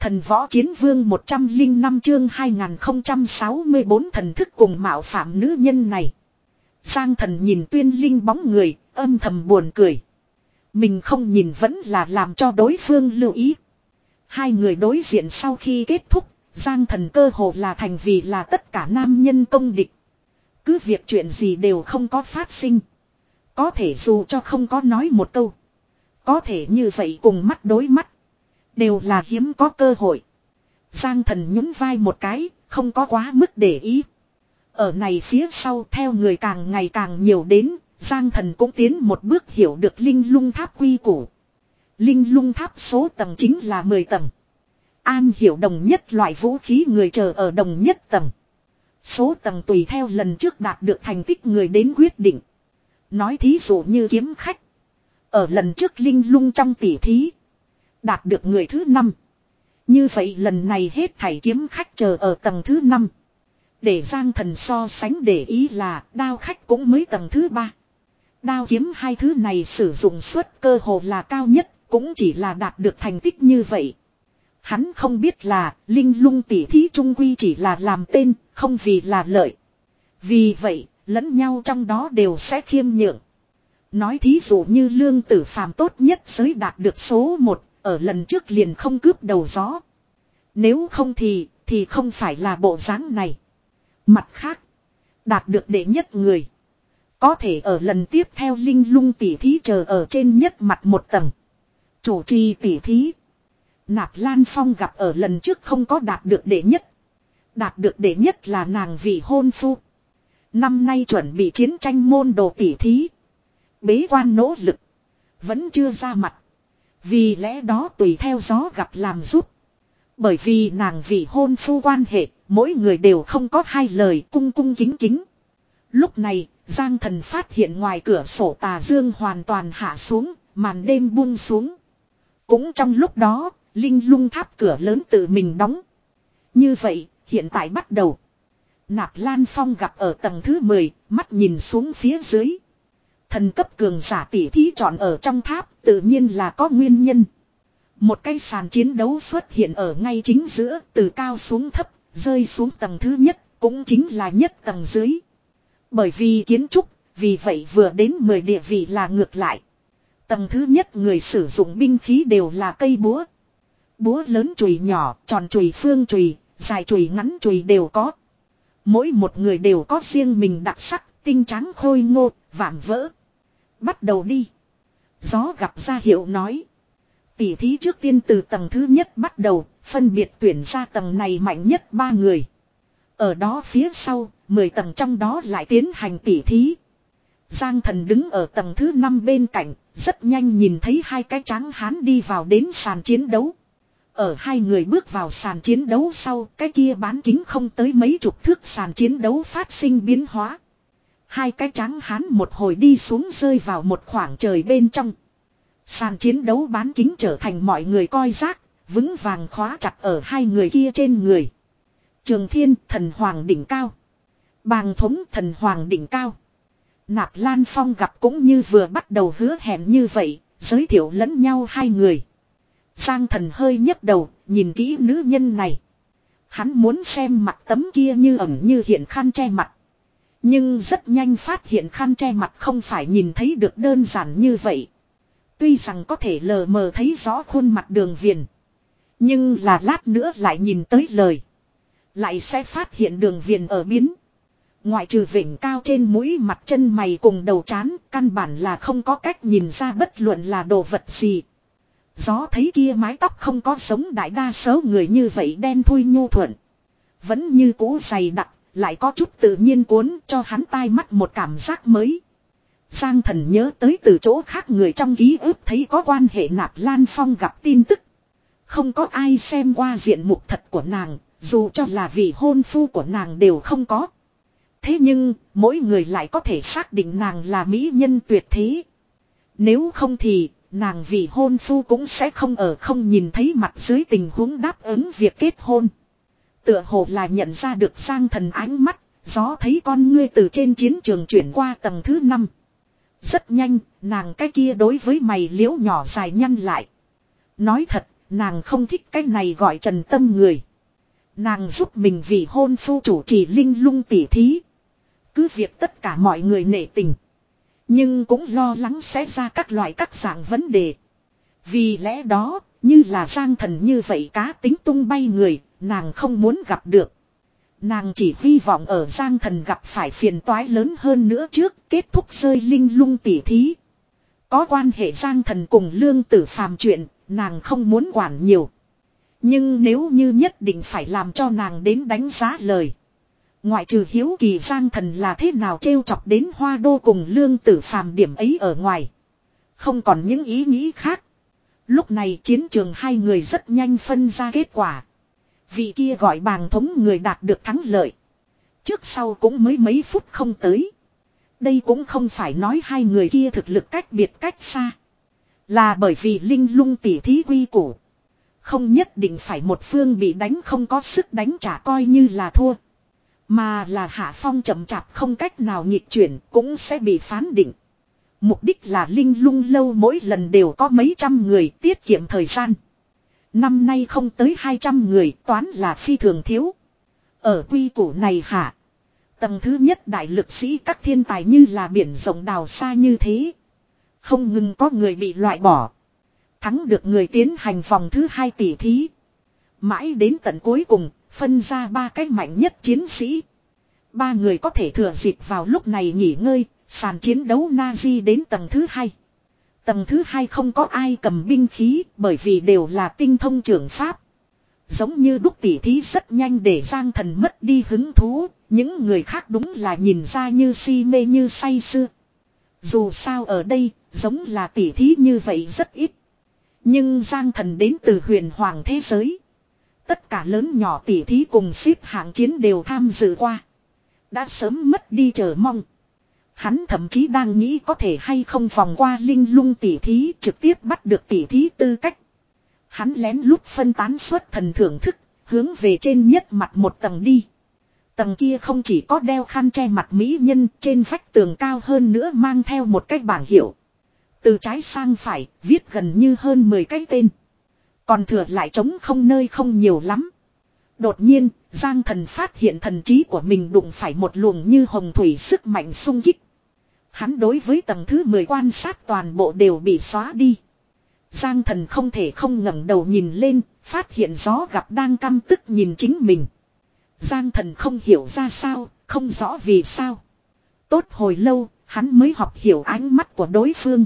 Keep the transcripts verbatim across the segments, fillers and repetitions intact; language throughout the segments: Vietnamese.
Thần võ chiến vương một trăm linh năm chương hai nghìn không trăm sáu mươi bốn thần thức cùng mạo phạm nữ nhân này. Giang Thần nhìn Tuyên Linh bóng người, âm thầm buồn cười. Mình không nhìn vẫn là làm cho đối phương lưu ý. Hai người đối diện sau khi kết thúc, Giang Thần cơ hồ là thành vì là tất cả nam nhân công địch. Cứ việc chuyện gì đều không có phát sinh. Có thể dù cho không có nói một câu. Có thể như vậy cùng mắt đối mắt. Đều là hiếm có cơ hội. Giang Thần nhún vai một cái, không có quá mức để ý. Ở này phía sau theo người càng ngày càng nhiều đến, Giang Thần cũng tiến một bước hiểu được linh lung tháp quy củ. Linh lung tháp số tầng chính là mười tầng. An hiểu đồng nhất loại vũ khí người chờ ở đồng nhất tầng. Số tầng tùy theo lần trước đạt được thành tích người đến quyết định. Nói thí dụ như kiếm khách. Ở lần trước linh lung trong tỷ thí. Đạt được người thứ năm. Như vậy lần này hết thảy kiếm khách chờ ở tầng thứ năm. Để Giang Thần so sánh để ý là đao khách cũng mới tầng thứ ba. Đao kiếm hai thứ này sử dụng suất cơ hồ là cao nhất. Cũng chỉ là đạt được thành tích như vậy. Hắn không biết là linh lung tỷ thí trung quy chỉ là làm tên, không vì là lợi. Vì vậy, lẫn nhau trong đó đều sẽ khiêm nhượng. Nói thí dụ như Lương Tử Phàm tốt nhất giới đạt được số một, ở lần trước liền không cướp đầu gió. Nếu không thì, thì không phải là bộ dáng này. Mặt khác, đạt được đệ nhất người. Có thể ở lần tiếp theo linh lung tỷ thí chờ ở trên nhất mặt một tầng. Chủ trì tỷ thí. Nạp Lan Phong gặp ở lần trước không có đạt được đệ nhất. Đạt được đệ nhất là nàng vị hôn phu. Năm nay chuẩn bị chiến tranh môn đồ tỷ thí. Bế quan nỗ lực. Vẫn chưa ra mặt. Vì lẽ đó tùy theo gió gặp làm giúp. Bởi vì nàng vị hôn phu quan hệ. Mỗi người đều không có hai lời cung cung kính kính. Lúc này Giang Thần phát hiện ngoài cửa sổ tà dương hoàn toàn hạ xuống. Màn đêm buông xuống. Cũng trong lúc đó linh lung tháp cửa lớn tự mình đóng. Như vậy, hiện tại bắt đầu. Nạp Lan Phong gặp ở tầng thứ mười, mắt nhìn xuống phía dưới. Thần cấp cường giả tỷ thí chọn ở trong tháp, tự nhiên là có nguyên nhân. Một cái sàn chiến đấu xuất hiện ở ngay chính giữa, từ cao xuống thấp, rơi xuống tầng thứ nhất, cũng chính là nhất tầng dưới. Bởi vì kiến trúc, vì vậy vừa đến mười địa vị là ngược lại. Tầng thứ nhất người sử dụng binh khí đều là cây búa. Búa lớn chùy nhỏ, tròn chùy phương chùy, dài chùy ngắn chùy đều có. Mỗi một người đều có riêng mình đặc sắc, tinh trắng khôi ngô, vạm vỡ. Bắt đầu đi. Gió gặp ra hiệu nói. Tỷ thí trước tiên từ tầng thứ nhất bắt đầu, phân biệt tuyển ra tầng này mạnh nhất ba người. Ở đó phía sau, mười tầng trong đó lại tiến hành tỷ thí. Giang Thần đứng ở tầng thứ năm bên cạnh, rất nhanh nhìn thấy hai cái tráng hán đi vào đến sàn chiến đấu. Ở hai người bước vào sàn chiến đấu sau, cái kia bán kính không tới mấy chục thước sàn chiến đấu phát sinh biến hóa. Hai cái tráng hán một hồi đi xuống rơi vào một khoảng trời bên trong. Sàn chiến đấu bán kính trở thành mọi người coi rác, vững vàng khóa chặt ở hai người kia trên người. Trường Thiên, thần hoàng đỉnh cao. Bàng Thống, thần hoàng đỉnh cao. Nạp Lan Phong gặp cũng như vừa bắt đầu hứa hẹn như vậy, giới thiệu lẫn nhau hai người. Giang Thần hơi nhấc đầu, nhìn kỹ nữ nhân này. Hắn muốn xem mặt tấm kia như ẩn như hiện khăn che mặt. Nhưng rất nhanh phát hiện khăn che mặt không phải nhìn thấy được đơn giản như vậy. Tuy rằng có thể lờ mờ thấy rõ khuôn mặt Đường Viền. Nhưng là lát nữa lại nhìn tới lời. Lại sẽ phát hiện Đường Viền ở biến. Ngoại trừ vểnh cao trên mũi mặt chân mày cùng đầu trán, căn bản là không có cách nhìn ra bất luận là đồ vật gì. Gió thấy kia mái tóc không có giống đại đa số người như vậy đen thui nhu thuận. Vẫn như cũ dày đặc, lại có chút tự nhiên cuốn cho hắn tai mắt một cảm giác mới. Giang Thần nhớ tới từ chỗ khác người trong ký ức thấy có quan hệ Nạp Lan Phong gặp tin tức. Không có ai xem qua diện mục thật của nàng, dù cho là vị hôn phu của nàng đều không có. Thế nhưng, mỗi người lại có thể xác định nàng là mỹ nhân tuyệt thế. Nếu không thì, nàng vị hôn phu cũng sẽ không ở không nhìn thấy mặt dưới tình huống đáp ứng việc kết hôn. Tựa hồ là nhận ra được Giang Thần ánh mắt, gió thấy con ngươi từ trên chiến trường chuyển qua tầng thứ năm. Rất nhanh, nàng cái kia đối với mày liễu nhỏ dài nhăn lại. Nói thật, nàng không thích cái này gọi Trần Tâm người. Nàng giúp mình vì hôn phu chủ trì linh lung tỉ thí. Cứ việc tất cả mọi người nể tình. Nhưng cũng lo lắng sẽ ra các loại các dạng vấn đề. Vì lẽ đó, như là Giang Thần như vậy cá tính tung bay người, nàng không muốn gặp được. Nàng chỉ hy vọng ở Giang Thần gặp phải phiền toái lớn hơn nữa trước kết thúc rơi linh lung tỉ thí. Có quan hệ Giang Thần cùng Lương Tử Phàm chuyện, nàng không muốn quản nhiều. Nhưng nếu như nhất định phải làm cho nàng đến đánh giá lời. Ngoại trừ hiếu kỳ Giang Thần là thế nào trêu chọc đến Hoa Đô cùng Lương Tử Phàm điểm ấy ở ngoài. Không còn những ý nghĩ khác. Lúc này chiến trường hai người rất nhanh phân ra kết quả. Vị kia gọi bàng thống người đạt được thắng lợi. Trước sau cũng mới mấy phút không tới. Đây cũng không phải nói hai người kia thực lực cách biệt cách xa. Là bởi vì linh lung tỉ thí quy củ. Không nhất định phải một phương bị đánh không có sức đánh trả coi như là thua. Mà là hạ phong chậm chạp không cách nào nhịp chuyển cũng sẽ bị phán định. Mục đích là linh lung lâu mỗi lần đều có mấy trăm người tiết kiệm thời gian. Năm nay không tới hai trăm người toán là phi thường thiếu. Ở quy củ này hạ. Tầng thứ nhất đại lực sĩ các thiên tài như là biển rộng đào xa như thế. Không ngừng có người bị loại bỏ. Thắng được người tiến hành vòng thứ hai tỷ thí. Mãi đến tận cuối cùng, phân ra ba cái mạnh nhất chiến sĩ. Ba người có thể thừa dịp vào lúc này nghỉ ngơi, sàn chiến đấu Nazi đến tầng thứ hai. Tầng thứ hai không có ai cầm binh khí bởi vì đều là tinh thông trưởng pháp. Giống như đúc tỉ thí rất nhanh để Giang Thần mất đi hứng thú, những người khác đúng là nhìn ra như si mê như say sưa. Dù sao ở đây, giống là tỉ thí như vậy rất ít. Nhưng Giang Thần đến từ huyền hoàng thế giới. Tất cả lớn nhỏ tỉ thí cùng xếp hạng chiến đều tham dự qua. Đã sớm mất đi chờ mong. Hắn thậm chí đang nghĩ có thể hay không vòng qua linh lung tỉ thí trực tiếp bắt được tỉ thí tư cách. Hắn lén lút phân tán xuất thần thưởng thức, hướng về trên nhất mặt một tầng đi. Tầng kia không chỉ có đeo khăn che mặt mỹ nhân, trên vách tường cao hơn nữa mang theo một cái bảng hiệu. Từ trái sang phải, viết gần như hơn mười cái tên. Còn thừa lại trống không nơi không nhiều lắm. Đột nhiên, Giang Thần phát hiện thần trí của mình đụng phải một luồng như hồng thủy sức mạnh xung kích. Hắn đối với tầng thứ mười quan sát toàn bộ đều bị xóa đi. Giang Thần không thể không ngẩng đầu nhìn lên, phát hiện gió gặp đang căm tức nhìn chính mình. Giang Thần không hiểu ra sao, không rõ vì sao. Tốt hồi lâu, hắn mới học hiểu ánh mắt của đối phương.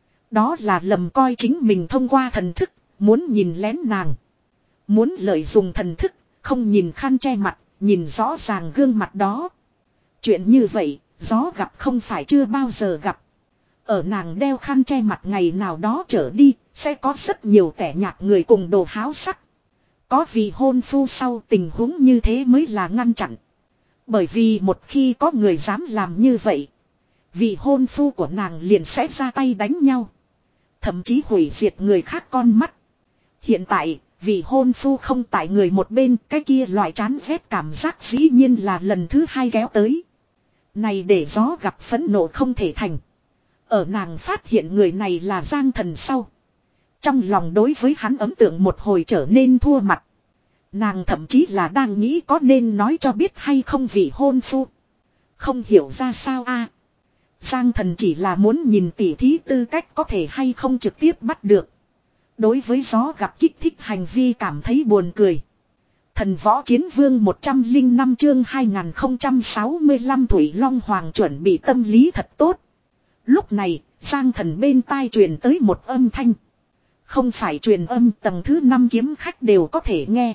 Đó là lầm coi chính mình thông qua thần thức, muốn nhìn lén nàng. Muốn lợi dụng thần thức, không nhìn khăn che mặt, nhìn rõ ràng gương mặt đó. Chuyện như vậy, gió gặp không phải chưa bao giờ gặp. Ở nàng đeo khăn che mặt ngày nào đó trở đi, sẽ có rất nhiều tẻ nhạt người cùng đồ háo sắc. Có vì hôn phu sau tình huống như thế mới là ngăn chặn. Bởi vì một khi có người dám làm như vậy, vì hôn phu của nàng liền sẽ ra tay đánh nhau. Thậm chí hủy diệt người khác con mắt. Hiện tại, vì hôn phu không tại người một bên, cái kia loại chán ghét cảm giác dĩ nhiên là lần thứ hai kéo tới. Này để gió gặp phẫn nộ không thể thành. Ở nàng phát hiện người này là Giang Thần sau. Trong lòng đối với hắn ấn tượng một hồi trở nên thua mặt. Nàng thậm chí là đang nghĩ có nên nói cho biết hay không vị hôn phu. Không hiểu ra sao a. Giang Thần chỉ là muốn nhìn tỉ thí tư cách có thể hay không trực tiếp bắt được. Đối với gió gặp kích thích hành vi cảm thấy buồn cười. Thần võ chiến vương một trăm lẻ năm chương hai nghìn không trăm sáu mươi lăm Thủy Long Hoàng chuẩn bị tâm lý thật tốt. Lúc này, Giang Thần bên tai truyền tới một âm thanh. Không phải truyền âm, tầng thứ năm kiếm khách đều có thể nghe.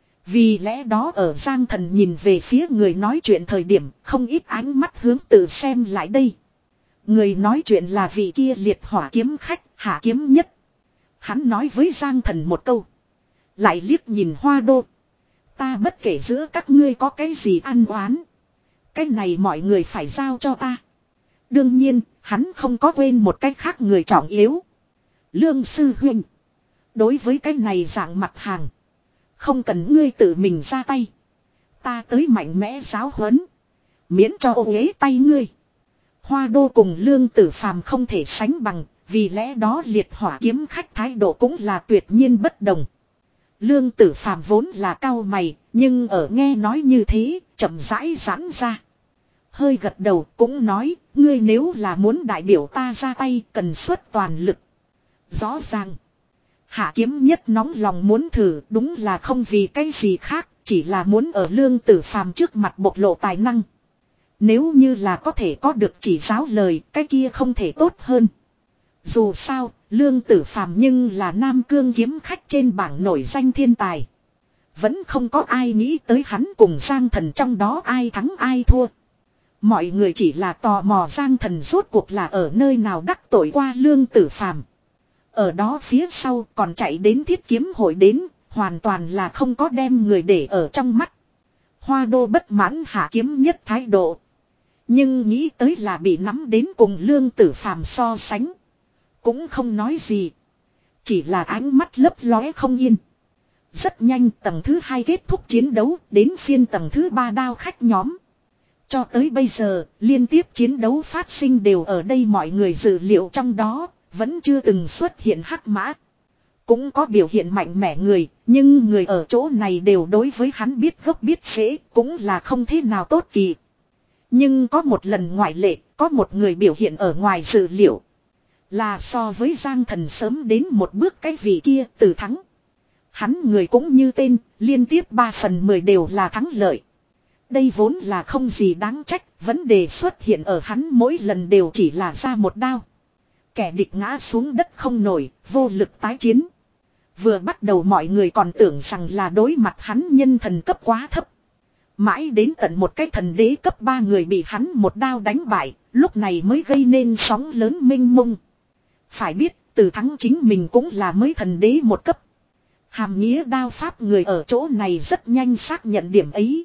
Vì lẽ đó ở Giang Thần nhìn về phía người nói chuyện thời điểm, không ít ánh mắt hướng tự xem lại đây. Người nói chuyện là vị kia liệt hỏa kiếm khách, Hạ Kiếm Nhất. Hắn nói với Giang Thần một câu. Lại liếc nhìn Hoa Đô. Ta bất kể giữa các ngươi có cái gì ăn oán. Cái này mọi người phải giao cho ta. Đương nhiên, hắn không có quên một cái khác người trọng yếu. Lương sư huynh. Đối với cái này dạng mặt hàng. Không cần ngươi tự mình ra tay. Ta tới mạnh mẽ giáo huấn. Miễn cho ô uế tay ngươi. Hoa Đô cùng Lương Tử Phàm không thể sánh bằng. Vì lẽ đó liệt hỏa kiếm khách thái độ cũng là tuyệt nhiên bất đồng. Lương Tử Phàm vốn là cao mày, nhưng ở nghe nói như thế, chậm rãi giãn ra. Hơi gật đầu cũng nói, ngươi nếu là muốn đại biểu ta ra tay cần xuất toàn lực. Rõ ràng. Hạ kiếm nhất nóng lòng muốn thử, đúng là không vì cái gì khác, chỉ là muốn ở Lương Tử Phàm trước mặt bộc lộ tài năng. Nếu như là có thể có được chỉ giáo lời, cái kia không thể tốt hơn. Dù sao, Lương Tử Phàm nhưng là Nam Cương kiếm khách trên bảng nổi danh thiên tài. Vẫn không có ai nghĩ tới hắn cùng Giang Thần trong đó ai thắng ai thua. Mọi người chỉ là tò mò Giang Thần rốt cuộc là ở nơi nào đắc tội qua Lương Tử Phàm. Ở đó phía sau còn chạy đến Thiết Kiếm hội đến, hoàn toàn là không có đem người để ở trong mắt. Hoa Đô bất mãn Hạ kiếm nhất thái độ. Nhưng nghĩ tới là bị nắm đến cùng Lương Tử Phàm so sánh. Cũng không nói gì. Chỉ là ánh mắt lấp lóe không yên. Rất nhanh tầng thứ hai kết thúc chiến đấu, đến phiên tầng thứ ba đao khách nhóm. Cho tới bây giờ, liên tiếp chiến đấu phát sinh đều ở đây mọi người dự liệu trong đó, vẫn chưa từng xuất hiện hắc mã. Cũng có biểu hiện mạnh mẽ người, nhưng người ở chỗ này đều đối với hắn biết gốc biết rễ, cũng là không thế nào tốt kỳ. Nhưng có một lần ngoại lệ, có một người biểu hiện ở ngoài dự liệu. Là so với Giang Thần sớm đến một bước cái vị kia Từ Thắng. Hắn người cũng như tên, liên tiếp ba phần mười đều là thắng lợi. Đây vốn là không gì đáng trách, vấn đề xuất hiện ở hắn mỗi lần đều chỉ là ra một đao. Kẻ địch ngã xuống đất không nổi, vô lực tái chiến. Vừa bắt đầu mọi người còn tưởng rằng là đối mặt hắn nhân thần cấp quá thấp. Mãi đến tận một cái thần đế cấp ba người bị hắn một đao đánh bại, lúc này mới gây nên sóng lớn mênh mông. Phải biết, Từ Thắng chính mình cũng là mới thần đế một cấp. Hàm nghĩa đao pháp người ở chỗ này rất nhanh xác nhận điểm ấy.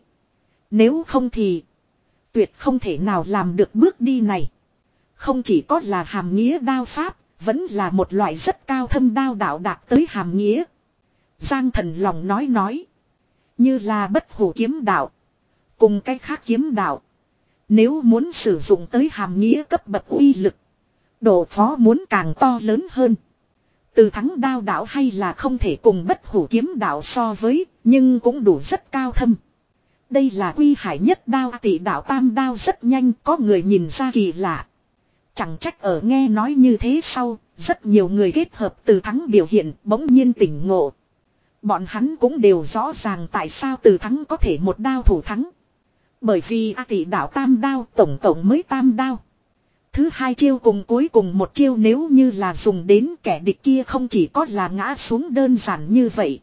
Nếu không thì tuyệt không thể nào làm được bước đi này. Không chỉ có là hàm nghĩa đao pháp, vẫn là một loại rất cao thâm đao đạo đạt tới hàm nghĩa. Giang Thần lòng nói nói. Như là bất hủ kiếm đạo. Cùng cái khác kiếm đạo. Nếu muốn sử dụng tới hàm nghĩa cấp bậc uy lực. Độ phó muốn càng to lớn hơn. Từ Thắng đao đạo hay là không thể cùng bất hủ kiếm đạo so với, nhưng cũng đủ rất cao thâm. Đây là Quy Hải nhất đao tỷ đạo tam đao rất nhanh có người nhìn ra kỳ lạ. Chẳng trách ở nghe nói như thế sau, rất nhiều người kết hợp Từ Thắng biểu hiện bỗng nhiên tỉnh ngộ. Bọn hắn cũng đều rõ ràng tại sao Từ Thắng có thể một đao thủ thắng. Bởi vì A tỷ đạo tam đao tổng tổng mới tam đao. Thứ hai chiêu cùng cuối cùng một chiêu nếu như là dùng đến kẻ địch kia không chỉ có là ngã xuống đơn giản như vậy.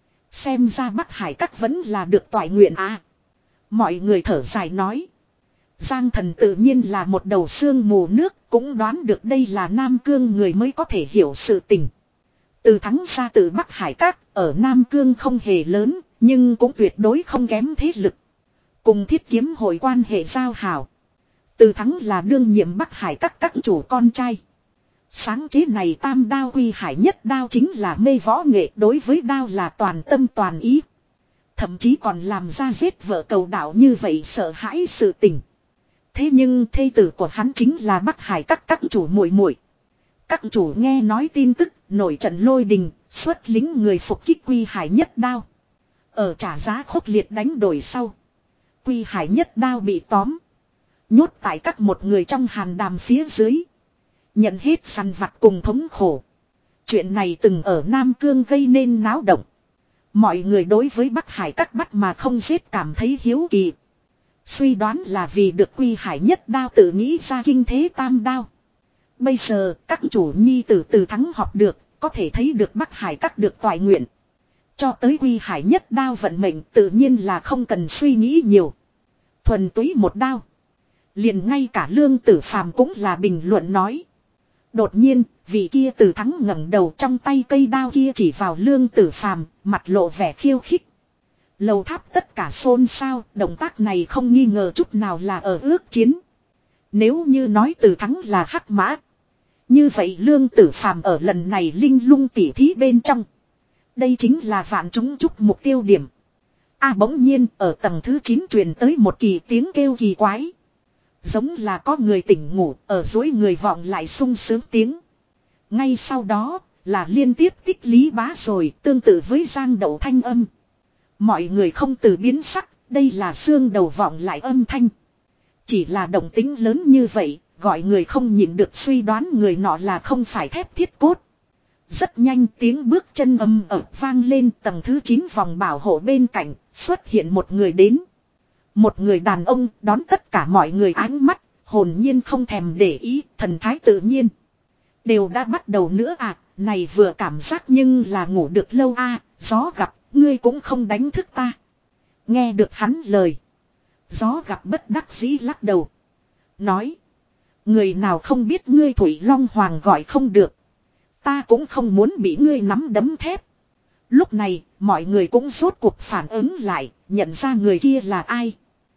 Xem ra Bắc Hải các vẫn là được toại nguyện à. Mọi người thở dài nói. Giang Thần tự nhiên là một đầu xương mù nước, cũng đoán được đây là Nam Cương người mới có thể hiểu sự tình. Từ Thắng ra từ Bắc Hải các, ở Nam Cương không hề lớn, nhưng cũng tuyệt đối không kém thế lực. Cùng Thiết Kiếm hội quan hệ giao hảo. Từ Thắng là đương nhiệm Bắc Hải các các chủ con trai. Sáng chế này tam đao Quy Hải nhất đao chính là mê võ nghệ, đối với đao là toàn tâm toàn ý. Thậm chí còn làm ra giết vợ cầu đạo như vậy sợ hãi sự tình. Thế nhưng thê tử của hắn chính là Bắc Hải các các chủ muội muội. Các chủ nghe nói tin tức, nổi trận lôi đình, xuất lính người phục kích Quy Hải nhất đao. Ở trả giá khốc liệt đánh đổi sau. Quy Hải nhất đao bị tóm. Nhốt tại các một người trong hàn đàm phía dưới. Nhận hết săn vặt cùng thống khổ. Chuyện này từng ở Nam Cương gây nên náo động. Mọi người đối với Bắc Hải các bắt mà không giết cảm thấy hiếu kỳ. Suy đoán là vì được Quy Hải nhất đao tự nghĩ ra kinh thế tam đao. Bây giờ các chủ nhi tử Từ Thắng học được, có thể thấy được Bắc Hải các được toại nguyện. Cho tới Quy Hải nhất đao vận mệnh tự nhiên là không cần suy nghĩ nhiều. Thuần túy một đao. Liền ngay cả Lương Tử Phàm cũng là bình luận nói. Đột nhiên, vị kia Từ Thắng ngẩng đầu trong tay cây đao kia chỉ vào Lương Tử Phàm, mặt lộ vẻ khiêu khích. Lầu tháp tất cả xôn xao, động tác này không nghi ngờ chút nào là ở ước chiến. Nếu như nói Từ Thắng là hắc mã, như vậy Lương Tử Phàm ở lần này linh lung tỉ thí bên trong. Đây chính là vạn chúng chúc mục tiêu điểm. A bỗng nhiên ở tầng thứ chín truyền tới một kỳ tiếng kêu kỳ quái. Giống là có người tỉnh ngủ ở dối người vọng lại sung sướng tiếng. Ngay sau đó là liên tiếp tích lý bá rồi, tương tự với Giang Đậu thanh âm. Mọi người không từ biến sắc, đây là xương đầu vọng lại âm thanh. Chỉ là động tính lớn như vậy, gọi người không nhịn được suy đoán người nọ là không phải thép thiết cốt. Rất nhanh tiếng bước chân âm ập vang lên, tầng thứ chín vòng bảo hộ bên cạnh, xuất hiện một người đến. Một người đàn ông đón tất cả mọi người ánh mắt, hồn nhiên không thèm để ý, thần thái tự nhiên. Đều đã bắt đầu nữa à, này vừa cảm giác nhưng là ngủ được lâu à, gió gặp, ngươi cũng không đánh thức ta. Nghe được hắn lời. Gió gặp bất đắc dĩ lắc đầu. Nói. Người nào không biết ngươi Thủy Long Hoàng gọi không được. Ta cũng không muốn bị ngươi nắm đấm thép. Lúc này, mọi người cũng rốt cuộc phản ứng lại, nhận ra người kia là ai.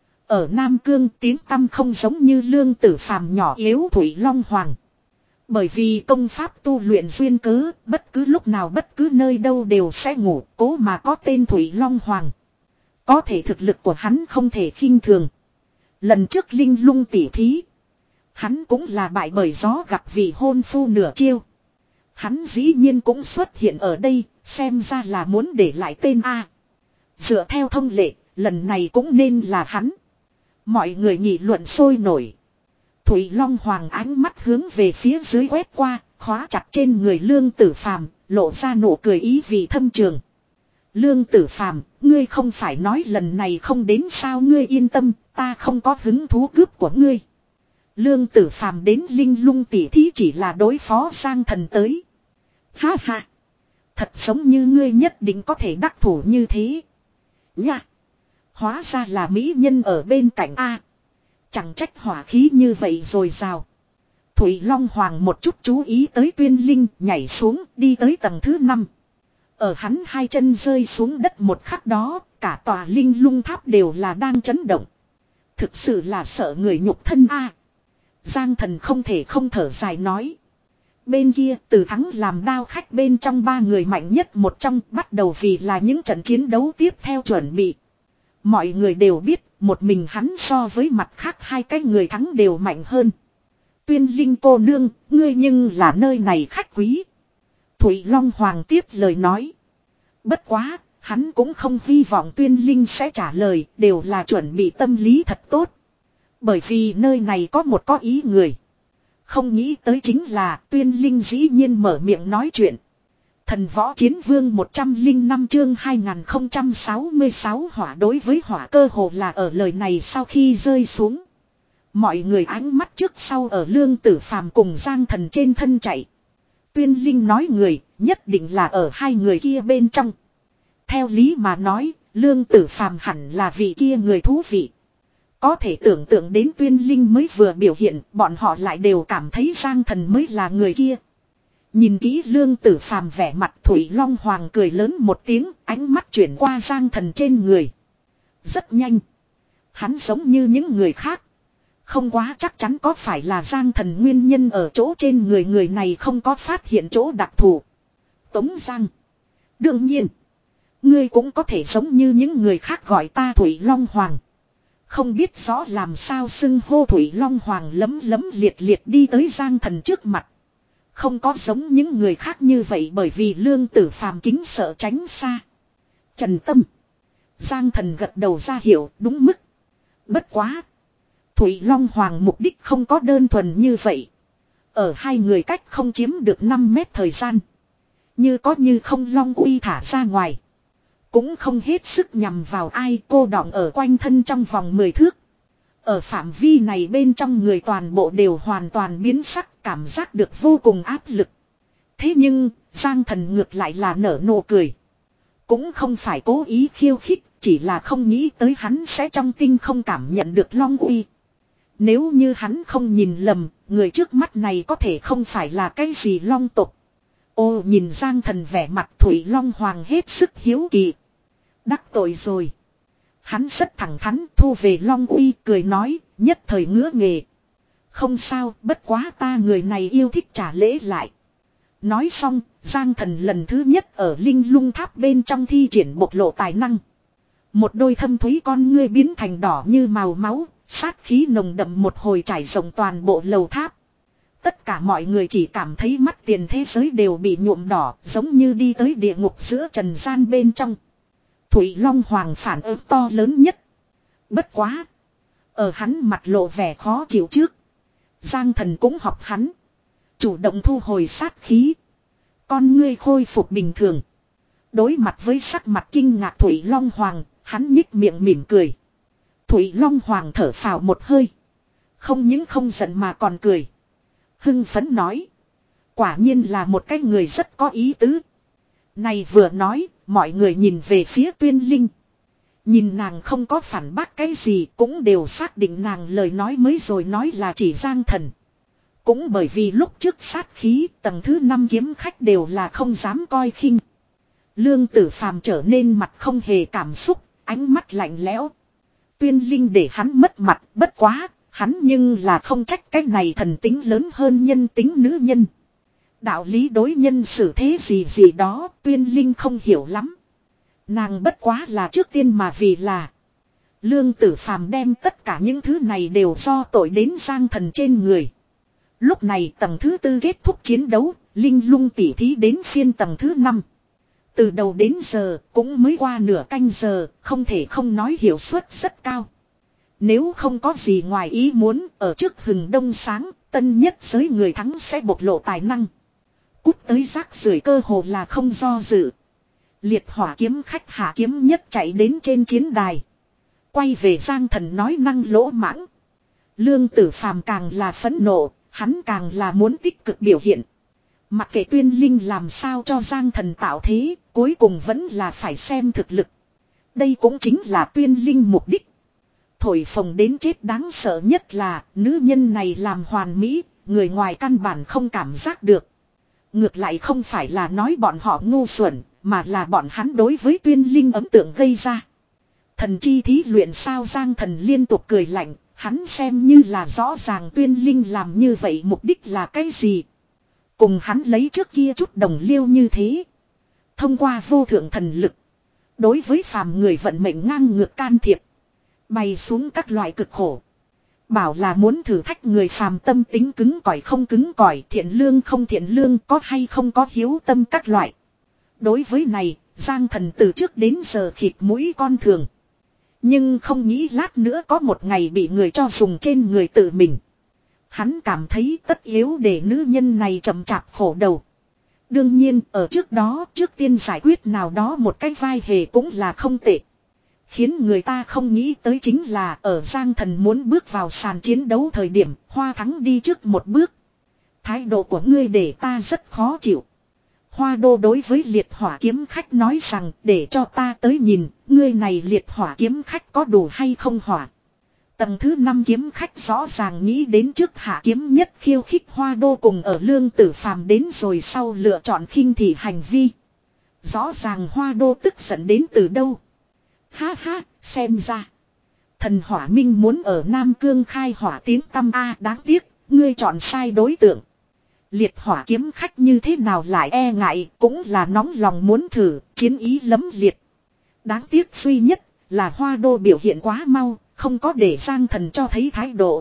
Ở Nam Cương tiếng tăm không giống như Lương Tử Phàm nhỏ yếu Thủy Long Hoàng. Bởi vì công pháp tu luyện duyên cớ, bất cứ lúc nào bất cứ nơi đâu đều sẽ ngủ, cố mà có tên Thủy Long Hoàng. Có thể thực lực của hắn không thể khinh thường. Lần trước Linh Lung tỉ thí, hắn cũng là bại bởi gió gặp vị hôn phu nửa chiêu. Hắn dĩ nhiên cũng xuất hiện ở đây, xem ra là muốn để lại tên A. Dựa theo thông lệ, lần này cũng nên là hắn. Mọi người nghị luận sôi nổi. Thủy Long Hoàng ánh mắt hướng về phía dưới quét qua, khóa chặt trên người Lương Tử Phàm, lộ ra nụ cười ý vị thâm trường. Lương Tử Phàm, ngươi không phải nói lần này không đến sao, ngươi yên tâm, ta không có hứng thú cướp của ngươi. Lương Tử Phàm đến Linh Lung tỉ thí chỉ là đối phó Giang Thần tới. Ha ha, thật giống như ngươi nhất định có thể đắc thủ như thế. Nha, hóa ra là mỹ nhân ở bên cạnh A. Chẳng trách hỏa khí như vậy rồi sao. Thủy Long Hoàng một chút chú ý tới Tuyên Linh, nhảy xuống đi tới tầng thứ năm. Ở hắn hai chân rơi xuống đất một khắc đó, cả tòa Linh Lung tháp đều là đang chấn động. Thực sự là sợ người nhục thân A. Giang Thần không thể không thở dài nói. Bên kia Từ Thắng làm đao khách bên trong ba người mạnh nhất một trong, bắt đầu vì là những trận chiến đấu tiếp theo chuẩn bị. Mọi người đều biết, một mình hắn so với mặt khác hai cái người thắng đều mạnh hơn. Tuyên Linh cô nương, ngươi nhưng là nơi này khách quý. Thủy Long Hoàng tiếp lời nói. Bất quá, hắn cũng không hy vọng Tuyên Linh sẽ trả lời, đều là chuẩn bị tâm lý thật tốt. Bởi vì nơi này có một có ý người. Không nghĩ tới chính là Tuyên Linh dĩ nhiên mở miệng nói chuyện. Thần Võ Chiến Vương một trăm lẻ năm chương hai nghìn không trăm sáu mươi sáu hỏa đối với hỏa cơ hồ là ở lời này sau khi rơi xuống. Mọi người ánh mắt trước sau ở Lương Tử Phàm cùng Giang Thần trên thân chạy. Tuyên Linh nói người nhất định là ở hai người kia bên trong. Theo lý mà nói, Lương Tử Phàm hẳn là vị kia người thú vị. Có thể tưởng tượng đến Tuyên Linh mới vừa biểu hiện, bọn họ lại đều cảm thấy Giang Thần mới là người kia. Nhìn kỹ Lương Tử Phàm vẻ mặt, Thủy Long Hoàng cười lớn một tiếng, ánh mắt chuyển qua Giang Thần trên người. Rất nhanh. Hắn giống như những người khác. Không quá chắc chắn có phải là Giang Thần nguyên nhân ở chỗ trên người người này không có phát hiện chỗ đặc thù. Tống Giang. Đương nhiên. Ngươi cũng có thể giống như những người khác gọi ta Thủy Long Hoàng. Không biết rõ làm sao xưng hô Thủy Long Hoàng lấm lấm liệt liệt đi tới Giang Thần trước mặt. Không có giống những người khác như vậy bởi vì Lương Tử Phàm kính sợ tránh xa. Trần Tâm. Giang Thần gật đầu ra hiểu đúng mức. Bất quá. Thủy Long Hoàng mục đích không có đơn thuần như vậy. Ở hai người cách không chiếm được năm mét thời gian. Như có như không Long uy thả ra ngoài. Cũng không hết sức nhằm vào ai, cô đọng ở quanh thân trong vòng mười thước. Ở phạm vi này bên trong người toàn bộ đều hoàn toàn biến sắc, cảm giác được vô cùng áp lực. Thế nhưng, Giang Thần ngược lại là nở nụ cười. Cũng không phải cố ý khiêu khích, chỉ là không nghĩ tới hắn sẽ trong tinh không cảm nhận được Long uy. Nếu như hắn không nhìn lầm, người trước mắt này có thể không phải là cái gì Long tộc. Ô, nhìn Giang Thần vẻ mặt, Thủy Long Hoàng hết sức hiếu kỳ. Đắc tội rồi. Hắn rất thẳng thắn thu về Long uy, cười nói, nhất thời ngứa nghề. Không sao, bất quá ta người này yêu thích trả lễ lại. Nói xong, Giang Thần lần thứ nhất ở Linh Lung tháp bên trong thi triển bộc lộ tài năng. Một đôi thâm thúy con ngươi biến thành đỏ như màu máu, sát khí nồng đậm một hồi trải rộng toàn bộ lầu tháp. Tất cả mọi người chỉ cảm thấy mắt tiền thế giới đều bị nhuộm đỏ, giống như đi tới địa ngục giữa trần gian bên trong. Thủy Long Hoàng phản ứng to lớn nhất. Bất quá. Ở hắn mặt lộ vẻ khó chịu trước. Giang Thần cũng học hắn. Chủ động thu hồi sát khí. Con ngươi khôi phục bình thường. Đối mặt với sắc mặt kinh ngạc Thủy Long Hoàng, hắn nhích miệng mỉm cười. Thủy Long Hoàng thở phào một hơi. Không những không giận mà còn cười. Hưng phấn nói. Quả nhiên là một cái người rất có ý tứ. Này vừa nói, mọi người nhìn về phía Tuyên Linh. Nhìn nàng không có phản bác cái gì, cũng đều xác định nàng lời nói mới rồi nói là chỉ Giang Thần. Cũng bởi vì lúc trước sát khí, tầng thứ năm kiếm khách đều là không dám coi khinh. Lương Tử Phàm trở nên mặt không hề cảm xúc, ánh mắt lạnh lẽo. Tuyên Linh để hắn mất mặt, bất quá, hắn nhưng là không trách cái này thần tính lớn hơn nhân tính nữ nhân. Đạo lý đối nhân xử thế gì gì đó, Tuyên Linh không hiểu lắm. Nàng bất quá là trước tiên mà vì là Lương Tử Phàm đem tất cả những thứ này đều do tội đến Giang Thần trên người. Lúc này tầng thứ tư kết thúc chiến đấu, Linh Lung tỉ thí đến phiên tầng thứ năm. Từ đầu đến giờ cũng mới qua nửa canh giờ, không thể không nói hiệu suất rất cao. Nếu không có gì ngoài ý muốn, ở trước hừng đông sáng, tân nhất giới người thắng sẽ bộc lộ tài năng. Cút tới rác rưởi cơ hồ là không do dự. Liệt hỏa kiếm khách hạ kiếm nhất chạy đến trên chiến đài. Quay về Giang Thần nói năng lỗ mãng. Lương Tử Phàm càng là phẫn nộ, hắn càng là muốn tích cực biểu hiện. Mặc kệ Tuyên Linh làm sao cho Giang Thần tạo thế, cuối cùng vẫn là phải xem thực lực. Đây cũng chính là Tuyên Linh mục đích. Thổi phồng đến chết đáng sợ nhất là nữ nhân này làm hoàn mỹ, người ngoài căn bản không cảm giác được. Ngược lại không phải là nói bọn họ ngu xuẩn, mà là bọn hắn đối với Tuyên Linh ấn tượng gây ra. Thần chi thí luyện sao Giang Thần liên tục cười lạnh, hắn xem như là rõ ràng Tuyên Linh làm như vậy mục đích là cái gì. Cùng hắn lấy trước kia chút đồng liêu như thế. Thông qua vô thượng thần lực. Đối với phàm người vận mệnh ngang ngược can thiệp. Bày xuống các loại cực khổ. Bảo là muốn thử thách người phàm tâm tính cứng cỏi không cứng cỏi, thiện lương không thiện lương, có hay không có hiếu tâm các loại. Đối với này, Giang Thần từ trước đến giờ khịt mũi con thường. Nhưng không nghĩ lát nữa có một ngày bị người cho dùng trên người tự mình. Hắn cảm thấy tất yếu để nữ nhân này chậm chạp khổ đầu. Đương nhiên ở trước đó trước tiên giải quyết nào đó một cái vai hề cũng là không tệ. Khiến người ta không nghĩ tới chính là ở Giang Thần muốn bước vào sàn chiến đấu thời điểm Hoa Thắng đi trước một bước. Thái độ của ngươi để ta rất khó chịu. Hoa Đô đối với liệt hỏa kiếm khách nói rằng để cho ta tới nhìn ngươi này liệt hỏa kiếm khách có đủ hay không hỏa. Tầng thứ năm kiếm khách rõ ràng nghĩ đến trước hạ kiếm nhất khiêu khích Hoa Đô cùng ở Lương Tử Phàm đến rồi sau lựa chọn khinh thị hành vi. Rõ ràng Hoa Đô tức giận đến từ đâu. Ha ha, xem ra. Thần Hỏa Minh muốn ở Nam Cương khai hỏa tiếng tăm A đáng tiếc, ngươi chọn sai đối tượng. Liệt hỏa kiếm khách như thế nào lại e ngại, cũng là nóng lòng muốn thử, chiến ý lấm liệt. Đáng tiếc duy nhất là Hoa Đô biểu hiện quá mau, không có để Giang Thần cho thấy thái độ.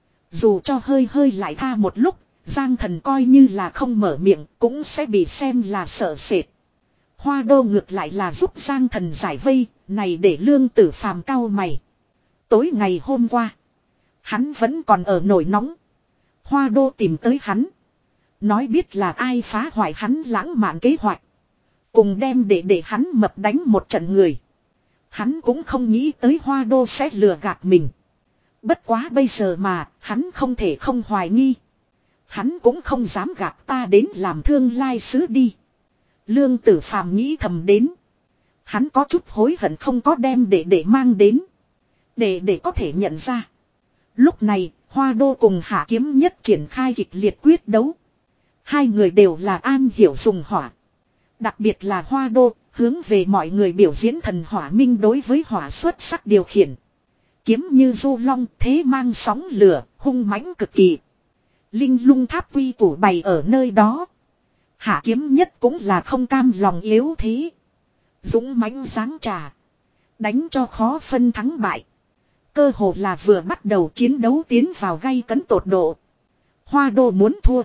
Dù cho hơi hơi lại tha một lúc, Giang Thần coi như là không mở miệng, cũng sẽ bị xem là sợ sệt. Hoa Đô ngược lại là giúp Giang Thần giải vây, này để Lương Tử Phàm cau mày. Tối ngày hôm qua, hắn vẫn còn ở nổi nóng. Hoa Đô tìm tới hắn. Nói biết là ai phá hoại hắn lãng mạn kế hoạch. Cùng đem để để hắn mập đánh một trận người. Hắn cũng không nghĩ tới Hoa Đô sẽ lừa gạt mình. Bất quá bây giờ mà, hắn không thể không hoài nghi. Hắn cũng không dám gạt ta đến làm thương lai sứ đi. Lương Tử Phàm nghĩ thầm đến. Hắn có chút hối hận không có đem để để mang đến. Để để có thể nhận ra. Lúc này, Hoa Đô cùng Hạ Kiếm Nhất triển khai kịch liệt quyết đấu. Hai người đều là an hiểu dùng hỏa. Đặc biệt là Hoa Đô, hướng về mọi người biểu diễn thần hỏa minh đối với hỏa xuất sắc điều khiển. Kiếm như du long thế mang sóng lửa, hung mãnh cực kỳ. Linh lung tháp quy củ bày ở nơi đó. Hạ Kiếm Nhất cũng là không cam lòng yếu thế. Dũng mãnh giáng trà. Đánh cho khó phân thắng bại. Cơ hồ là vừa bắt đầu chiến đấu tiến vào gay cấn tột độ. Hoa Đô muốn thua.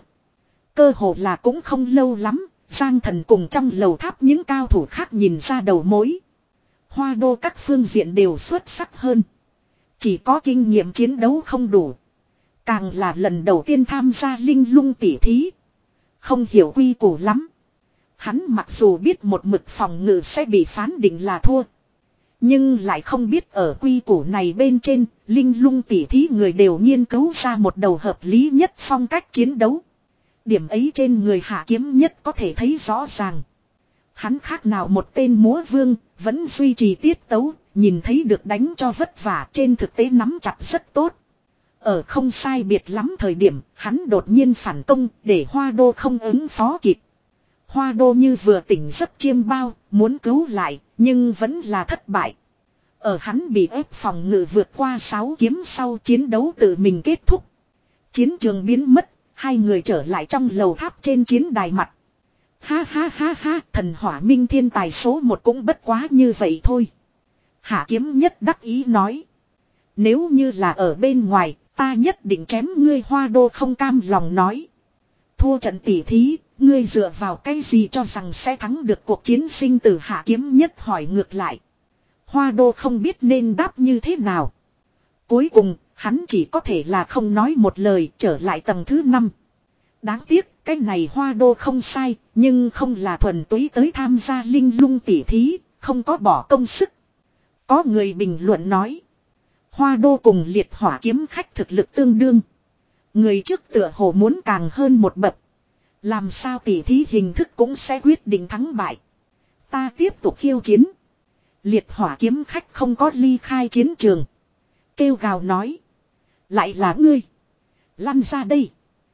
Cơ hồ là cũng không lâu lắm, Giang Thần cùng trong lầu tháp những cao thủ khác nhìn ra đầu mối. Hoa Đô các phương diện đều xuất sắc hơn. Chỉ có kinh nghiệm chiến đấu không đủ. Càng là lần đầu tiên tham gia linh lung tỉ thí. Không hiểu quy củ lắm. Hắn mặc dù biết một mực phòng ngự sẽ bị phán định là thua. Nhưng lại không biết ở quy củ này bên trên, linh lung tỉ thí người đều nghiên cứu ra một đầu hợp lý nhất phong cách chiến đấu. Điểm ấy trên người Hạ Kiếm Nhất có thể thấy rõ ràng. Hắn khác nào một tên múa vương, vẫn duy trì tiết tấu, nhìn thấy được đánh cho vất vả, trên thực tế nắm chặt rất tốt. Ở không sai biệt lắm thời điểm, hắn đột nhiên phản công, để Hoa Đô không ứng phó kịp. Hoa Đô như vừa tỉnh giấc chiêm bao, muốn cứu lại, nhưng vẫn là thất bại. Ở hắn bị ép phòng ngự vượt qua sáu kiếm sau, chiến đấu tự mình kết thúc. Chiến trường biến mất, hai người trở lại trong lầu tháp trên chiến đài mặt. Ha ha ha ha, thần hỏa minh thiên tài số một cũng bất quá như vậy thôi. Hạ Kiếm Nhất đắc ý nói. Nếu như là ở bên ngoài, ta nhất định chém ngươi. Hoa Đô không cam lòng nói. Thua trận tỉ thí, ngươi dựa vào cái gì cho rằng sẽ thắng được cuộc chiến sinh tử? Hạ Kiếm Nhất hỏi ngược lại. Hoa Đô không biết nên đáp như thế nào. Cuối cùng, hắn chỉ có thể là không nói một lời, trở lại tầng thứ năm. Đáng tiếc, cái này Hoa Đô không sai, nhưng không là thuần túy tới tham gia linh lung tỉ thí, không có bỏ công sức. Có người bình luận nói. Hoa Đô cùng liệt hỏa kiếm khách thực lực tương đương. Người trước tựa hồ muốn càng hơn một bậc. Làm sao tỉ thí hình thức cũng sẽ quyết định thắng bại. Ta tiếp tục khiêu chiến. Liệt hỏa kiếm khách không có ly khai chiến trường. Kêu gào nói. Lại là ngươi. Lăn ra đây.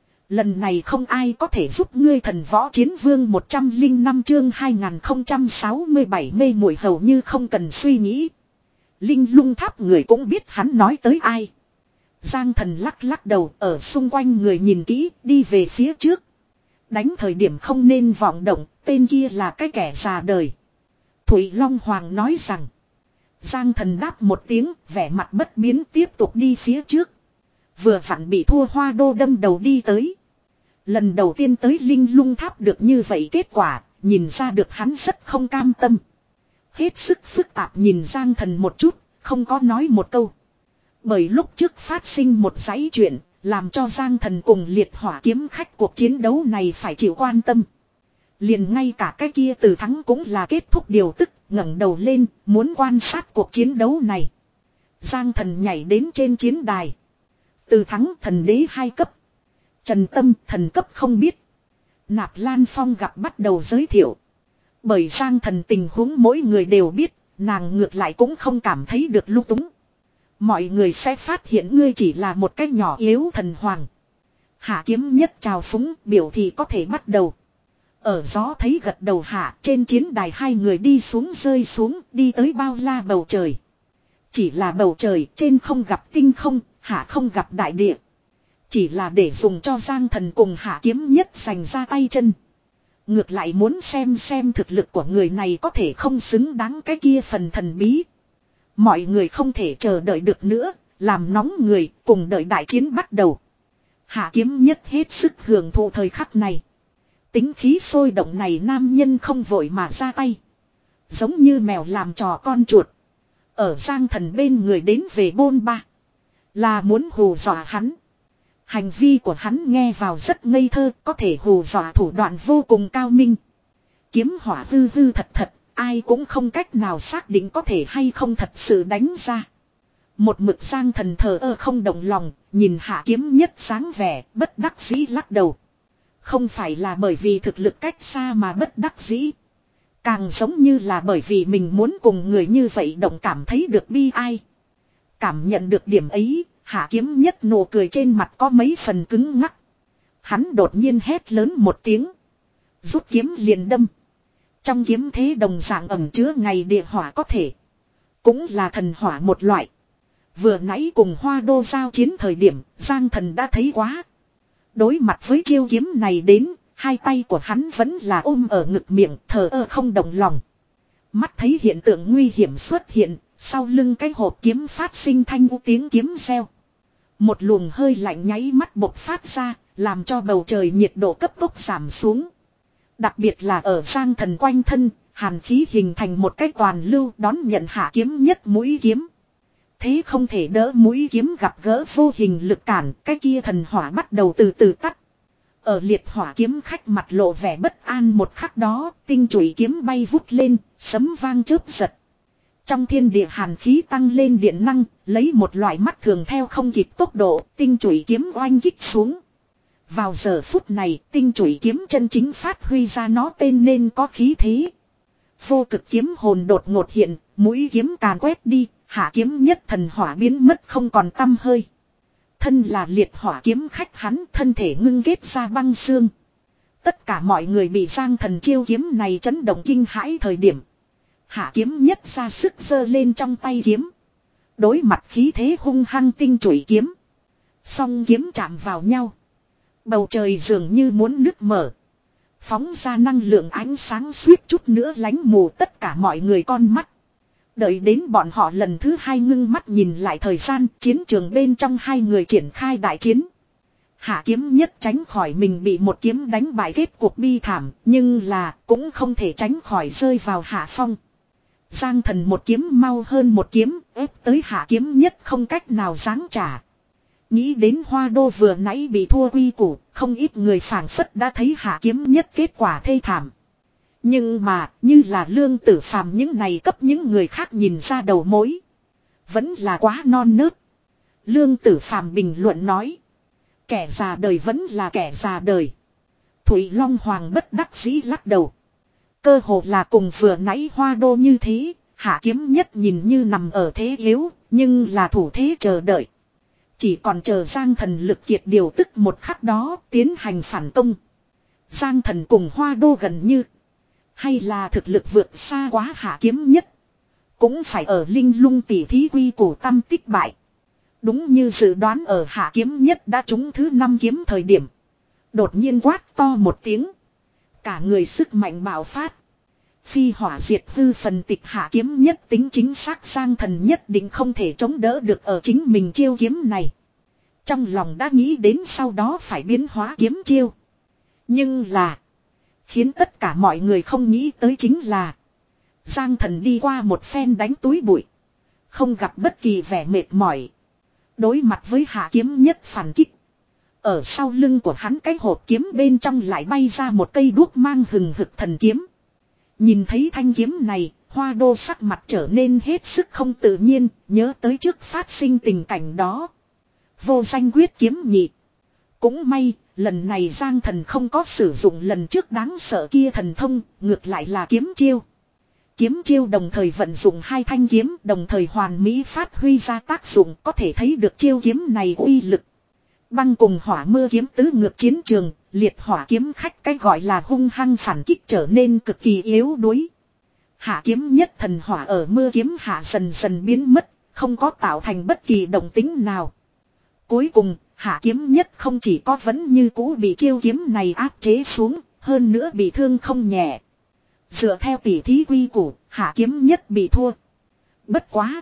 Lần này không ai có thể giúp ngươi. Thần võ chiến vương một trăm lẻ năm chương hai nghìn không trăm sáu mươi bảy mê muội hầu như không cần suy nghĩ. Linh lung tháp người cũng biết hắn nói tới ai. Giang Thần lắc lắc đầu ở xung quanh người nhìn kỹ đi về phía trước. Đánh thời điểm không nên vọng động, tên kia là cái kẻ già đời. Thủy Long Hoàng nói rằng. Giang Thần đáp một tiếng, vẻ mặt bất biến tiếp tục đi phía trước. Vừa vặn bị thua Hoa Đô đâm đầu đi tới. Lần đầu tiên tới linh lung tháp được như vậy kết quả, nhìn ra được hắn rất không cam tâm. Hết sức phức tạp nhìn Giang Thần một chút, không có nói một câu. Bởi lúc trước phát sinh một dãy chuyện, làm cho Giang Thần cùng liệt hỏa kiếm khách cuộc chiến đấu này phải chịu quan tâm. Liền ngay cả cái kia từ thắng cũng là kết thúc điều tức, ngẩng đầu lên, muốn quan sát cuộc chiến đấu này. Giang Thần nhảy đến trên chiến đài. Từ thắng thần đế hai cấp. Trần Tâm thần cấp không biết. Nạp Lan Phong gặp bắt đầu giới thiệu. Bởi Giang Thần tình huống mỗi người đều biết, nàng ngược lại cũng không cảm thấy được lung túng. Mọi người sẽ phát hiện ngươi chỉ là một cái nhỏ yếu thần hoàng. Hạ Kiếm Nhất chào phúng biểu thị có thể bắt đầu. Ở gió thấy gật đầu hạ, trên chiến đài hai người đi xuống rơi xuống, đi tới bao la bầu trời. Chỉ là bầu trời, trên không gặp tinh không, hạ không gặp đại địa. Chỉ là để dùng cho Giang Thần cùng Hạ Kiếm Nhất dành ra tay chân. Ngược lại muốn xem xem thực lực của người này có thể không xứng đáng cái kia phần thần bí. Mọi người không thể chờ đợi được nữa, làm nóng người, cùng đợi đại chiến bắt đầu. Hạ Kiếm Nhất hết sức hưởng thụ thời khắc này. Tính khí sôi động này nam nhân không vội mà ra tay. Giống như mèo làm trò con chuột. Ở Giang Thần bên người đến về bôn ba. Là muốn hù dọa hắn. Hành vi của hắn nghe vào rất ngây thơ, có thể hù dọa thủ đoạn vô cùng cao minh. Kiếm hỏa hư hư thật thật, ai cũng không cách nào xác định có thể hay không thật sự đánh ra. Một mực Giang Thần thờ ơ không động lòng, nhìn Hạ Kiếm Nhất sáng vẻ, bất đắc dĩ lắc đầu. Không phải là bởi vì thực lực cách xa mà bất đắc dĩ. Càng giống như là bởi vì mình muốn cùng người như vậy động cảm thấy được bi ai. Cảm nhận được điểm ấy, Hạ Kiếm Nhất nụ cười trên mặt có mấy phần cứng ngắc. Hắn đột nhiên hét lớn một tiếng. Rút kiếm liền đâm. Trong kiếm thế đồng dạng ẩn chứa ngày địa hỏa có thể. Cũng là thần hỏa một loại. Vừa nãy cùng Hoa Đô giao chiến thời điểm, Giang Thần đã thấy quá. Đối mặt với chiêu kiếm này đến, hai tay của hắn vẫn là ôm ở ngực miệng, thờ ơ không động lòng. Mắt thấy hiện tượng nguy hiểm xuất hiện, sau lưng cái hộp kiếm phát sinh thanh u tiếng kiếm reo. Một luồng hơi lạnh nháy mắt bộc phát ra, làm cho bầu trời nhiệt độ cấp tốc giảm xuống. Đặc biệt là ở Giang Thần quanh thân, hàn khí hình thành một cái toàn lưu đón nhận Hạ Kiếm Nhất mũi kiếm. Thế không thể đỡ mũi kiếm gặp gỡ vô hình lực cản, cái kia thần hỏa bắt đầu từ từ tắt. Ở liệt hỏa kiếm khách mặt lộ vẻ bất an một khắc đó, tinh chùy kiếm bay vút lên, sấm vang chớp giật. Trong thiên địa hàn khí tăng lên điện năng, lấy một loại mắt thường theo không kịp tốc độ, tinh chùy kiếm oanh kích xuống. Vào giờ phút này, tinh chùy kiếm chân chính phát huy ra nó tên nên có khí thế. Vô cực kiếm hồn đột ngột hiện, mũi kiếm càn quét đi, Hạ Kiếm Nhất thần hỏa biến mất không còn tăm hơi. Thân là liệt hỏa kiếm khách hắn thân thể ngưng kết ra băng xương. Tất cả mọi người bị Giang Thần chiêu kiếm này chấn động kinh hãi thời điểm. Hạ Kiếm Nhất ra sức giơ lên trong tay kiếm. Đối mặt khí thế hung hăng tinh chùy kiếm. Song kiếm chạm vào nhau. Bầu trời dường như muốn nứt mở. Phóng ra năng lượng ánh sáng suýt chút nữa lánh mù tất cả mọi người con mắt. Đợi đến bọn họ lần thứ hai ngưng mắt nhìn lại thời gian, chiến trường bên trong hai người triển khai đại chiến. Hạ Kiếm Nhất tránh khỏi mình bị một kiếm đánh bại kết cuộc bi thảm, nhưng là cũng không thể tránh khỏi rơi vào hạ phong. Giang Thần một kiếm mau hơn một kiếm, ép tới Hạ Kiếm Nhất không cách nào giáng trả. Nghĩ đến Hoa Đô vừa nãy bị thua quy củ, không ít người phảng phất đã thấy Hạ Kiếm Nhất kết quả thê thảm. Nhưng mà, như là Lương Tử Phàm những này cấp những người khác nhìn ra đầu mối. Vẫn là quá non nớt. Lương Tử Phàm bình luận nói. Kẻ già đời vẫn là kẻ già đời. Thủy Long Hoàng bất đắc dĩ lắc đầu. Cơ hồ là cùng vừa nãy Hoa Đô như thế, Hạ Kiếm Nhất nhìn như nằm ở thế yếu, nhưng là thủ thế chờ đợi. Chỉ còn chờ Giang Thần lực kiệt điều tức một khắc đó tiến hành phản công. Giang Thần cùng Hoa Đô gần như. Hay là thực lực vượt xa quá Hạ Kiếm Nhất. Cũng phải ở linh lung tỉ thí quy củ tâm tích bại. Đúng như dự đoán ở Hạ Kiếm Nhất đã trúng thứ năm kiếm thời điểm. Đột nhiên quát to một tiếng. Cả người sức mạnh bạo phát. Phi hỏa diệt hư phần tịch Hạ Kiếm Nhất tính chính xác Giang Thần nhất định không thể chống đỡ được ở chính mình chiêu kiếm này. Trong lòng đã nghĩ đến sau đó phải biến hóa kiếm chiêu. Nhưng là. Khiến tất cả mọi người không nghĩ tới chính là. Giang Thần đi qua một phen đánh túi bụi. Không gặp bất kỳ vẻ mệt mỏi. Đối mặt với Hạ Kiếm Nhất phản kích. Ở sau lưng của hắn cái hộp kiếm bên trong lại bay ra một cây đuốc mang hừng hực thần kiếm. Nhìn thấy thanh kiếm này, Hoa Đô sắc mặt trở nên hết sức không tự nhiên, nhớ tới trước phát sinh tình cảnh đó. Vô danh quyết kiếm nhị. Cũng may, lần này Giang Thần không có sử dụng lần trước đáng sợ kia thần thông, ngược lại là kiếm chiêu. Kiếm chiêu đồng thời vận dụng hai thanh kiếm, đồng thời hoàn mỹ phát huy ra tác dụng, có thể thấy được chiêu kiếm này uy lực. Băng cùng hỏa mưa kiếm tứ ngược chiến trường, liệt hỏa kiếm khách cái gọi là hung hăng phản kích trở nên cực kỳ yếu đuối. Hạ Kiếm Nhất thần hỏa ở mưa kiếm hạ dần dần biến mất, không có tạo thành bất kỳ động tính nào. Cuối cùng, Hạ Kiếm Nhất không chỉ có vẫn như cũ bị chiêu kiếm này áp chế xuống, hơn nữa bị thương không nhẹ. Dựa theo tỉ thí quy củ, Hạ Kiếm Nhất bị thua. Bất quá.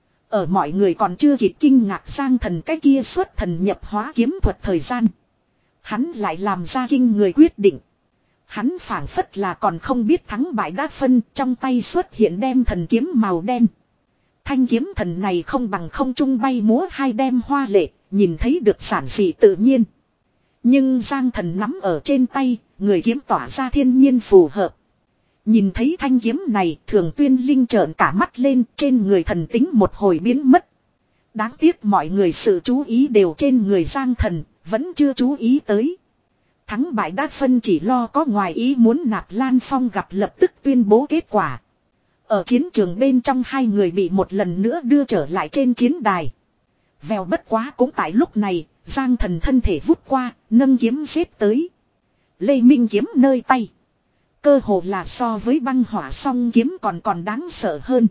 Ở mọi người còn chưa kịp kinh ngạc Giang Thần cái kia xuất thần nhập hóa kiếm thuật thời gian. Hắn lại làm ra kinh người quyết định. Hắn phảng phất là còn không biết thắng bại đã phân, trong tay xuất hiện đem thần kiếm màu đen. Thanh kiếm thần này không bằng không trung bay múa hai đem hoa lệ, nhìn thấy được giản dị tự nhiên. Nhưng Giang Thần nắm ở trên tay, người kiếm tỏa ra thiên nhiên phù hợp. Nhìn thấy thanh kiếm này, Thường Tuyên Linh trợn cả mắt lên, trên người thần tính một hồi biến mất. Đáng tiếc mọi người sự chú ý đều trên người Giang Thần, vẫn chưa chú ý tới. Thắng bại đã phân chỉ lo có ngoài ý muốn Nạp Lan Phong gặp lập tức tuyên bố kết quả. Ở chiến trường bên trong hai người bị một lần nữa đưa trở lại trên chiến đài. Vèo bất quá cũng tại lúc này, Giang Thần thân thể vút qua, nâng kiếm xếp tới. Lê Minh kiếm nơi tay. Cơ hồ là so với băng hỏa song kiếm còn còn đáng sợ hơn.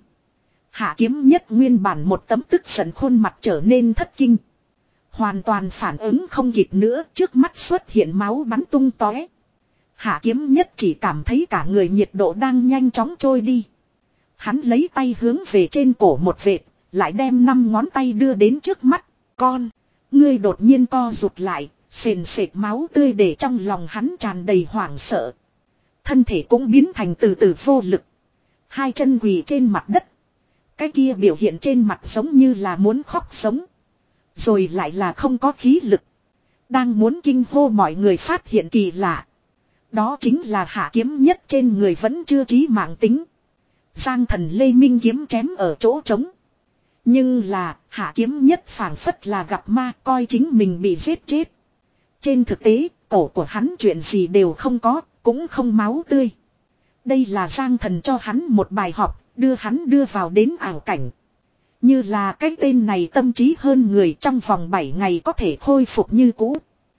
Hạ Kiếm Nhất nguyên bản một tấm tức giận khuôn mặt trở nên thất kinh. Hoàn toàn phản ứng không kịp nữa, trước mắt xuất hiện máu bắn tung tóe. Hạ Kiếm Nhất chỉ cảm thấy cả người nhiệt độ đang nhanh chóng trôi đi. Hắn lấy tay hướng về trên cổ một vệt, lại đem năm ngón tay đưa đến trước mắt. Con, ngươi đột nhiên co rụt lại, Sền sệt máu tươi để trong lòng hắn tràn đầy hoảng sợ. Thân thể cũng biến thành từ từ vô lực. Hai chân quỳ trên mặt đất. Cái kia biểu hiện trên mặt giống như là muốn khóc sống. Rồi lại là không có khí lực. Đang muốn kinh hô mọi người phát hiện kỳ lạ. Đó chính là hạ kiếm nhất trên người vẫn chưa chí mạng tính. Giang thần Lê Minh kiếm chém ở chỗ trống. Nhưng là hạ kiếm nhất phảng phất là gặp ma, coi chính mình bị giết chết. Trên thực tế, cổ của hắn chuyện gì đều không có, cũng không máu tươi. Đây là Giang thần cho hắn một bài học, đưa hắn đưa vào đến ảo cảnh. Như là cái tên này tâm trí hơn người, trong vòng bảy ngày có thể khôi phục như cũ.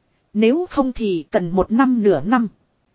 Nếu không thì cần một năm nửa năm.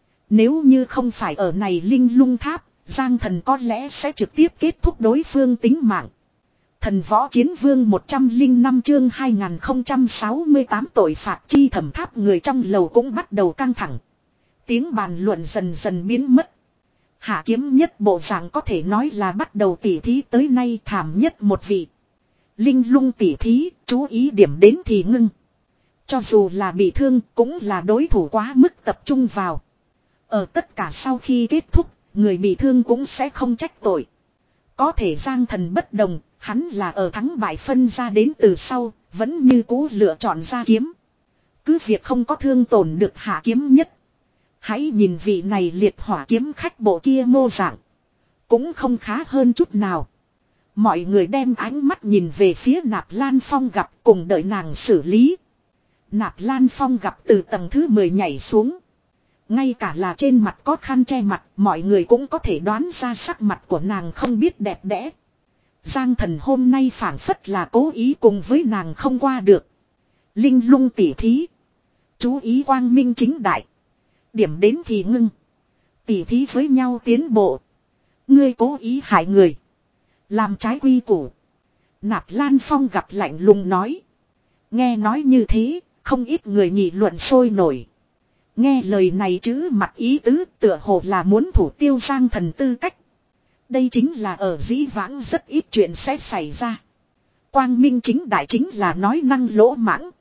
Nếu như không phải ở này linh lung tháp, Giang thần có lẽ sẽ trực tiếp kết thúc đối phương tính mạng. Thần võ chiến vương một trăm lẻ năm chương hai nghìn không trăm sáu mươi tám tội phạt chi thẩm tháp, người trong lầu cũng bắt đầu căng thẳng. Tiếng bàn luận dần dần biến mất. Hạ kiếm nhất bộ dạng có thể nói là bắt đầu tỉ thí tới nay thảm nhất một vị. Linh lung tỉ thí, chú ý điểm đến thì ngưng. Cho dù là bị thương cũng là đối thủ quá mức tập trung vào. Ở tất cả sau khi kết thúc, người bị thương cũng sẽ không trách tội. Có thể Giang thần bất đồng, hắn là ở thắng bại phân ra đến từ sau, vẫn như cũ lựa chọn ra kiếm. Cứ việc không có thương tổn được hạ kiếm nhất. Hãy nhìn vị này liệt hỏa kiếm khách bộ kia mô dạng. Cũng không khá hơn chút nào. Mọi người đem ánh mắt nhìn về phía Nạp Lan Phong gặp cùng đợi nàng xử lý. Nạp Lan Phong gặp từ tầng thứ mười nhảy xuống. Ngay cả là trên mặt có khăn che mặt, mọi người cũng có thể đoán ra sắc mặt của nàng không biết đẹp đẽ. Giang thần hôm nay phảng phất là cố ý cùng với nàng không qua được. Linh lung tỉ thí. Chú ý quang minh chính đại. Điểm đến thì ngưng. Tỉ thí với nhau tiến bộ. Ngươi cố ý hại người. Làm trái quy củ. Nạp Lan Phong gặp lạnh lùng nói. Nghe nói như thế, không ít người nghị luận sôi nổi. Nghe lời này chữ mặt ý tứ tựa hồ là muốn thủ tiêu Giang thần tư cách. Đây chính là ở dĩ vãng rất ít chuyện sẽ xảy ra. Quang minh chính đại chính là nói năng lỗ mãng.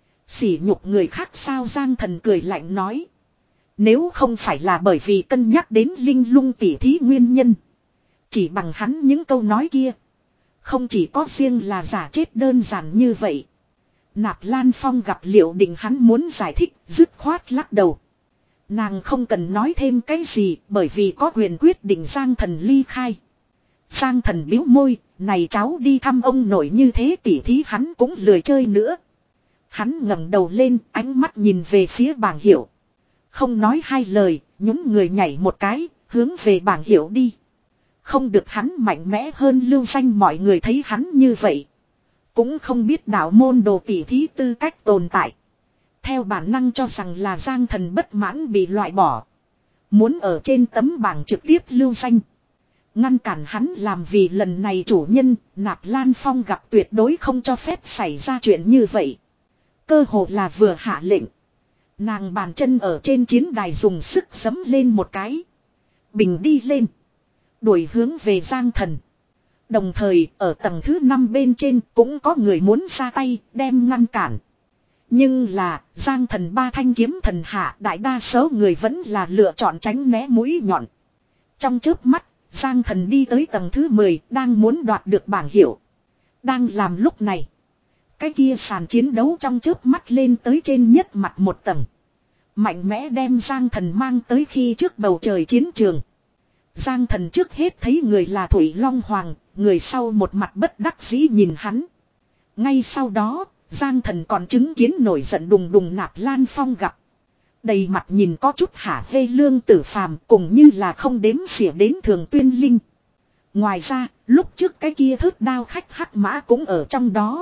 Sỉ nhục người khác sao? Giang thần cười lạnh nói. Nếu không phải là bởi vì cân nhắc đến linh lung tỉ thí nguyên nhân. Chỉ bằng hắn những câu nói kia. Không chỉ có riêng là giả chết đơn giản như vậy. Nạp Lan Phong gặp liệu định hắn muốn giải thích, dứt khoát lắc đầu. Nàng không cần nói thêm cái gì bởi vì có quyền quyết định Giang thần ly khai. Giang thần biếu môi, này cháu đi thăm ông nội như thế tỉ thí hắn cũng lười chơi nữa. Hắn ngẩng đầu lên, ánh mắt nhìn về phía bảng hiệu. Không nói hai lời, nhún người nhảy một cái, hướng về bảng hiệu đi. Không được hắn mạnh mẽ hơn lưu danh, mọi người thấy hắn như vậy. Cũng không biết đạo môn đồ tỉ thí tư cách tồn tại. Theo bản năng cho rằng là Giang thần bất mãn bị loại bỏ. Muốn ở trên tấm bảng trực tiếp lưu danh. Ngăn cản hắn làm vì lần này chủ nhân, Nạp Lan Phong gặp tuyệt đối không cho phép xảy ra chuyện như vậy. Cơ hồ là vừa hạ lệnh. Nàng bàn chân ở trên chiến đài dùng sức giẫm lên một cái. Bình đi lên. Đuổi hướng về Giang thần. Đồng thời ở tầng thứ năm bên trên cũng có người muốn ra tay đem ngăn cản. Nhưng là Giang thần ba thanh kiếm thần hạ, đại đa số người vẫn là lựa chọn tránh né mũi nhọn. Trong chớp mắt Giang thần đi tới tầng thứ mười, đang muốn đoạt được bảng hiệu. Đang làm lúc này, cái kia sàn chiến đấu trong chớp mắt lên tới trên nhất mặt một tầng. Mạnh mẽ đem Giang thần mang tới khi trước bầu trời chiến trường. Giang thần trước hết thấy người là Thủy Long Hoàng, người sau một mặt bất đắc dĩ nhìn hắn. Ngay sau đó, Giang thần còn chứng kiến nổi giận đùng đùng Nạp Lan Phong gặp. Đầy mặt nhìn có chút hả hê Lương Tử Phàm cùng như là không đếm xỉa đến Thường Tuyên Linh. Ngoài ra, lúc trước cái kia thớt đao khách hắc mã cũng ở trong đó.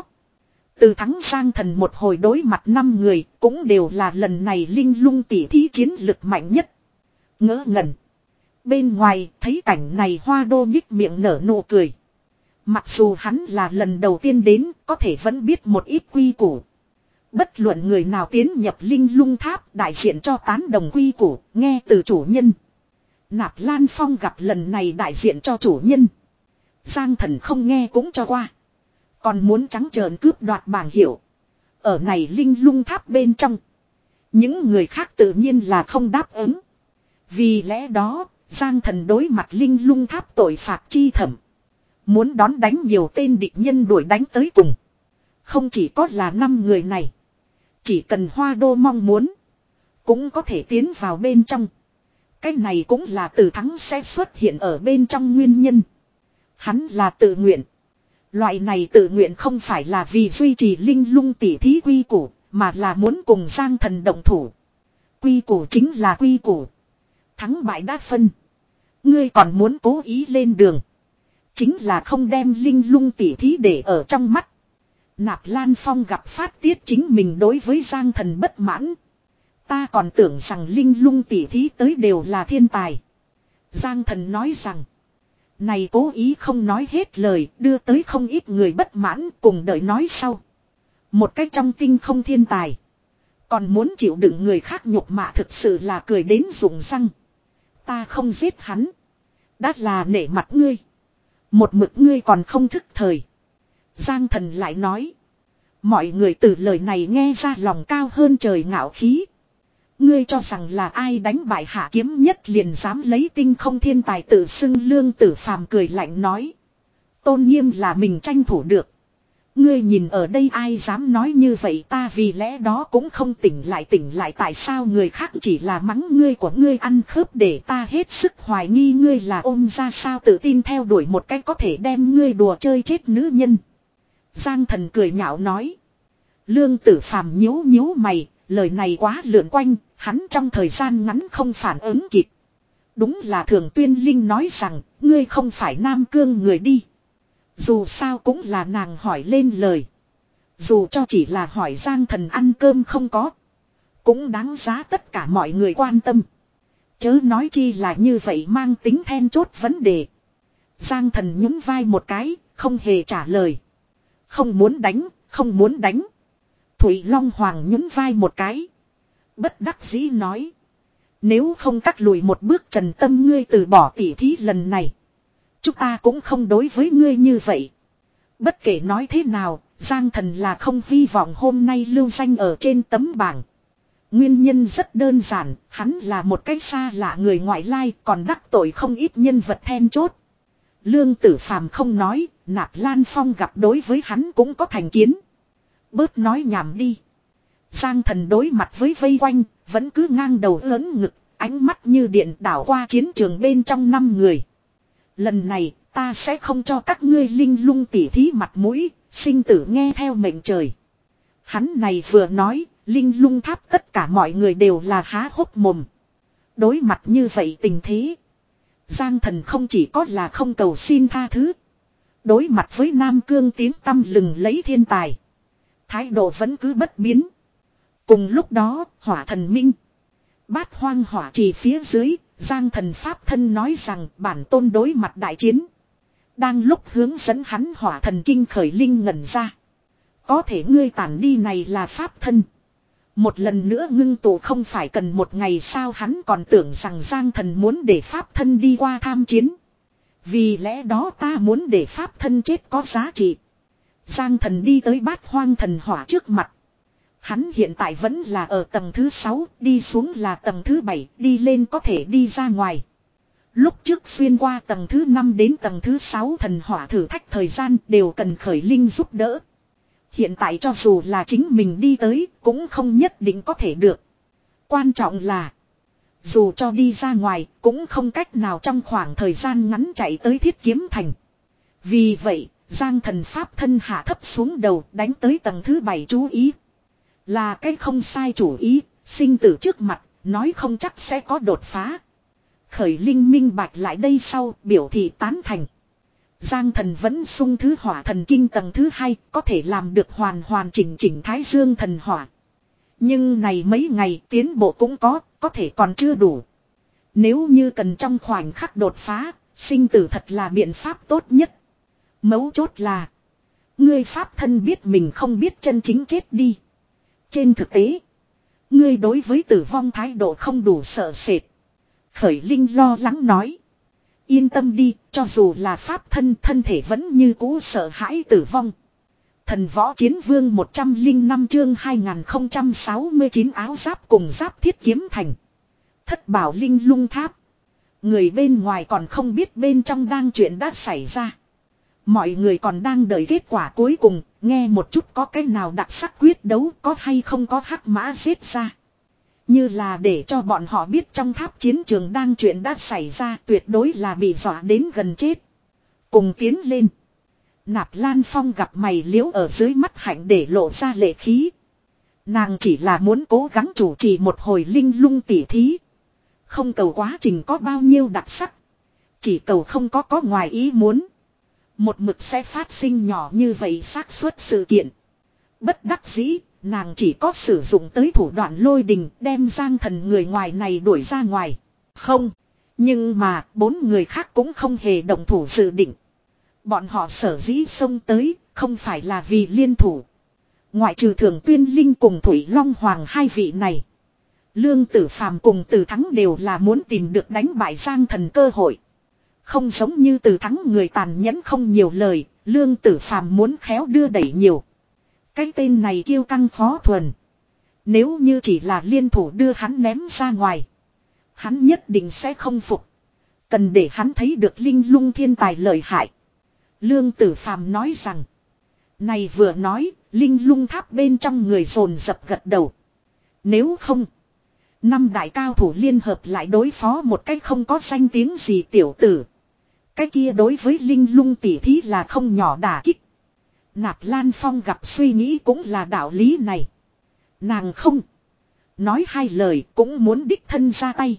Từ thắng Giang thần một hồi đối mặt năm người, cũng đều là lần này linh lung tỉ thí chiến lực mạnh nhất. Ngỡ ngẩn. Bên ngoài, thấy cảnh này Hoa Đô nhích miệng nở nụ cười. Mặc dù hắn là lần đầu tiên đến, có thể vẫn biết một ít quy củ. Bất luận người nào tiến nhập linh lung tháp, đại diện cho tán đồng quy củ, nghe từ chủ nhân. Nạp Lan Phong gặp lần này đại diện cho chủ nhân. Giang thần không nghe cũng cho qua. Còn muốn trắng trợn cướp đoạt bảng hiệu. Ở này linh lung tháp bên trong. Những người khác tự nhiên là không đáp ứng. Vì lẽ đó, Giang Thần đối mặt linh lung tháp tội phạt chi thẩm. Muốn đón đánh nhiều tên địch nhân đuổi đánh tới cùng. Không chỉ có là năm người này. Chỉ cần Hoa Đô mong muốn. Cũng có thể tiến vào bên trong. Cái này cũng là từ thắng sẽ xuất hiện ở bên trong nguyên nhân. Hắn là tự nguyện. Loại này tự nguyện không phải là vì duy trì linh lung tỉ thí quy củ. Mà là muốn cùng Giang Thần động thủ. Quy củ chính là quy củ. Thắng bại đã phân. Ngươi còn muốn cố ý lên đường. Chính là không đem linh lung tỉ thí để ở trong mắt. Nạp Lan Phong gặp phát tiết chính mình đối với Giang Thần bất mãn. Ta còn tưởng rằng linh lung tỉ thí tới đều là thiên tài. Giang Thần nói rằng. Này cố ý không nói hết lời, đưa tới không ít người bất mãn cùng đợi nói sau. Một cách trong tinh không thiên tài. Còn muốn chịu đựng người khác nhục mạ thực sự là cười đến rụng răng. Ta không giết hắn. Đã là nể mặt ngươi. Một mực ngươi còn không thức thời. Giang Thần lại nói. Mọi người từ lời này nghe ra lòng cao hơn trời ngạo khí. Ngươi cho rằng là ai đánh bại Hạ Kiếm Nhất liền dám lấy tinh không thiên tài tự xưng Lương Tử Phàm cười lạnh nói. Tôn nghiêm là mình tranh thủ được. Ngươi nhìn ở đây ai dám nói như vậy ta vì lẽ đó cũng không tỉnh lại tỉnh lại tại sao người khác chỉ là mắng ngươi của ngươi ăn khớp để ta hết sức hoài nghi ngươi là ôm ra sao tự tin theo đuổi một cách có thể đem ngươi đùa chơi chết nữ nhân. Giang Thần cười nhạo nói. Lương Tử Phàm nhíu nhíu mày, lời này quá lượn quanh, hắn trong thời gian ngắn không phản ứng kịp. Đúng là Thường Tuyên Linh nói rằng, ngươi không phải Nam Cương người đi. Dù sao cũng là nàng hỏi lên lời. Dù cho chỉ là hỏi Giang Thần ăn cơm không có. Cũng đáng giá tất cả mọi người quan tâm. Chớ nói chi là như vậy mang tính then chốt vấn đề. Giang Thần nhún vai một cái, không hề trả lời. Không muốn đánh, không muốn đánh. Thủy Long Hoàng nhún vai một cái. Bất đắc dĩ nói. Nếu không cắt lùi một bước Trần Tâm ngươi từ bỏ tỉ thí lần này. Chúng ta cũng không đối với ngươi như vậy. Bất kể nói thế nào, Giang Thần là không hy vọng hôm nay lưu danh ở trên tấm bảng. Nguyên nhân rất đơn giản, hắn là một cái xa lạ người ngoại lai còn đắc tội không ít nhân vật then chốt. Lương Tử Phàm không nói, Nạp Lan Phong gặp đối với hắn cũng có thành kiến. Bớt nói nhảm đi. Giang Thần đối mặt với vây quanh, vẫn cứ ngang đầu lớn ngực, ánh mắt như điện đảo qua chiến trường bên trong năm người. Lần này, ta sẽ không cho các ngươi linh lung tỉ thí mặt mũi, sinh tử nghe theo mệnh trời. Hắn này vừa nói, linh lung tháp tất cả mọi người đều là há hốc mồm. Đối mặt như vậy tình thế. Giang Thần không chỉ có là không cầu xin tha thứ. Đối mặt với Nam Cương tiếng tăm lừng lấy thiên tài. Thái độ vẫn cứ bất biến. Cùng lúc đó, Hỏa Thần Minh. Bát Hoang Hỏa Trì phía dưới, Giang Thần Pháp Thân nói rằng bản tôn đối mặt đại chiến. Đang lúc hướng dẫn hắn Hỏa Thần Kinh khởi linh ngẩn ra. Có thể ngươi tản đi này là Pháp Thân. Một lần nữa ngưng tụ không phải cần một ngày sao hắn còn tưởng rằng Giang Thần muốn để Pháp Thân đi qua tham chiến. Vì lẽ đó ta muốn để Pháp Thân chết có giá trị. Giang Thần đi tới Bát Hoang Thần Hỏa trước mặt. Hắn hiện tại vẫn là ở tầng thứ sáu, đi xuống là tầng thứ bảy, đi lên có thể đi ra ngoài. Lúc trước xuyên qua tầng thứ năm đến tầng thứ sáu thần hỏa thử thách thời gian đều cần khởi linh giúp đỡ. Hiện tại cho dù là chính mình đi tới cũng không nhất định có thể được. Quan trọng là dù cho đi ra ngoài cũng không cách nào trong khoảng thời gian ngắn chạy tới Thiết Kiếm Thành. Vì vậy, Giang Thần Pháp Thân hạ thấp xuống đầu đánh tới tầng thứ bảy chú ý. Là cái không sai chủ ý, sinh tử trước mặt, nói không chắc sẽ có đột phá. Khởi linh minh bạch lại đây sau, biểu thị tán thành. Giang Thần vẫn sung thứ hỏa thần kinh tầng thứ hai, có thể làm được hoàn hoàn chỉnh chỉnh Thái Dương thần hỏa. Nhưng này mấy ngày tiến bộ cũng có, có thể còn chưa đủ. Nếu như cần trong khoảnh khắc đột phá, sinh tử thật là biện pháp tốt nhất. Mấu chốt là, ngươi Pháp Thân biết mình không biết chân chính chết đi. Trên thực tế, ngươi đối với tử vong thái độ không đủ sợ sệt. Khởi Linh lo lắng nói. Yên tâm đi, cho dù là Pháp Thân thân thể vẫn như cũ sợ hãi tử vong. Thần võ chiến vương một trăm linh năm chương hai nghìn không trăm sáu mươi chín áo giáp cùng giáp thiết kiếm thành. Thất bảo linh lung tháp. Người bên ngoài còn không biết bên trong đang chuyện đã xảy ra. Mọi người còn đang đợi kết quả cuối cùng, nghe một chút có cái nào đặc sắc quyết đấu có hay không có hắc mã giết ra. Như là để cho bọn họ biết trong tháp chiến trường đang chuyện đã xảy ra, tuyệt đối là bị dọa đến gần chết. Cùng tiến lên. Nạp Lan Phong gặp mày liễu ở dưới mắt hạnh để lộ ra lệ khí. Nàng chỉ là muốn cố gắng chủ trì một hồi linh lung tỉ thí. Không cầu quá trình có bao nhiêu đặc sắc. Chỉ cầu không có có ngoài ý muốn. Một mực sẽ phát sinh nhỏ như vậy xác suất sự kiện. Bất đắc dĩ, nàng chỉ có sử dụng tới thủ đoạn lôi đình đem Giang Thần người ngoài này đuổi ra ngoài. Không, nhưng mà bốn người khác cũng không hề động thủ dự định. Bọn họ sở dĩ xông tới, không phải là vì liên thủ. Ngoại trừ Thường Tuyên Linh cùng Thủy Long Hoàng hai vị này. Lương Tử Phàm cùng Từ Thắng đều là muốn tìm được đánh bại Giang Thần cơ hội. Không giống như Từ Thắng người tàn nhẫn không nhiều lời, Lương Tử Phàm muốn khéo đưa đẩy nhiều. Cái tên này kiêu căng khó thuần. Nếu như chỉ là liên thủ đưa hắn ném ra ngoài, hắn nhất định sẽ không phục. Cần để hắn thấy được linh lung thiên tài lợi hại. Lương Tử Phàm nói rằng. Này vừa nói, linh lung tháp bên trong người dồn dập gật đầu. Nếu không, năm đại cao thủ liên hợp lại đối phó một cách không có danh tiếng gì tiểu tử. Cái kia đối với linh lung tỉ thí là không nhỏ đả kích. Nạp Lan Phong gặp suy nghĩ cũng là đạo lý này. Nàng không nói hai lời cũng muốn đích thân ra tay.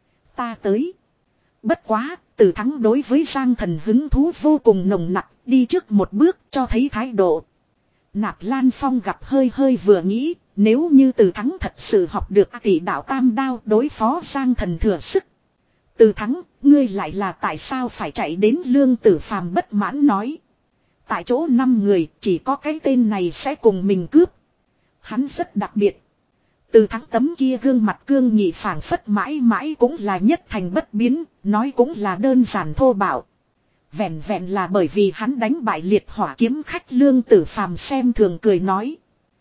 Ta tới. Bất quá, Từ Thắng đối với Giang Thần hứng thú vô cùng nồng nặc, đi trước một bước cho thấy thái độ. Nạp Lan Phong gặp hơi hơi vừa nghĩ, nếu như Từ Thắng thật sự học được tỷ đạo tam đao đối phó Giang Thần thừa sức. Từ Thắng, ngươi lại là tại sao phải chạy đến Lương Tử Phàm bất mãn nói. Tại chỗ năm người, chỉ có cái tên này sẽ cùng mình cướp. Hắn rất đặc biệt. Từ Thắng tấm kia gương mặt cương nghị phảng phất mãi mãi cũng là nhất thành bất biến, nói cũng là đơn giản thô bạo. Vẹn vẹn là bởi vì hắn đánh bại liệt hỏa kiếm khách Lương Tử Phàm xem thường cười nói.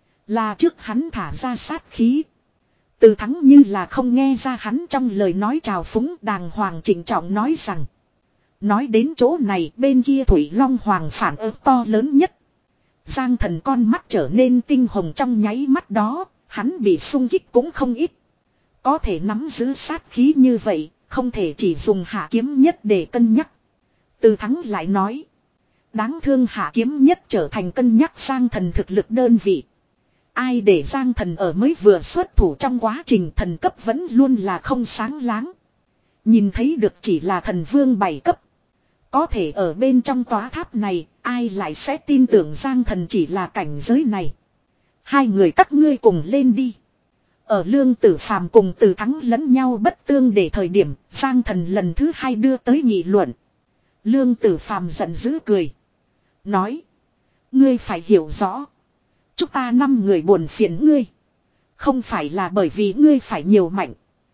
Là trước hắn thả ra sát khí. Từ Thắng như là không nghe ra hắn trong lời nói trào phúng đàng hoàng trịnh trọng nói rằng. Nói đến chỗ này bên kia Thủy Long Hoàng phản ứng to lớn nhất. Giang Thần con mắt trở nên tinh hồng trong nháy mắt đó, hắn bị xung kích cũng không ít. Có thể nắm giữ sát khí như vậy, không thể chỉ dùng hạ kiếm nhất để cân nhắc. Từ Thắng lại nói. Đáng thương hạ kiếm nhất trở thành cân nhắc Giang Thần thực lực đơn vị. Ai để Giang Thần ở mới vừa xuất thủ trong quá trình thần cấp vẫn luôn là không sáng láng. Nhìn thấy được chỉ là thần vương bảy cấp. Có thể ở bên trong tòa tháp này, ai lại sẽ tin tưởng Giang Thần chỉ là cảnh giới này. Hai người các ngươi cùng lên đi. Ở Lương Tử Phàm cùng Từ Thắng lẫn nhau bất tương để thời điểm, Giang Thần lần thứ hai đưa tới nghị luận. Lương Tử Phàm giận dữ cười. Nói. Ngươi phải hiểu rõ. Chúng ta năm người buồn phiền ngươi. Không phải là bởi vì ngươi phải nhiều mạnh.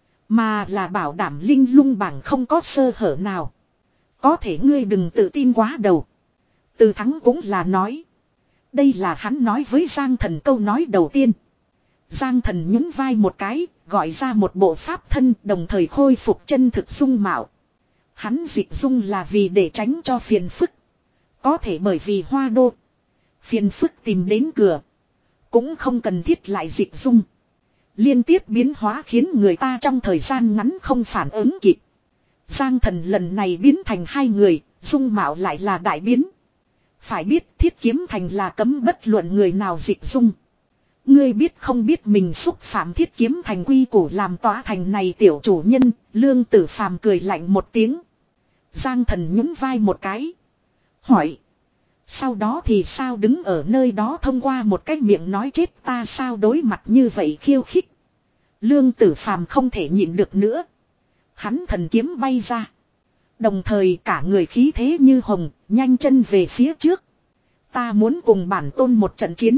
Mà là bảo đảm linh lung bảng không có sơ hở nào. Có thể ngươi đừng tự tin quá đầu. Từ Thắng cũng là nói. Đây là hắn nói với Giang Thần câu nói đầu tiên. Giang Thần nhún vai một cái, gọi ra một bộ pháp thân đồng thời khôi phục chân thực dung mạo. Hắn dịch dung là vì để tránh cho phiền phức. Có thể bởi vì hoa đô. Phiền phức tìm đến cửa. Cũng không cần thiết lại dịch dung. Liên tiếp biến hóa khiến người ta trong thời gian ngắn không phản ứng kịp. Giang Thần lần này biến thành hai người, dung mạo lại là đại biến. Phải biết Thiết Kiếm Thành là cấm bất luận người nào dịch dung. Ngươi biết không biết mình xúc phạm Thiết Kiếm Thành quy củ làm tòa thành này tiểu chủ nhân, Lương Tử Phàm cười lạnh một tiếng. Giang Thần nhún vai một cái. Hỏi. Sau đó thì sao đứng ở nơi đó thông qua một cái miệng nói chết ta sao đối mặt như vậy khiêu khích. Lương Tử Phàm không thể nhịn được nữa. Hắn thần kiếm bay ra. Đồng thời cả người khí thế như hồng, nhanh chân về phía trước. Ta muốn cùng bản tôn một trận chiến.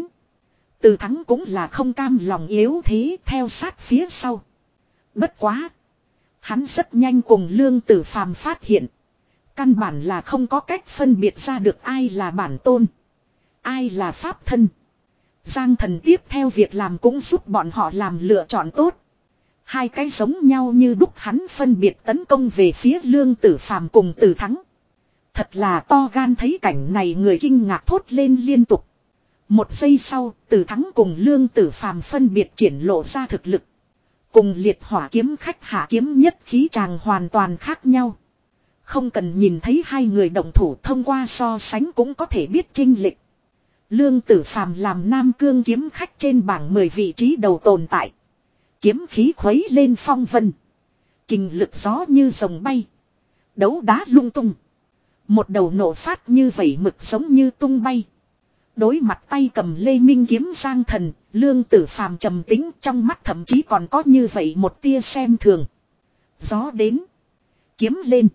Từ Thắng cũng là không cam lòng yếu thế theo sát phía sau. Bất quá. Hắn rất nhanh cùng Lương Tử Phàm phát hiện. Căn bản là không có cách phân biệt ra được ai là bản tôn. Ai là pháp thân? Giang thần tiếp theo việc làm cũng giúp bọn họ làm lựa chọn tốt. Hai cái giống nhau như đúc hắn phân biệt tấn công về phía Lương Tử Phàm cùng Từ Thắng. Thật là to gan, thấy cảnh này người kinh ngạc thốt lên liên tục. Một giây sau, Từ Thắng cùng Lương Tử Phàm phân biệt triển lộ ra thực lực. Cùng liệt hỏa kiếm khách hạ kiếm nhất khí chàng hoàn toàn khác nhau. Không cần nhìn thấy hai người động thủ, thông qua so sánh cũng có thể biết chênh lệch. Lương Tử Phàm làm Nam Cương kiếm khách trên bảng mười vị trí đầu tồn tại. Kiếm khí khuấy lên phong vân. Kình lực gió như rồng bay. Đấu đá lung tung. Một đầu nổ phát như vẩy mực giống như tung bay. Đối mặt tay cầm Lê Minh kiếm Giang Thần, Lương Tử Phàm trầm tĩnh, trong mắt thậm chí còn có như vậy một tia xem thường. Gió đến. Kiếm lên.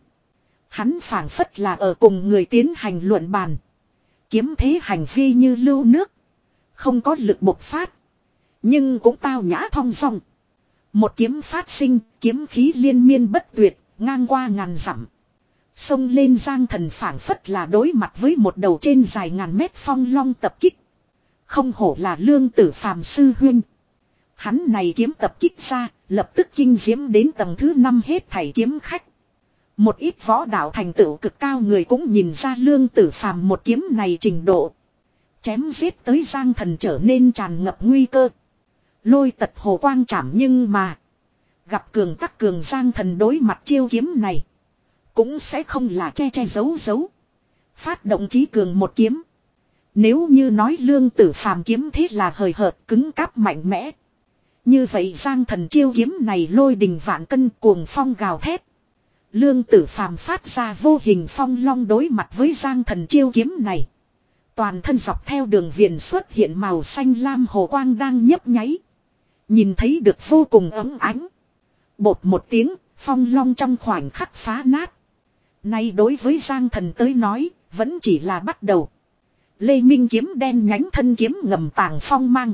Hắn phảng phất là ở cùng người tiến hành luận bàn. Kiếm thế hành vi như lưu nước. Không có lực bộc phát. Nhưng cũng tao nhã thong dong. Một kiếm phát sinh, kiếm khí liên miên bất tuyệt, ngang qua ngàn dặm. Xông lên Giang Thần phảng phất là đối mặt với một đầu trên dài ngàn mét phong long tập kích. Không hổ là Lương Tử Phàm sư huynh. Hắn này kiếm tập kích ra, lập tức kinh diễm đến tầng thứ năm hết thảy kiếm khách. Một ít võ đạo thành tựu cực cao người cũng nhìn ra Lương Tử Phàm một kiếm này trình độ. Chém giết tới Giang Thần trở nên tràn ngập nguy cơ. Lôi tật hồ quang chảm, nhưng mà gặp cường tắc cường Giang Thần đối mặt chiêu kiếm này cũng sẽ không là che che giấu giấu. Phát động chí cường một kiếm. Nếu như nói Lương Tử Phàm kiếm thế là hời hợt cứng cáp mạnh mẽ, như vậy Giang Thần chiêu kiếm này lôi đình vạn cân, cuồng phong gào thét. Lương Tử Phàm phát ra vô hình phong long đối mặt với Giang Thần chiêu kiếm này. Toàn thân dọc theo đường viền xuất hiện màu xanh lam hồ quang đang nhấp nháy. Nhìn thấy được vô cùng ấm ánh. Bột một tiếng, phong long trong khoảnh khắc phá nát. Nay đối với Giang Thần tới nói, vẫn chỉ là bắt đầu. Lê Minh kiếm đen nhánh thân kiếm ngầm tàng phong mang.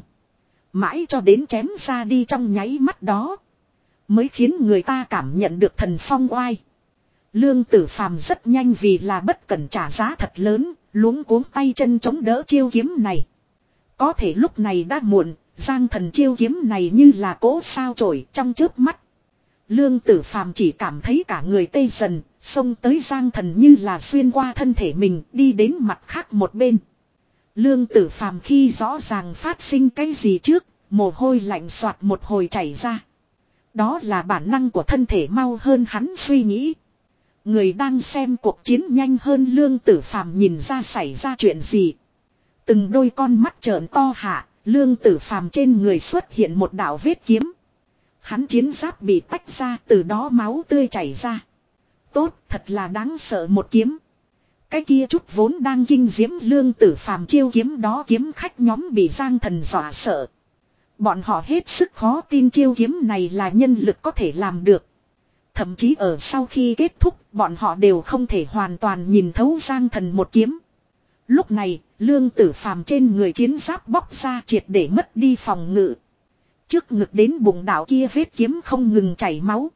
Mãi cho đến chém ra đi trong nháy mắt đó, mới khiến người ta cảm nhận được thần phong oai. Lương Tử Phàm rất nhanh vì là bất cẩn trả giá thật lớn, luống cuống tay chân chống đỡ chiêu kiếm này. Có thể lúc này đã muộn, Giang Thần chiêu kiếm này như là cỗ sao chổi trong chớp mắt. Lương Tử Phàm chỉ cảm thấy cả người tê dần, xông tới Giang Thần như là xuyên qua thân thể mình, đi đến mặt khác một bên. Lương Tử Phàm khi rõ ràng phát sinh cái gì trước, mồ hôi lạnh xoạt một hồi chảy ra. Đó là bản năng của thân thể mau hơn hắn suy nghĩ. Người đang xem cuộc chiến nhanh hơn Lương Tử Phàm nhìn ra xảy ra chuyện gì. Từng đôi con mắt trợn to hạ, Lương Tử Phàm trên người xuất hiện một đạo vết kiếm. Hắn chiến giáp bị tách ra, từ đó máu tươi chảy ra. Tốt, thật là đáng sợ một kiếm. Cái kia chút vốn đang kinh diễm Lương Tử Phàm chiêu kiếm đó kiếm khách nhóm bị Giang Thần dọa sợ. Bọn họ hết sức khó tin chiêu kiếm này là nhân lực có thể làm được. Thậm chí ở sau khi kết thúc, bọn họ đều không thể hoàn toàn nhìn thấu Giang Thần một kiếm. Lúc này, Lương Tử Phàm trên người chiến giáp bóc ra triệt để mất đi phòng ngự. Trước ngực đến bụng đạo kia vết kiếm không ngừng chảy máu.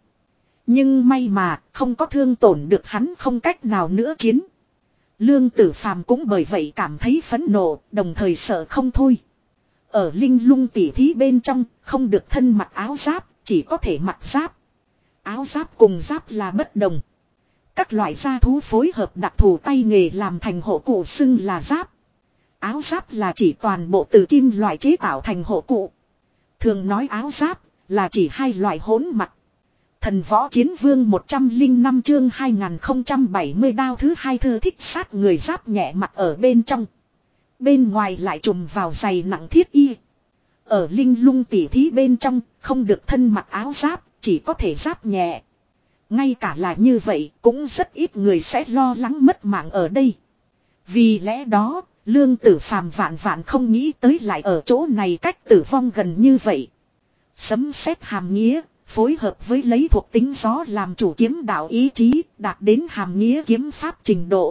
Nhưng may mà, không có thương tổn được hắn, không cách nào nữa chiến. Lương Tử Phàm cũng bởi vậy cảm thấy phẫn nộ, đồng thời sợ không thôi. Ở linh lung tỉ thí bên trong, không được thân mặc áo giáp, chỉ có thể mặc giáp. Áo giáp cùng giáp là bất đồng. Các loại gia thú phối hợp đặc thù tay nghề làm thành hộ cụ xưng là giáp. Áo giáp là chỉ toàn bộ từ kim loại chế tạo thành hộ cụ. Thường nói áo giáp là chỉ hai loại hỗn mặt. Thần võ chiến vương một trăm lẻ năm chương hai nghìn không trăm bảy mươi đao thứ hai thư thích sát người giáp nhẹ mặt ở bên trong. Bên ngoài lại trùm vào giày nặng thiết y. Ở linh lung tỉ thí bên trong không được thân mặc áo giáp, chỉ có thể giáp nhẹ. Ngay cả là như vậy cũng rất ít người sẽ lo lắng mất mạng ở đây. Vì lẽ đó, Lương Tử Phàm vạn vạn không nghĩ tới lại ở chỗ này cách tử vong gần như vậy. Sấm sét hàm nghĩa, phối hợp với lấy thuộc tính gió làm chủ kiếm đạo ý chí, đạt đến hàm nghĩa kiếm pháp trình độ.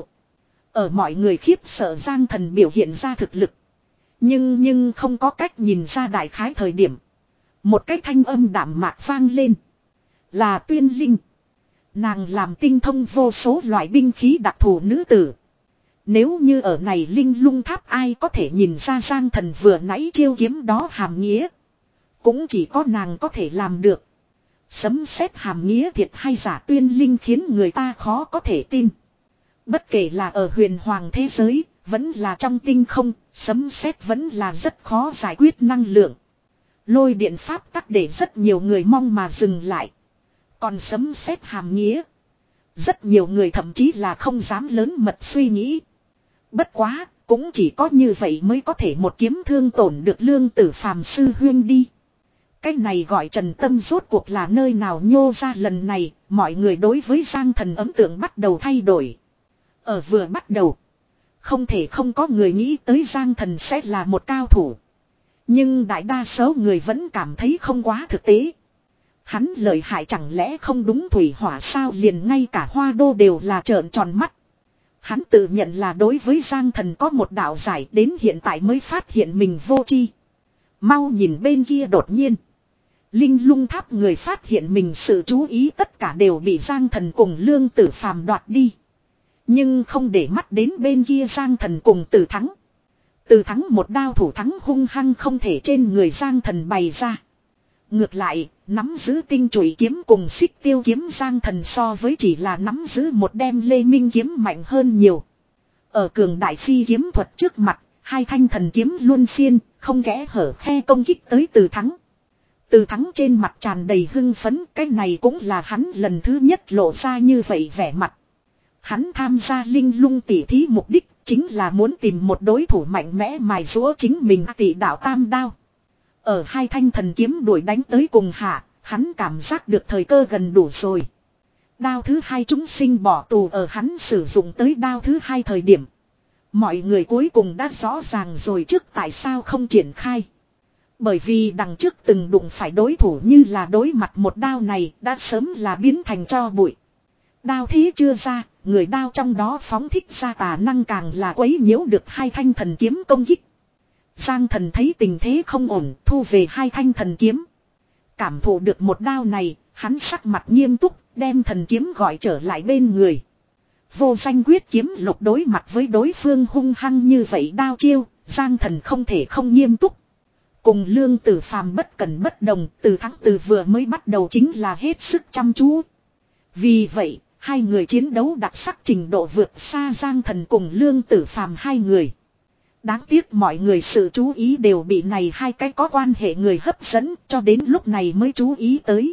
Ở mọi người khiếp sợ Giang Thần biểu hiện ra thực lực. Nhưng nhưng không có cách nhìn ra đại khái thời điểm. Một cái thanh âm đạm mạc vang lên. Là Tuyên Linh. Nàng làm tinh thông vô số loại binh khí đặc thù nữ tử. Nếu như ở này linh lung tháp ai có thể nhìn ra Giang Thần vừa nãy chiêu kiếm đó hàm nghĩa. Cũng chỉ có nàng có thể làm được. Sấm sét hàm nghĩa thiệt hay giả tuyên linh khiến người ta khó có thể tin. Bất kể là ở huyền hoàng thế giới, vẫn là trong tinh không, sấm sét vẫn là rất khó giải quyết năng lượng. Lôi điện pháp tắc để rất nhiều người mong mà dừng lại. Còn sấm sét hàm nghĩa, rất nhiều người thậm chí là không dám lớn mật suy nghĩ. Bất quá, cũng chỉ có như vậy mới có thể một kiếm thương tổn được Lương Tử Phàm sư huyên đi. Cái này gọi Trần Tâm rốt cuộc là nơi nào nhô ra lần này, mọi người đối với Giang Thần ấn tượng bắt đầu thay đổi. Ở vừa bắt đầu, không thể không có người nghĩ tới Giang Thần sẽ là một cao thủ. Nhưng đại đa số người vẫn cảm thấy không quá thực tế. Hắn lợi hại chẳng lẽ không đúng thủy hỏa sao, liền ngay cả Hoa Đô đều là trợn tròn mắt. Hắn tự nhận là đối với Giang Thần có một đạo giải, đến hiện tại mới phát hiện mình vô tri. Mau nhìn bên kia, đột nhiên linh lung tháp người phát hiện mình sự chú ý tất cả đều bị Giang Thần cùng Lương Tử Phàm đoạt đi. Nhưng không để mắt đến bên kia Giang Thần cùng Từ Thắng. Từ Thắng một đao thủ thắng hung hăng không thể trên người Giang Thần bày ra. Ngược lại, nắm giữ tinh chùy kiếm cùng xích tiêu kiếm Giang Thần so với chỉ là nắm giữ một đem Lê Minh kiếm mạnh hơn nhiều. Ở cường đại phi kiếm thuật trước mặt, hai thanh thần kiếm luân phiên, không kẽ hở khe công kích tới Từ Thắng. Từ Thắng trên mặt tràn đầy hưng phấn, cái này cũng là hắn lần thứ nhất lộ ra như vậy vẻ mặt. Hắn tham gia linh lung tỉ thí mục đích chính là muốn tìm một đối thủ mạnh mẽ mài giũa chính mình tỷ đạo tam đao. Ở hai thanh thần kiếm đuổi đánh tới cùng hạ, hắn cảm giác được thời cơ gần đủ rồi. Đao thứ hai chúng sinh bỏ tù ở hắn sử dụng tới đao thứ hai thời điểm. Mọi người cuối cùng đã rõ ràng rồi trước tại sao không triển khai. Bởi vì đằng trước từng đụng phải đối thủ như là đối mặt một đao này đã sớm là biến thành tro bụi. Đao thế chưa ra, người đao trong đó phóng thích ra tà năng càng là quấy nhiễu được hai thanh thần kiếm công kích. Giang Thần thấy tình thế không ổn, thu về hai thanh thần kiếm. Cảm thụ được một đao này, hắn sắc mặt nghiêm túc, đem thần kiếm gọi trở lại bên người. Vô danh quyết kiếm lục đối mặt với đối phương hung hăng như vậy đao chiêu, Giang Thần không thể không nghiêm túc. Cùng Lương Tử Phàm bất cần bất đồng, Từ Thắng từ vừa mới bắt đầu chính là hết sức chăm chú. Vì vậy, hai người chiến đấu đặc sắc trình độ vượt xa Giang Thần cùng Lương Tử Phàm hai người. Đáng tiếc mọi người sự chú ý đều bị này hai cái có quan hệ người hấp dẫn, cho đến lúc này mới chú ý tới.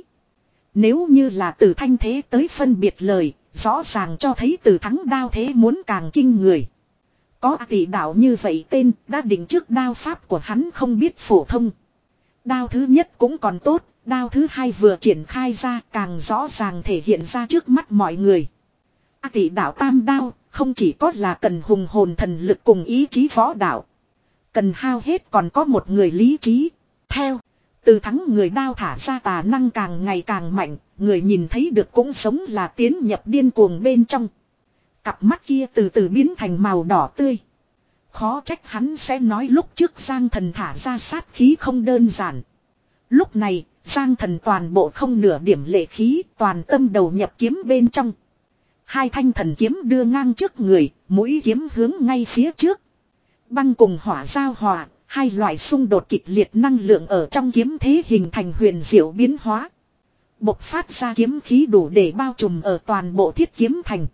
Nếu như là từ thanh thế tới phân biệt lời, rõ ràng cho thấy Từ Thắng đao thế muốn càng kinh người. Có tỷ đạo như vậy tên, đã định trước đao pháp của hắn không biết phổ thông. Đao thứ nhất cũng còn tốt, đao thứ hai vừa triển khai ra càng rõ ràng thể hiện ra trước mắt mọi người. A tỷ đạo tam đao, không chỉ có là cần hùng hồn thần lực cùng ý chí võ đạo. Cần hao hết còn có một người lý trí. Theo, Từ Thắng người đao thả ra tà năng càng ngày càng mạnh, người nhìn thấy được cũng sống là tiến nhập điên cuồng bên trong. Cặp mắt kia từ từ biến thành màu đỏ tươi. Khó trách hắn sẽ nói lúc trước Giang Thần thả ra sát khí không đơn giản. Lúc này, Giang Thần toàn bộ không nửa điểm lệ khí, toàn tâm đầu nhập kiếm bên trong. Hai thanh thần kiếm đưa ngang trước người, mũi kiếm hướng ngay phía trước. Băng cùng hỏa giao hòa, hai loại xung đột kịch liệt năng lượng ở trong kiếm thế hình thành huyền diệu biến hóa. Bộc phát ra kiếm khí đủ để bao trùm ở toàn bộ thiết kiếm thành.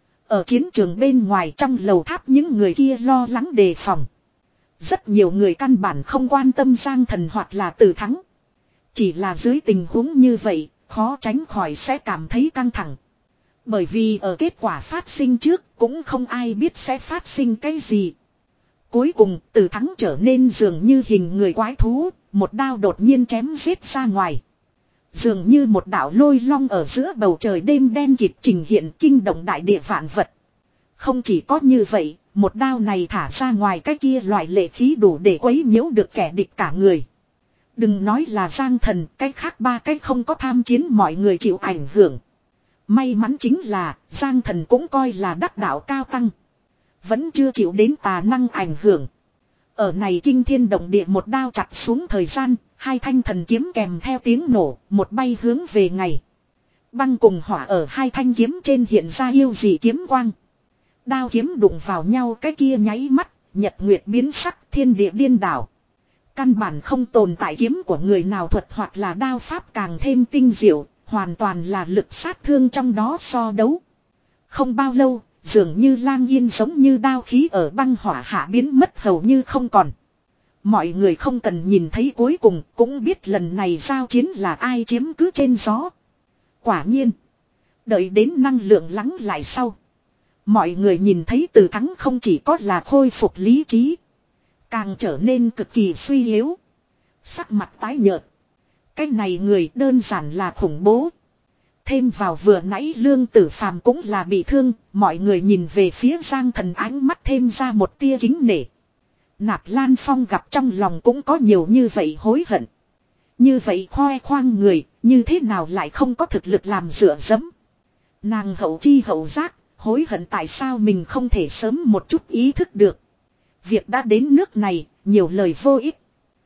Ở chiến trường bên ngoài trong lầu tháp những người kia lo lắng đề phòng. Rất nhiều người căn bản không quan tâm Giang Thần hoặc là Từ Thắng. Chỉ là dưới tình huống như vậy, khó tránh khỏi sẽ cảm thấy căng thẳng. Bởi vì ở kết quả phát sinh trước cũng không ai biết sẽ phát sinh cái gì. Cuối cùng Từ Thắng trở nên dường như hình người quái thú, một đao đột nhiên chém giết ra ngoài. Dường như một đạo lôi long ở giữa bầu trời đêm đen kịt trình hiện kinh động đại địa vạn vật. Không chỉ có như vậy, một đao này thả ra ngoài cái kia loại lệ khí đủ để quấy nhiễu được kẻ địch cả người. Đừng nói là Giang Thần, cái khác ba cái không có tham chiến mọi người chịu ảnh hưởng. May mắn chính là Giang Thần cũng coi là đắc đạo cao tăng. Vẫn chưa chịu đến tà năng ảnh hưởng. Ở này kinh thiên động địa một đao chặt xuống thời gian, hai thanh thần kiếm kèm theo tiếng nổ, một bay hướng về ngày. Băng cùng hỏa ở hai thanh kiếm trên hiện ra yêu dị kiếm quang. Đao kiếm đụng vào nhau cái kia nháy mắt, nhật nguyệt biến sắc, thiên địa điên đảo. Căn bản không tồn tại kiếm của người nào thuật hoặc là đao pháp càng thêm tinh diệu, hoàn toàn là lực sát thương trong đó so đấu. Không bao lâu, dường như lang yên giống như đao khí ở băng hỏa hạ biến mất hầu như không còn. Mọi người không cần nhìn thấy cuối cùng cũng biết lần này giao chiến là ai chiếm cứ trên gió. Quả nhiên, đợi đến năng lượng lắng lại sau. Mọi người nhìn thấy Từ Thắng không chỉ có là khôi phục lý trí, càng trở nên cực kỳ suy yếu. Sắc mặt tái nhợt. Cái này người đơn giản là khủng bố. Thêm vào vừa nãy Lương Tử Phàm cũng là bị thương, mọi người nhìn về phía Giang Thần ánh mắt thêm ra một tia kính nể. Nạp Lan Phong gặp trong lòng cũng có nhiều như vậy hối hận. Như vậy khoe khoang người, như thế nào lại không có thực lực làm dựa dẫm. Nàng hậu chi hậu giác, hối hận tại sao mình không thể sớm một chút ý thức được. Việc đã đến nước này, nhiều lời vô ích.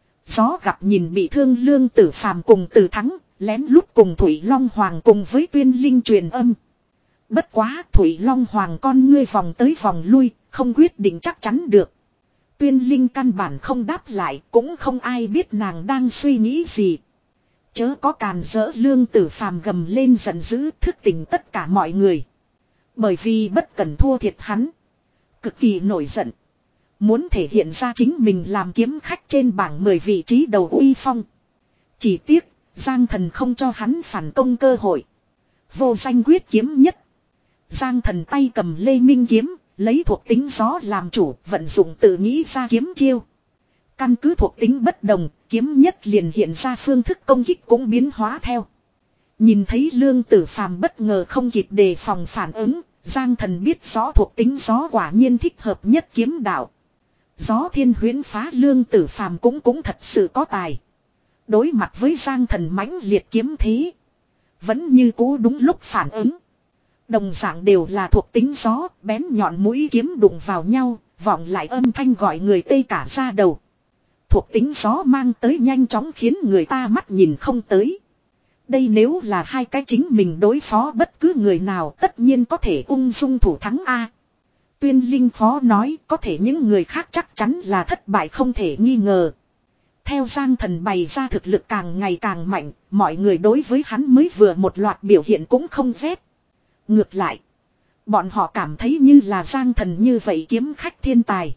Gió gặp nhìn bị thương Lương Tử Phàm cùng Từ Thắng, lén lút cùng Thủy Long Hoàng cùng với Tuyên Linh truyền âm. Bất quá Thủy Long Hoàng con ngươi vòng tới vòng lui, không quyết định chắc chắn được. Tuyên Linh căn bản không đáp lại, cũng không ai biết nàng đang suy nghĩ gì. Chớ có càn rỡ Lương Tử Phàm gầm lên giận dữ thức tỉnh tất cả mọi người. Bởi vì bất cần thua thiệt hắn. Cực kỳ nổi giận. Muốn thể hiện ra chính mình làm kiếm khách trên bảng mười vị trí đầu uy phong. Chỉ tiếc, Giang Thần không cho hắn phản công cơ hội. Vô danh quyết kiếm nhất. Giang Thần tay cầm Lê Minh kiếm, lấy thuộc tính gió làm chủ, vận dụng tự nghĩ ra kiếm chiêu. Căn cứ thuộc tính bất đồng, kiếm nhất liền hiện ra phương thức công kích cũng biến hóa theo. Nhìn thấy Lương Tử Phàm bất ngờ không kịp đề phòng phản ứng, Giang Thần biết rõ thuộc tính gió quả nhiên thích hợp nhất kiếm đạo. Gió thiên huyễn phá Lương Tử Phàm cũng cũng thật sự có tài. Đối mặt với Giang Thần mãnh liệt kiếm thế, vẫn như cũ đúng lúc phản ứng. Đồng dạng đều là thuộc tính gió, bén nhọn mũi kiếm đụng vào nhau, vọng lại âm thanh gọi người tê cả da đầu. Thuộc tính gió mang tới nhanh chóng khiến người ta mắt nhìn không tới. Đây nếu là hai cái chính mình đối phó bất cứ người nào tất nhiên có thể ung dung thủ thắng A. Tuyên Linh phó nói có thể những người khác chắc chắn là thất bại không thể nghi ngờ. Theo Giang Thần bày ra thực lực càng ngày càng mạnh, mọi người đối với hắn mới vừa một loạt biểu hiện cũng không ghét. Ngược lại, bọn họ cảm thấy như là Giang Thần như vậy kiếm khách thiên tài.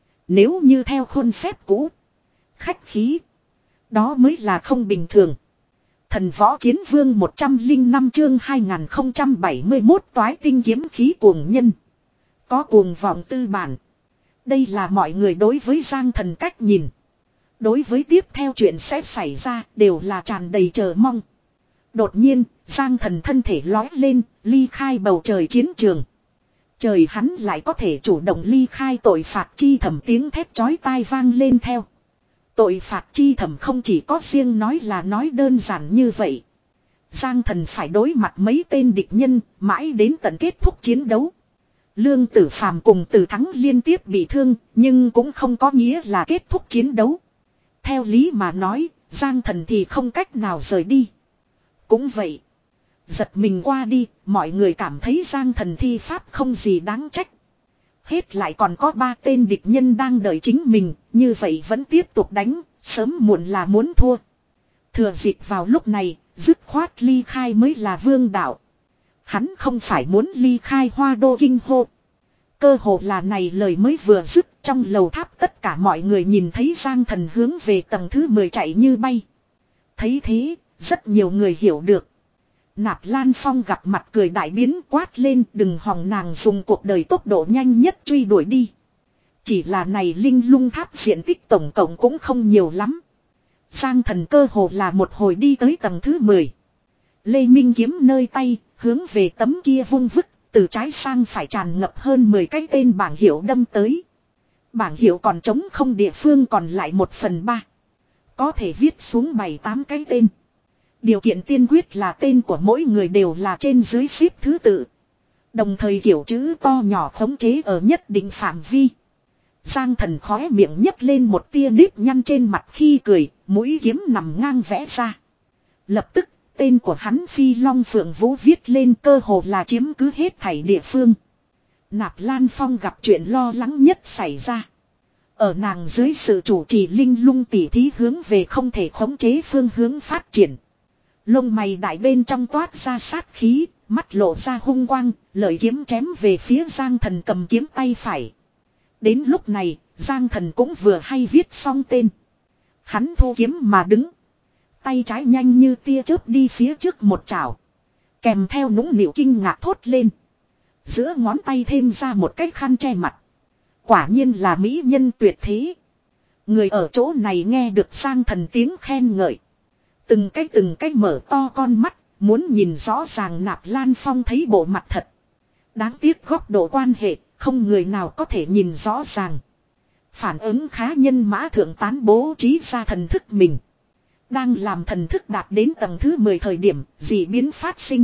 Nếu như theo khuôn phép cũ, khách khí, đó mới là không bình thường. Thần võ chiến vương một trăm lẻ năm chương hai nghìn không trăm bảy mươi mốt toái tinh kiếm khí cuồng nhân. Có cuồng vọng tư bản. Đây là mọi người đối với Giang Thần cách nhìn. Đối với tiếp theo chuyện sẽ xảy ra đều là tràn đầy chờ mong. Đột nhiên, Giang Thần thân thể lói lên, ly khai bầu trời chiến trường. Trời hắn lại có thể chủ động ly khai tội phạt chi thẩm tiếng thét chói tai vang lên theo. Tội phạt chi thẩm không chỉ có riêng nói là nói đơn giản như vậy. Giang Thần phải đối mặt mấy tên địch nhân, mãi đến tận kết thúc chiến đấu. Lương Tử Phàm cùng Từ Thắng liên tiếp bị thương, nhưng cũng không có nghĩa là kết thúc chiến đấu. Theo lý mà nói, Giang Thần thì không cách nào rời đi. Cũng vậy. Giật mình qua đi, mọi người cảm thấy Giang Thần thi pháp không gì đáng trách. Hết lại còn có ba tên địch nhân đang đợi chính mình, như vậy vẫn tiếp tục đánh, sớm muộn là muốn thua. Thừa dịp vào lúc này, dứt khoát ly khai mới là vương đạo. Hắn không phải muốn ly khai Hoa Đô kinh hô. Cơ hồ là này lời mới vừa dứt, trong lầu tháp tất cả mọi người nhìn thấy Giang Thần hướng về tầng thứ mười chạy như bay. Thấy thế, rất nhiều người hiểu được. Nạp Lan Phong gặp mặt cười đại biến quát lên đừng hòng nàng dùng cuộc đời tốc độ nhanh nhất truy đuổi đi. Chỉ là này linh lung tháp diện tích tổng cộng cũng không nhiều lắm. Giang Thần cơ hồ là một hồi đi tới tầng thứ mười. Lê Minh kiếm nơi tay, hướng về tấm kia vung vức, từ trái sang phải tràn ngập hơn mười cái tên bảng hiệu đâm tới. Bảng hiệu còn trống không địa phương còn lại một phần ba. Có thể viết xuống bảy tám cái tên. Điều kiện tiên quyết là tên của mỗi người đều là trên dưới xếp thứ tự. Đồng thời kiểu chữ to nhỏ khống chế ở nhất định phạm vi. Giang Thần khóe miệng nhấc lên một tia nếp nhăn trên mặt khi cười, mũi kiếm nằm ngang vẽ ra. Lập tức, tên của hắn Phi Long Phượng Vũ viết lên cơ hồ là chiếm cứ hết thảy địa phương. Nạp Lan Phong gặp chuyện lo lắng nhất xảy ra. Ở nàng dưới sự chủ trì linh lung tỉ thí hướng về không thể khống chế phương hướng phát triển. Lông mày đại bên trong toát ra sát khí, mắt lộ ra hung quang, lợi kiếm chém về phía Giang Thần cầm kiếm tay phải. Đến lúc này, Giang Thần cũng vừa hay viết xong tên. Hắn thu kiếm mà đứng. Tay trái nhanh như tia chớp đi phía trước một chảo. Kèm theo nũng nịu kinh ngạc thốt lên. Giữa ngón tay thêm ra một cái khăn che mặt. Quả nhiên là mỹ nhân tuyệt thế. Người ở chỗ này nghe được Giang Thần tiếng khen ngợi. Từng cái từng cái mở to con mắt, muốn nhìn rõ ràng Nạp Lan Phong thấy bộ mặt thật. Đáng tiếc góc độ quan hệ, không người nào có thể nhìn rõ ràng. Phản ứng khá nhân mã thượng tán bố trí ra thần thức mình. Đang làm thần thức đạt đến tầng thứ mười thời điểm, dị biến phát sinh.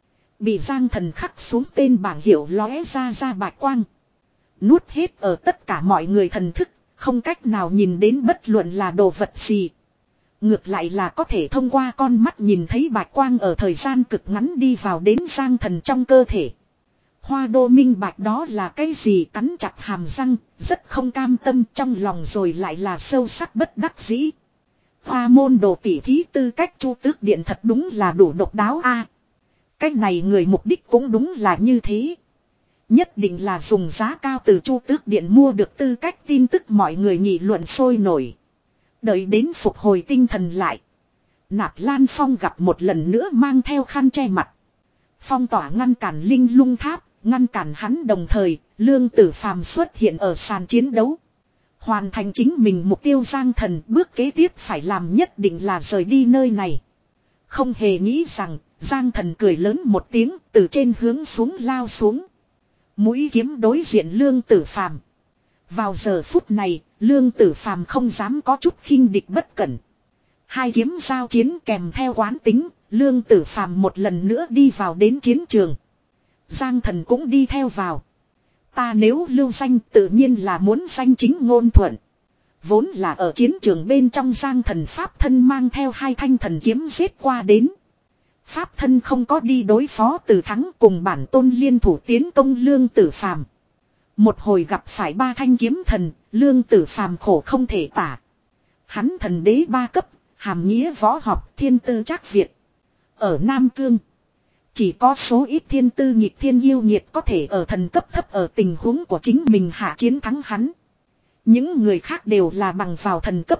Bị Giang Thần khắc xuống tên bảng hiệu lóe ra ra bạch quang. Nuốt hết ở tất cả mọi người thần thức, không cách nào nhìn đến bất luận là đồ vật gì. Ngược lại là có thể thông qua con mắt nhìn thấy bạch quang ở thời gian cực ngắn đi vào đến Giang Thần trong cơ thể. Hoa đô minh bạch đó là cái gì, cắn chặt hàm răng, rất không cam tâm, trong lòng rồi lại là sâu sắc bất đắc dĩ. Hoa môn đồ tỉ thí tư cách Chu Tước Điện thật đúng là đủ độc đáo a. À, cái này người mục đích cũng đúng là như thế. Nhất định là dùng giá cao từ Chu Tước Điện mua được tư cách, tin tức mọi người nghị luận sôi nổi. Đợi đến phục hồi tinh thần lại. Nạp Lan Phong gặp một lần nữa mang theo khăn che mặt. Phong tỏa ngăn cản linh lung tháp, ngăn cản hắn, đồng thời, Lương Tử Phàm xuất hiện ở sàn chiến đấu. Hoàn thành chính mình mục tiêu. Giang Thần bước kế tiếp phải làm nhất định là rời đi nơi này. Không hề nghĩ rằng, Giang Thần cười lớn một tiếng, từ trên hướng xuống lao xuống. Mũi kiếm đối diện Lương Tử Phàm. Vào giờ phút này, Lương Tử Phàm không dám có chút khinh địch bất cẩn. Hai kiếm giao chiến kèm theo quán tính, Lương Tử Phàm một lần nữa đi vào đến chiến trường. Giang Thần cũng đi theo vào. Ta nếu lưu danh tự nhiên là muốn danh chính ngôn thuận. Vốn là ở chiến trường bên trong, Giang Thần pháp thân mang theo hai thanh thần kiếm giết qua đến. Pháp thân không có đi đối phó Từ Thắng, cùng bản tôn liên thủ tiến công Lương Tử Phàm. Một hồi gặp phải ba thanh kiếm thần, Lương Tử Phàm khổ không thể tả. Hắn thần đế ba cấp, hàm nghĩa võ học thiên tư trác Việt. Ở Nam Cương, chỉ có số ít thiên tư nghịch thiên yêu nghiệt có thể ở thần cấp thấp ở tình huống của chính mình hạ chiến thắng hắn. Những người khác đều là bằng vào thần cấp.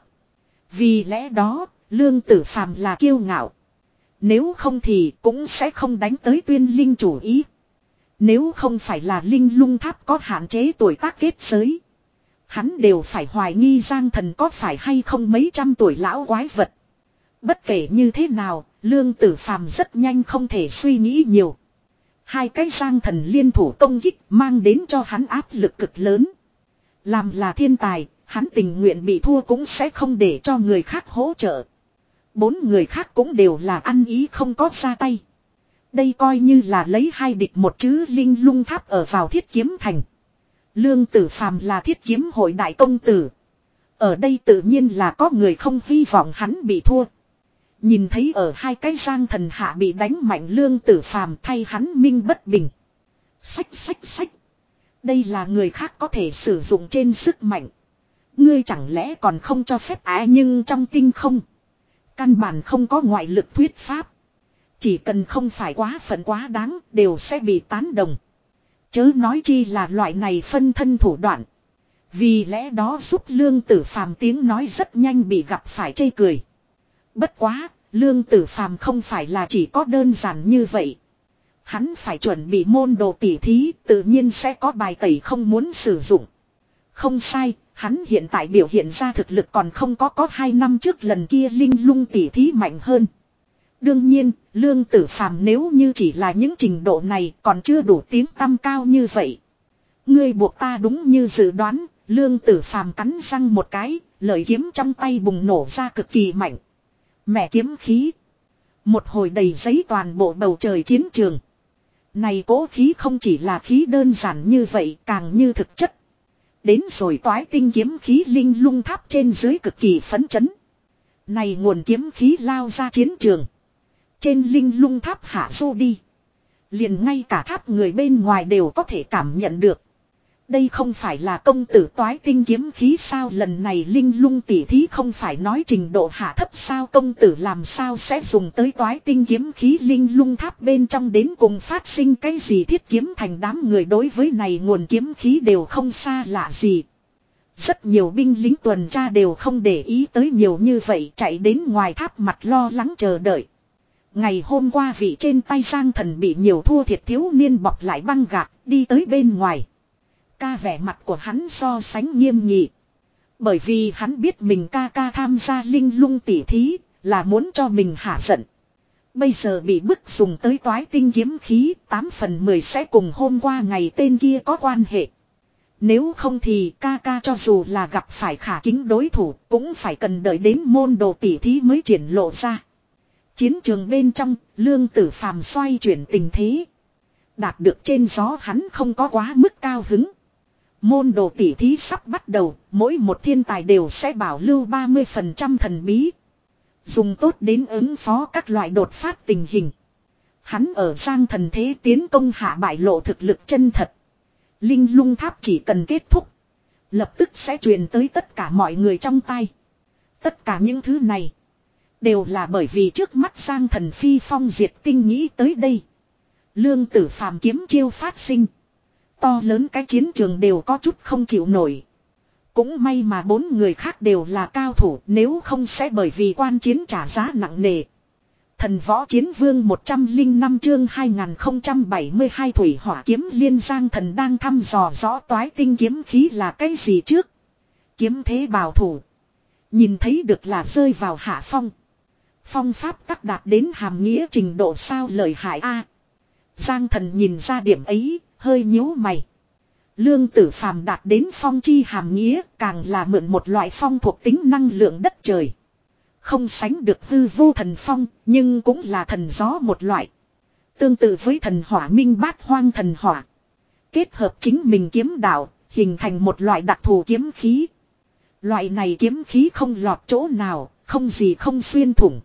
Vì lẽ đó, Lương Tử Phàm là kiêu ngạo. Nếu không thì cũng sẽ không đánh tới Tuyên Linh chủ ý. Nếu không phải là linh lung tháp có hạn chế tuổi tác kết giới, hắn đều phải hoài nghi Giang Thần có phải hay không mấy trăm tuổi lão quái vật. Bất kể như thế nào, Lương Tử Phàm rất nhanh không thể suy nghĩ nhiều. Hai cái Giang Thần liên thủ công kích mang đến cho hắn áp lực cực lớn. Làm là thiên tài, hắn tình nguyện bị thua cũng sẽ không để cho người khác hỗ trợ. Bốn người khác cũng đều là ăn ý không có ra tay. Đây coi như là lấy hai địch một chứ. Linh lung tháp ở vào Thiết Kiếm Thành. Lương Tử Phàm là Thiết Kiếm hội đại công tử. Ở đây tự nhiên là có người không hy vọng hắn bị thua. Nhìn thấy ở hai cái Giang Thần hạ bị đánh mạnh, Lương Tử Phàm thay hắn minh bất bình. Xách xách xách. Đây là người khác có thể sử dụng trên sức mạnh. Ngươi chẳng lẽ còn không cho phép à? Nhưng trong tinh không, căn bản không có ngoại lực thuyết pháp. Chỉ cần không phải quá phận quá đáng, đều sẽ bị tán đồng. Chớ nói chi là loại này phân thân thủ đoạn. Vì lẽ đó giúp Lương Tử Phàm tiếng nói rất nhanh bị gặp phải chê cười. Bất quá, Lương Tử Phàm không phải là chỉ có đơn giản như vậy. Hắn phải chuẩn bị môn đồ tỉ thí, tự nhiên sẽ có bài tẩy không muốn sử dụng. Không sai, hắn hiện tại biểu hiện ra thực lực còn không có có hai năm trước lần kia linh lung tỉ thí mạnh hơn. Đương nhiên, Lương Tử Phàm nếu như chỉ là những trình độ này còn chưa đủ tiếng tăm cao như vậy. Ngươi buộc ta đúng như dự đoán. Lương Tử Phàm cắn răng một cái, lợi kiếm trong tay bùng nổ ra cực kỳ mạnh. Mẹ kiếm khí. Một hồi đầy giấy toàn bộ bầu trời chiến trường. Này cố khí không chỉ là khí đơn giản như vậy, càng như thực chất. Đến rồi toái tinh kiếm khí linh lung tháp trên dưới cực kỳ phấn chấn. Này nguồn kiếm khí lao ra chiến trường. Trên linh lung tháp hạ du đi. Liền ngay cả tháp người bên ngoài đều có thể cảm nhận được. Đây không phải là công tử toái tinh kiếm khí sao, lần này linh lung tỉ thí không phải nói trình độ hạ thấp sao, công tử làm sao sẽ dùng tới toái tinh kiếm khí, linh lung tháp bên trong đến cùng phát sinh cái gì, thiết kiếm thành đám người đối với này nguồn kiếm khí đều không xa lạ gì. Rất nhiều binh lính tuần tra đều không để ý tới nhiều như vậy, chạy đến ngoài tháp mặt lo lắng chờ đợi. Ngày hôm qua vị trên tay Giang Thần bị nhiều thua thiệt thiếu niên bọc lại băng gạc đi tới bên ngoài. Ca vẻ mặt của hắn so sánh nghiêm nghị. Bởi vì hắn biết mình ca ca tham gia linh lung tỉ thí là muốn cho mình hả giận. Bây giờ bị bức dùng tới toái tinh kiếm khí, tám phần mười sẽ cùng hôm qua ngày tên kia có quan hệ. Nếu không thì ca ca cho dù là gặp phải khả kính đối thủ cũng phải cần đợi đến môn đồ tỉ thí mới triển lộ ra. Chiến trường bên trong, Lương Tử Phàm xoay chuyển tình thế. Đạt được trên gió hắn không có quá mức cao hứng. Môn đồ tỉ thí sắp bắt đầu, mỗi một thiên tài đều sẽ bảo lưu ba mươi phần trăm thần bí. Dùng tốt đến ứng phó các loại đột phát tình hình. Hắn ở Giang Thần thế tiến công hạ bại lộ thực lực chân thật. Linh lung tháp chỉ cần kết thúc, lập tức sẽ truyền tới tất cả mọi người trong tay. Tất cả những thứ này đều là bởi vì trước mắt Giang Thần phi phong diệt tinh nghĩ tới đây. Lương Tử Phàm kiếm chiêu phát sinh. To lớn cái chiến trường đều có chút không chịu nổi. Cũng may mà bốn người khác đều là cao thủ, nếu không sẽ bởi vì quan chiến trả giá nặng nề. Thần võ chiến vương một trăm lẻ năm chương hai nghìn không trăm bảy mươi hai thủy hỏa kiếm liên. Giang Thần đang thăm dò rõ toái tinh kiếm khí là cái gì trước. Kiếm thế bảo thủ. Nhìn thấy được là rơi vào hạ phong. Phong pháp tắc đạt đến hàm nghĩa trình độ sao lợi hại a. Giang Thần nhìn ra điểm ấy, hơi nhíu mày. Lương Tử Phàm đạt đến phong chi hàm nghĩa, càng là mượn một loại phong thuộc tính năng lượng đất trời. Không sánh được hư vô thần phong, nhưng cũng là thần gió một loại. Tương tự với thần hỏa minh bát hoang thần hỏa. Kết hợp chính mình kiếm đạo, hình thành một loại đặc thù kiếm khí. Loại này kiếm khí không lọt chỗ nào, không gì không xuyên thủng.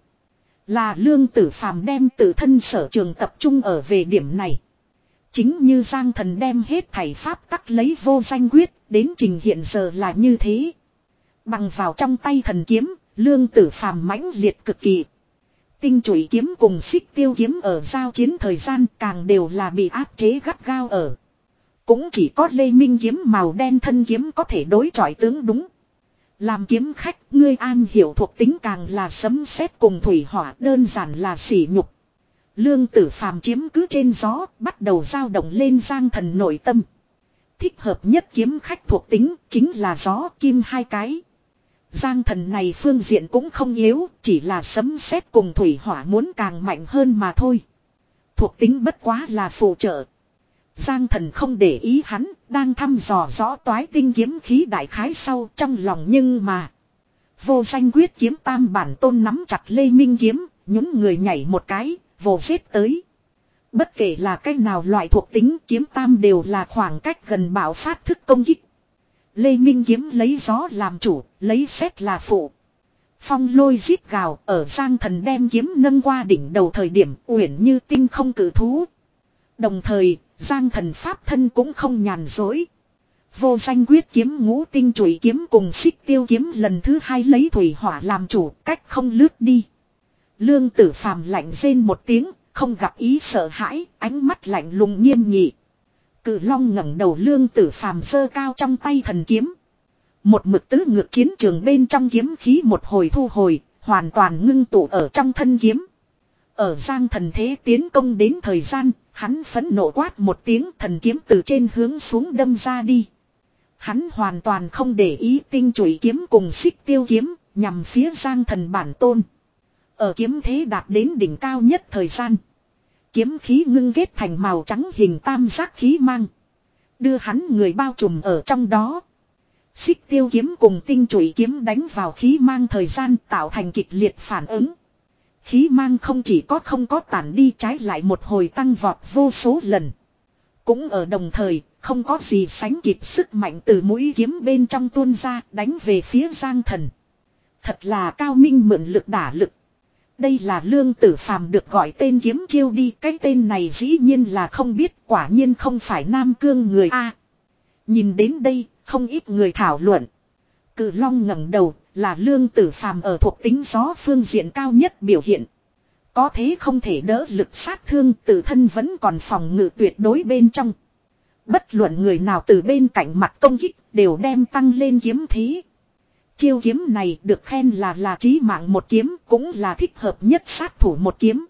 Là Lương Tử Phàm đem tự thân sở trường tập trung ở về điểm này. Chính như Giang Thần đem hết thảy pháp tắc lấy vô danh quyết, đến trình hiện giờ là như thế. Bằng vào trong tay thần kiếm, Lương Tử Phàm mãnh liệt cực kỳ. Tinh chủy kiếm cùng xích tiêu kiếm ở giao chiến thời gian càng đều là bị áp chế gắt gao ở. Cũng chỉ có Lê Minh kiếm màu đen thân kiếm có thể đối chọi tướng đúng. Làm kiếm khách, ngươi an hiểu thuộc tính càng là sấm sét cùng thủy hỏa, đơn giản là sỉ nhục. Lương Tử Phàm chiếm cứ trên gió, bắt đầu dao động lên Giang Thần nội tâm. Thích hợp nhất kiếm khách thuộc tính chính là gió kim hai cái. Giang Thần này phương diện cũng không yếu, chỉ là sấm sét cùng thủy hỏa muốn càng mạnh hơn mà thôi. Thuộc tính bất quá là phụ trợ. Giang Thần không để ý hắn, đang thăm dò rõ toái tinh kiếm khí đại khái sau trong lòng, nhưng mà vô danh quyết kiếm tam bản tôn nắm chặt Lê Minh kiếm, nhún người nhảy một cái, vồ giết tới. Bất kể là cách nào loại thuộc tính, kiếm tam đều là khoảng cách gần bạo phát thức công kích. Lê Minh kiếm lấy gió làm chủ, lấy sét là phụ. Phong lôi rít gào, ở Giang Thần đem kiếm nâng qua đỉnh đầu thời điểm uyển như tinh không cử thú. Đồng thời, Giang Thần pháp thân cũng không nhàn dối. Vô danh quyết kiếm ngũ tinh chủy kiếm cùng xích tiêu kiếm lần thứ hai lấy thủy hỏa làm chủ, cách không lướt đi. Lương Tử Phàm lạnh rên một tiếng, không gặp ý sợ hãi, ánh mắt lạnh lùng nghiêm nghị. Cự long ngẩng đầu, Lương Tử Phàm giơ cao trong tay thần kiếm. Một mực tứ ngược chiến trường bên trong kiếm khí một hồi thu hồi, hoàn toàn ngưng tụ ở trong thân kiếm. Ở Giang Thần thế tiến công đến thời gian, hắn phẫn nộ quát một tiếng, thần kiếm từ trên hướng xuống đâm ra đi. Hắn hoàn toàn không để ý tinh chủy kiếm cùng xích tiêu kiếm, nhằm phía Giang Thần bản tôn. Ở kiếm thế đạt đến đỉnh cao nhất thời gian, kiếm khí ngưng kết thành màu trắng hình tam giác khí mang, đưa hắn người bao trùm ở trong đó. Xích tiêu kiếm cùng tinh chủy kiếm đánh vào khí mang thời gian tạo thành kịch liệt phản ứng. Khí mang không chỉ có không có tản đi, trái lại một hồi tăng vọt vô số lần. Cũng ở đồng thời, không có gì sánh kịp sức mạnh từ mũi kiếm bên trong tuôn ra, đánh về phía Giang Thần. Thật là cao minh mượn lực đả lực. Đây là Lương Tử Phàm được gọi tên kiếm chiêu đi. Cái tên này dĩ nhiên là không biết, quả nhiên không phải Nam Cương người A. Nhìn đến đây, không ít người thảo luận. Cự Long ngẩng đầu, là Lương Tử Phàm ở thuộc tính gió phương diện cao nhất biểu hiện. Có thế không thể đỡ lực sát thương, tự thân vẫn còn phòng ngự tuyệt đối bên trong. Bất luận người nào từ bên cạnh mặt công kích đều đem tăng lên kiếm thế. Chiêu kiếm này được khen là là chí mạng một kiếm, cũng là thích hợp nhất sát thủ một kiếm.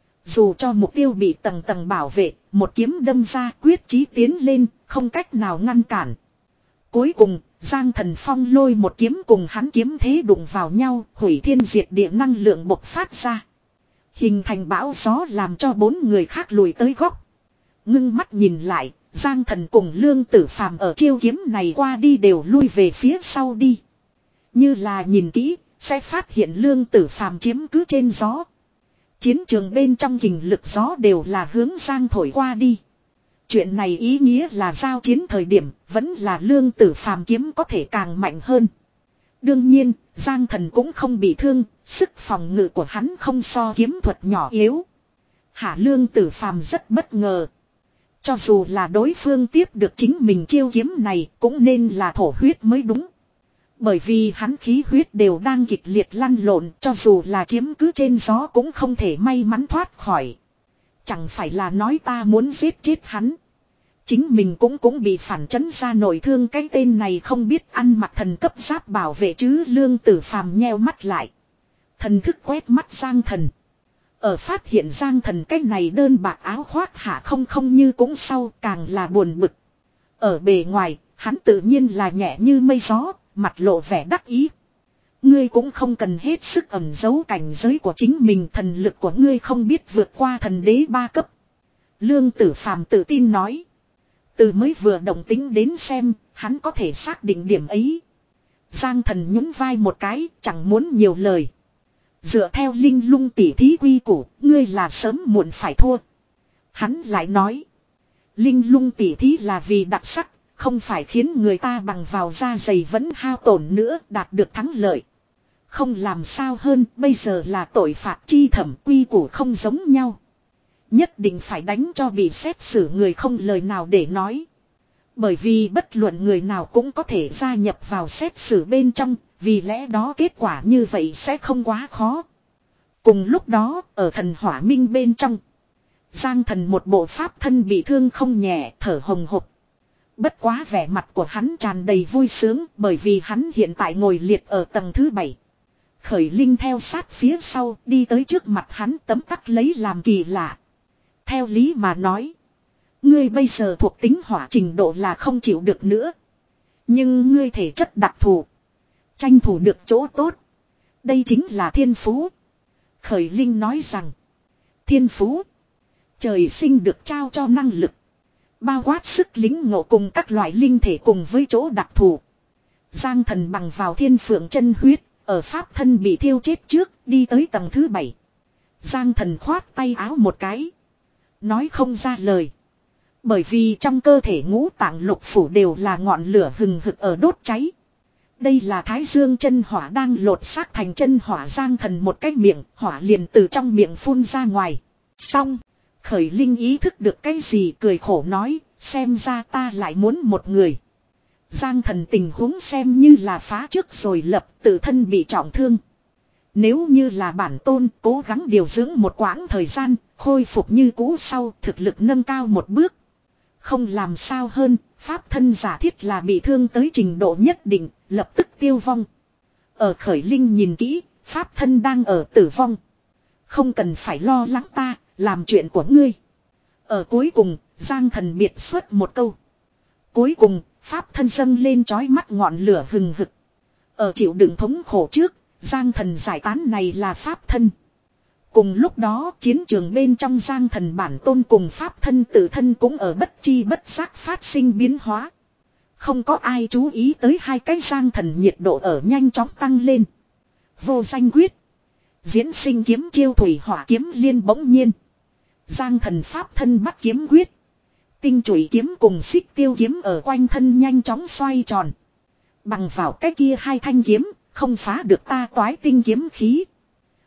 Dù cho mục tiêu bị tầng tầng bảo vệ, một kiếm đâm ra quyết chí tiến lên, không cách nào ngăn cản. Cuối cùng, Giang Thần Phong lôi một kiếm cùng hắn kiếm thế đụng vào nhau, hủy thiên diệt địa năng lượng bộc phát ra. Hình thành bão gió làm cho bốn người khác lùi tới góc. Ngưng mắt nhìn lại, Giang Thần cùng Lương Tử Phàm ở chiêu kiếm này qua đi đều lui về phía sau đi. Như là nhìn kỹ, sẽ phát hiện Lương Tử Phàm chiếm cứ trên gió. Chiến trường bên trong kình lực gió đều là hướng Giang thổi qua đi. Chuyện này ý nghĩa là giao chiến thời điểm, vẫn là Lương Tử Phàm kiếm có thể càng mạnh hơn. Đương nhiên, Giang Thần cũng không bị thương, sức phòng ngự của hắn không so kiếm thuật nhỏ yếu. Hạ Lương Tử Phàm rất bất ngờ. Cho dù là đối phương tiếp được chính mình chiêu kiếm này, cũng nên là thổ huyết mới đúng. Bởi vì hắn khí huyết đều đang kịch liệt lăn lộn, cho dù là chiếm cứ trên gió cũng không thể may mắn thoát khỏi. Chẳng phải là nói ta muốn giết chết hắn. Chính mình cũng cũng bị phản chấn ra nội thương, cái tên này không biết ăn mặc thần cấp giáp bảo vệ chứ. Lương Tử Phàm nheo mắt lại. Thần thức quét mắt Giang Thần. Ở phát hiện Giang Thần cái này đơn bạc áo khoác hạ không không như cũng sau, càng là buồn bực. Ở bề ngoài, hắn tự nhiên là nhẹ như mây gió, mặt lộ vẻ đắc ý. Ngươi cũng không cần hết sức ẩn giấu cảnh giới của chính mình, thần lực của ngươi không biết vượt qua thần đế ba cấp. Lương Tử Phàm tự tin nói. Từ mới vừa động tính đến xem, hắn có thể xác định điểm ấy. Giang Thần nhún vai một cái, chẳng muốn nhiều lời. Dựa theo linh lung tỉ thí quy củ, ngươi là sớm muộn phải thua. Hắn lại nói. Linh lung tỉ thí là vì đặc sắc, không phải khiến người ta bằng vào da dày vẫn hao tổn nữa đạt được thắng lợi. Không làm sao hơn, bây giờ là tội phạt chi thẩm, quy củ không giống nhau. Nhất định phải đánh cho bị xét xử người không lời nào để nói. Bởi vì bất luận người nào cũng có thể gia nhập vào xét xử bên trong, vì lẽ đó kết quả như vậy sẽ không quá khó. Cùng lúc đó, ở thần hỏa minh bên trong, Giang Thần một bộ pháp thân bị thương không nhẹ, thở hồng hộc. Bất quá vẻ mặt của hắn tràn đầy vui sướng, bởi vì hắn hiện tại ngồi liệt ở tầng thứ bảy. Khởi Linh theo sát phía sau, đi tới trước mặt hắn tấm tắc lấy làm kỳ lạ. Theo lý mà nói, ngươi bây giờ thuộc tính hỏa trình độ là không chịu được nữa. Nhưng ngươi thể chất đặc thù, tranh thủ được chỗ tốt. Đây chính là thiên phú. Khởi Linh nói rằng, thiên phú, trời sinh được trao cho năng lực, bao quát sức lính ngộ cùng các loại linh thể cùng với chỗ đặc thù. Giang Thần bằng vào thiên phượng chân huyết, ở pháp thân bị thiêu chết trước, đi tới tầng thứ bảy. Giang Thần khoát tay áo một cái, nói không ra lời. Bởi vì trong cơ thể ngũ tạng lục phủ đều là ngọn lửa hừng hực ở đốt cháy. Đây là Thái Dương chân hỏa đang lột xác thành chân hỏa. Giang Thần một cái miệng, hỏa liền từ trong miệng phun ra ngoài. Xong, Khởi Linh ý thức được cái gì, cười khổ nói, xem ra ta lại muốn một người. Giang Thần tình huống xem như là phá trước rồi lập, tự thân bị trọng thương. Nếu như là bản tôn, cố gắng điều dưỡng một quãng thời gian, khôi phục như cũ sau, thực lực nâng cao một bước. Không làm sao hơn, pháp thân giả thiết là bị thương tới trình độ nhất định, lập tức tiêu vong. Ở Khởi Linh nhìn kỹ, pháp thân đang ở tử vong. Không cần phải lo lắng ta, làm chuyện của ngươi. Ở cuối cùng, Giang Thần biệt xuất một câu. Cuối cùng, pháp thân dâng lên chói mắt ngọn lửa hừng hực. Ở chịu đựng thống khổ trước, Giang Thần giải tán này là pháp thân. Cùng lúc đó, chiến trường bên trong Giang Thần bản tôn cùng pháp thân tự thân cũng ở bất chi bất giác phát sinh biến hóa. Không có ai chú ý tới hai cái Giang Thần nhiệt độ ở nhanh chóng tăng lên. Vô danh quyết, diễn sinh kiếm chiêu thủy hỏa kiếm liên bỗng nhiên. Giang Thần pháp thân bắt kiếm quyết, tinh chủy kiếm cùng xích tiêu kiếm ở quanh thân nhanh chóng xoay tròn. Bằng vào cái kia hai thanh kiếm, không phá được ta toái tinh kiếm khí.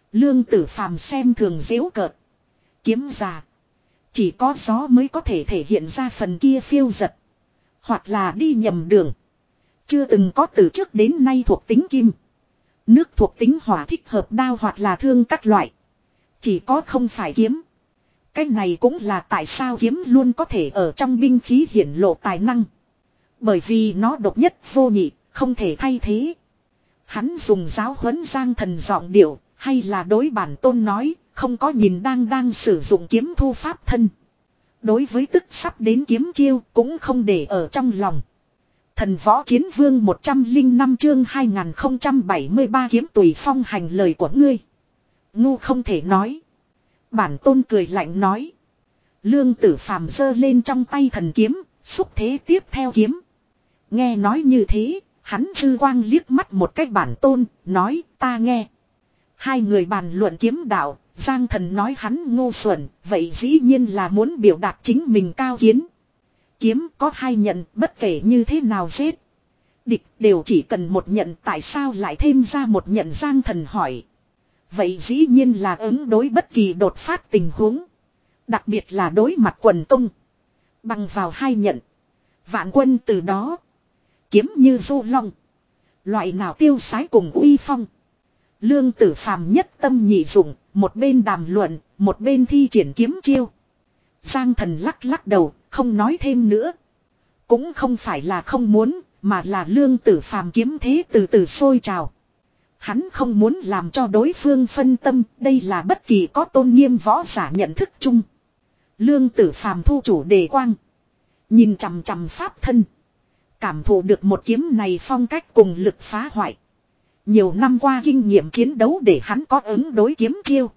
Lương Tử Phàm xem thường giễu cợt. Kiếm già. Chỉ có gió mới có thể thể hiện ra phần kia phiêu giật. Hoặc là đi nhầm đường. Chưa từng có từ trước đến nay thuộc tính kim. Nước thuộc tính hỏa thích hợp đao hoặc là thương các loại. Chỉ có không phải kiếm. Cái này cũng là tại sao kiếm luôn có thể ở trong binh khí hiển lộ tài năng. Bởi vì nó độc nhất vô nhị, không thể thay thế. Hắn dùng giáo huấn Giang Thần giọng điệu, hay là đối bản tôn nói, không có nhìn đang đang sử dụng kiếm thu pháp thân. Đối với tức sắp đến kiếm chiêu cũng không để ở trong lòng. Thần võ chiến vương một trăm lẻ năm chương hai nghìn không trăm bảy mươi ba kiếm tùy phong hành lời của ngươi. Ngu không thể nói. Bản tôn cười lạnh nói. Lương Tử Phàm giơ lên trong tay thần kiếm, xúc thế tiếp theo kiếm. Nghe nói như thế, hắn dư quang liếc mắt một cách bản tôn, nói ta nghe. Hai người bàn luận kiếm đạo, Giang Thần nói hắn ngu xuẩn, vậy dĩ nhiên là muốn biểu đạt chính mình cao kiến. Kiếm có hai nhận, bất kể như thế nào giết. Địch đều chỉ cần một nhận, tại sao lại thêm ra một nhận? Giang Thần hỏi. Vậy dĩ nhiên là ứng đối bất kỳ đột phát tình huống. Đặc biệt là đối mặt quần tung. Bằng vào hai nhận. Vạn quân từ đó. Kiếm như du long. Loại nào tiêu sái cùng uy phong. Lương Tử Phàm nhất tâm nhị dụng. Một bên đàm luận. Một bên thi triển kiếm chiêu. Giang Thần lắc lắc đầu. Không nói thêm nữa. Cũng không phải là không muốn. Mà là Lương Tử Phàm kiếm thế từ từ sôi trào. Hắn không muốn làm cho đối phương phân tâm. Đây là bất kỳ có tôn nghiêm võ giả nhận thức chung. Lương Tử Phàm thu chủ đề quang. Nhìn chằm chằm pháp thân. Cảm thụ được một kiếm này phong cách cùng lực phá hoại. Nhiều năm qua kinh nghiệm chiến đấu để hắn có ứng đối kiếm chiêu.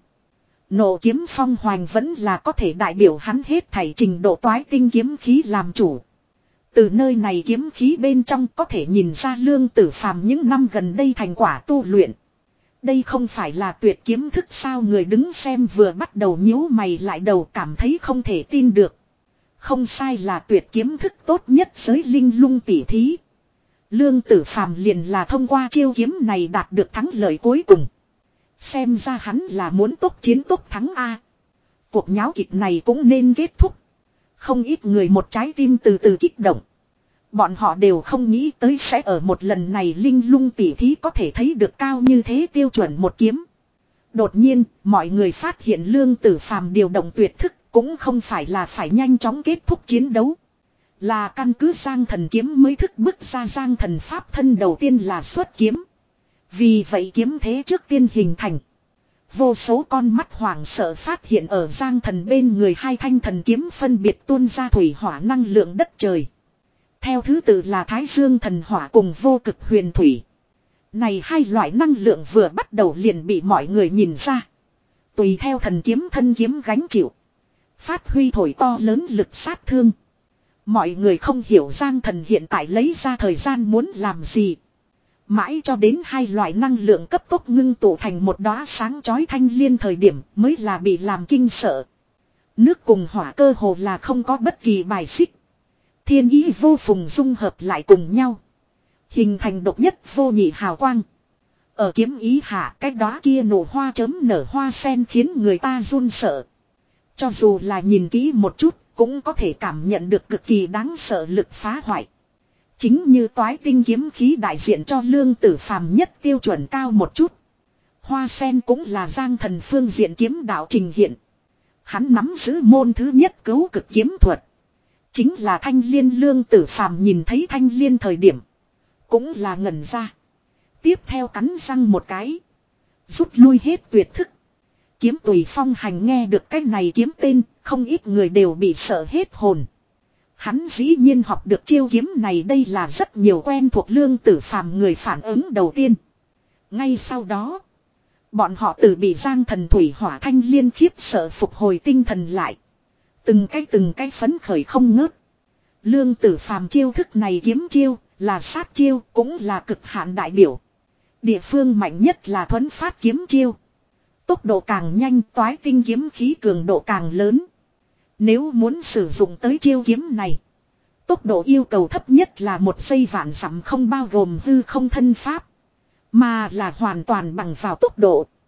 Nộ kiếm phong hoành vẫn là có thể đại biểu hắn hết thảy trình độ toái tinh kiếm khí làm chủ. Từ nơi này kiếm khí bên trong có thể nhìn ra Lương Tử Phàm những năm gần đây thành quả tu luyện. Đây không phải là tuyệt kiếm thức sao? Người đứng xem vừa bắt đầu nhíu mày lại đầu cảm thấy không thể tin được. Không sai, là tuyệt kiếm thức tốt nhất giới linh lung tỉ thí. Lương Tử Phàm liền là thông qua chiêu kiếm này đạt được thắng lợi cuối cùng. Xem ra hắn là muốn tốc chiến tốc thắng a. Cuộc nháo kịch này cũng nên kết thúc. Không ít người một trái tim từ từ kích động. Bọn họ đều không nghĩ tới sẽ ở một lần này linh lung tỉ thí có thể thấy được cao như thế tiêu chuẩn một kiếm. Đột nhiên, mọi người phát hiện Lương Tử Phàm điều động tuyệt thức cũng không phải là phải nhanh chóng kết thúc chiến đấu. Là căn cứ Giang Thần kiếm mới thức bước ra. Giang Thần pháp thân đầu tiên là xuất kiếm. Vì vậy kiếm thế trước tiên hình thành. Vô số con mắt hoảng sợ phát hiện ở Giang Thần bên người hai thanh thần kiếm phân biệt tuôn ra thủy hỏa năng lượng đất trời. Theo thứ tự là Thái Dương thần hỏa cùng vô cực huyền thủy. Này hai loại năng lượng vừa bắt đầu liền bị mọi người nhìn ra. Tùy theo thần kiếm thân kiếm gánh chịu. Phát huy thổi to lớn lực sát thương. Mọi người không hiểu Giang Thần hiện tại lấy ra thời gian muốn làm gì. Mãi cho đến hai loại năng lượng cấp tốc ngưng tụ thành một đóa sáng chói thanh liên thời điểm mới là bị làm kinh sợ. Nước cùng hỏa cơ hồ là không có bất kỳ bài xích. Thiên ý vô phùng dung hợp lại cùng nhau. Hình thành độc nhất vô nhị hào quang. Ở kiếm ý hạ, cái đóa kia nổ hoa chấm nở hoa sen khiến người ta run sợ. Cho dù là nhìn kỹ một chút, cũng có thể cảm nhận được cực kỳ đáng sợ lực phá hoại. Chính như toái tinh kiếm khí đại diện cho Lương Tử Phàm nhất tiêu chuẩn cao một chút. Hoa sen cũng là Giang Thần phương diện kiếm đạo trình hiện. Hắn nắm giữ môn thứ nhất cấu cực kiếm thuật. Chính là thanh liên. Lương Tử Phàm nhìn thấy thanh liên thời điểm. Cũng là ngẩn ra. Tiếp theo cắn răng một cái. Rút lui hết tuyệt thức. Kiếm tùy phong hành, nghe được cái này kiếm tên, không ít người đều bị sợ hết hồn. Hắn dĩ nhiên học được chiêu kiếm này, đây là rất nhiều quen thuộc Lương Tử Phàm người phản ứng đầu tiên. Ngay sau đó, bọn họ từ bị Giang Thần thủy hỏa thanh liên khiếp sợ phục hồi tinh thần lại. Từng cái từng cái phấn khởi không ngớt. Lương Tử Phàm chiêu thức này kiếm chiêu, là sát chiêu, cũng là cực hạn đại biểu. Địa phương mạnh nhất là thuấn phát kiếm chiêu. Tốc độ càng nhanh, toái tinh kiếm khí cường độ càng lớn. Nếu muốn sử dụng tới chiêu kiếm này, tốc độ yêu cầu thấp nhất là một giây vạn dặm, không bao gồm hư không thân pháp, mà là hoàn toàn bằng vào tốc độ.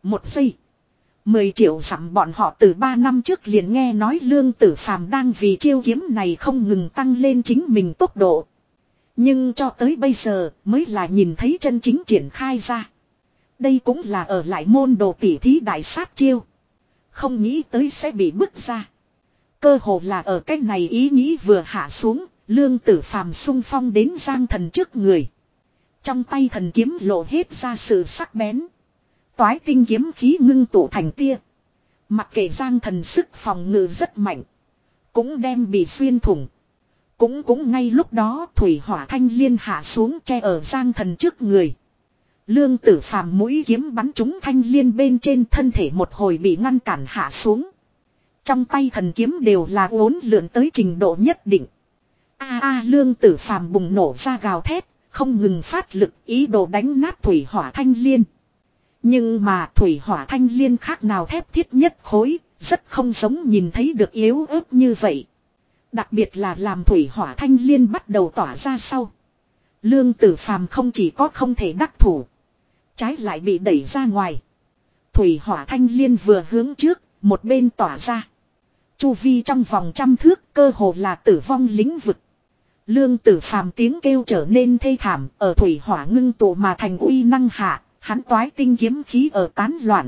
Một giây. Mười triệu dặm bọn họ từ ba năm trước liền nghe nói Lương Tử Phàm đang vì chiêu kiếm này không ngừng tăng lên chính mình tốc độ. Nhưng cho tới bây giờ mới là nhìn thấy chân chính triển khai ra. Đây cũng là ở lại môn đồ tỉ thí đại sát chiêu. Không nghĩ tới sẽ bị bức ra. Cơ hồ là ở cái này ý nghĩ vừa hạ xuống, Lương Tử Phàm xung phong đến Giang Thần trước người. Trong tay thần kiếm lộ hết ra sự sắc bén. Toái tinh kiếm khí ngưng tụ thành tia. Mặc kệ Giang Thần sức phòng ngự rất mạnh. Cũng đem bị xuyên thủng. Cũng cũng ngay lúc đó thủy hỏa thanh liên hạ xuống che ở Giang Thần trước người. Lương Tử Phàm mũi kiếm bắn trúng thanh liên bên trên, thân thể một hồi bị ngăn cản hạ xuống. Trong tay thần kiếm đều là uốn lượn tới trình độ nhất định. A a Lương Tử Phàm bùng nổ ra gào thét, không ngừng phát lực ý đồ đánh nát thủy hỏa thanh liên. Nhưng mà thủy hỏa thanh liên khác nào thép thiết nhất khối, rất không giống nhìn thấy được yếu ớt như vậy. Đặc biệt là làm thủy hỏa thanh liên bắt đầu tỏa ra sau. Lương Tử Phàm không chỉ có không thể đắc thủ, trái lại bị đẩy ra ngoài. Thủy hỏa thanh liên vừa hướng trước, một bên tỏa ra. Chu vi trong vòng trăm thước cơ hồ là tử vong lĩnh vực. Lương Tử Phàm tiếng kêu trở nên thê thảm, ở thủy hỏa ngưng tụ mà thành uy năng hạ, hắn toái tinh kiếm khí ở tán loạn.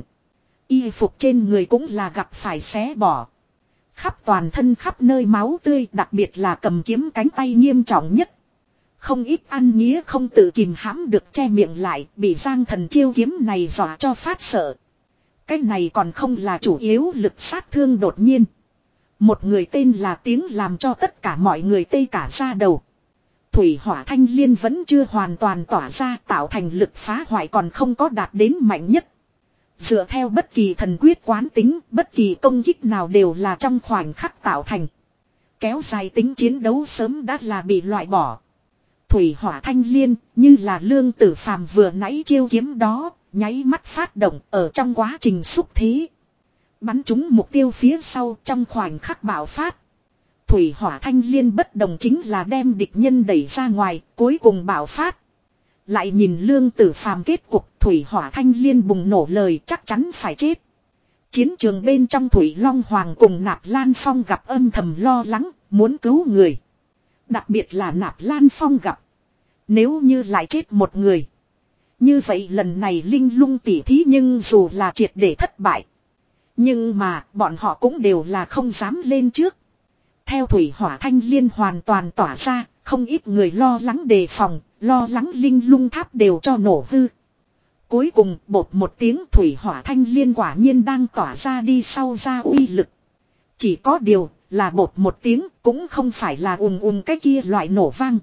Y phục trên người cũng là gặp phải xé bỏ. Khắp toàn thân khắp nơi máu tươi, đặc biệt là cầm kiếm cánh tay nghiêm trọng nhất. Không ít ăn nghĩa không tự kìm hãm được che miệng lại, bị Giang Thần chiêu kiếm này dọa cho phát sợ. Cái này còn không là chủ yếu lực sát thương đột nhiên. Một người tên là tiếng làm cho tất cả mọi người tê cả da đầu. Thủy hỏa thanh liên vẫn chưa hoàn toàn tỏa ra, tạo thành lực phá hoại còn không có đạt đến mạnh nhất. Dựa theo bất kỳ thần quyết quán tính, bất kỳ công kích nào đều là trong khoảnh khắc tạo thành. Kéo dài tính chiến đấu sớm đã là bị loại bỏ. Thủy hỏa thanh liên, như là Lương Tử Phàm vừa nãy chiêu kiếm đó, nháy mắt phát động ở trong quá trình xúc thế. Bắn trúng mục tiêu phía sau trong khoảnh khắc bạo phát. Thủy hỏa thanh liên bất đồng chính là đem địch nhân đẩy ra ngoài, cuối cùng bạo phát. Lại nhìn Lương Tử Phàm kết cục, thủy hỏa thanh liên bùng nổ lời chắc chắn phải chết. Chiến trường bên trong Thủy Long Hoàng cùng Nạp Lan Phong gặp âm thầm lo lắng, muốn cứu người. Đặc biệt là Nạp Lan Phong gặp. Nếu như lại chết một người. Như vậy lần này linh lung tỉ thí nhưng dù là triệt để thất bại. Nhưng mà bọn họ cũng đều là không dám lên trước. Theo thủy hỏa thanh liên hoàn toàn tỏa ra, không ít người lo lắng đề phòng, lo lắng linh lung tháp đều cho nổ hư. Cuối cùng bột một tiếng thủy hỏa thanh liên quả nhiên đang tỏa ra đi sau ra uy lực. Chỉ có điều là bột một tiếng cũng không phải là ùm ùm cái kia loại nổ vang.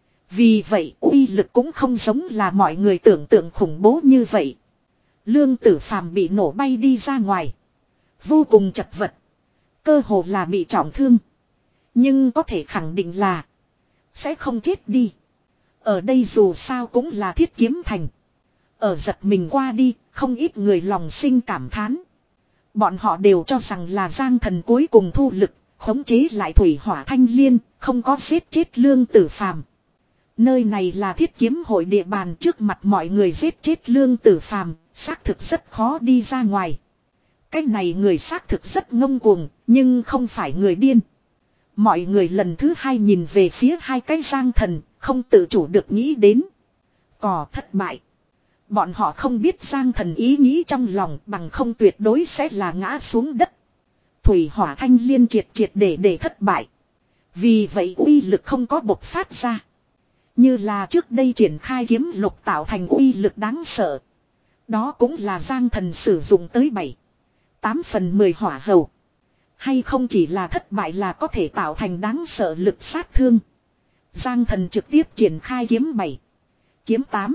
Vì vậy uy lực cũng không giống là mọi người tưởng tượng khủng bố như vậy. Lương Tử Phàm bị nổ bay đi ra ngoài. Vô cùng chật vật. Cơ hồ là bị trọng thương. Nhưng có thể khẳng định là sẽ không chết đi. Ở đây dù sao cũng là thiết kiếm thành. Ở giật mình qua đi, không ít người lòng sinh cảm thán. Bọn họ đều cho rằng là Giang Thần cuối cùng thu lực, khống chế lại thủy hỏa thanh liên, không có giết chết Lương Tử Phàm. Nơi này là thiết kiếm hội địa bàn, trước mặt mọi người giết chết Lương Tử Phàm, xác thực rất khó đi ra ngoài. Cái này người xác thực rất ngông cuồng, nhưng không phải người điên. Mọi người lần thứ hai nhìn về phía hai cái Giang Thần, không tự chủ được nghĩ đến. Cò thất bại. Bọn họ không biết Giang Thần ý nghĩ trong lòng, bằng không tuyệt đối sẽ là ngã xuống đất. Thủy hỏa thanh liên triệt triệt để để thất bại. Vì vậy uy lực không có bộc phát ra. Như là trước đây triển khai kiếm lục tạo thành uy lực đáng sợ. Đó cũng là Giang Thần sử dụng tới bảy, tám phần mười hỏa hầu. Hay không chỉ là thất bại là có thể tạo thành đáng sợ lực sát thương. Giang Thần trực tiếp triển khai kiếm bảy, kiếm tám.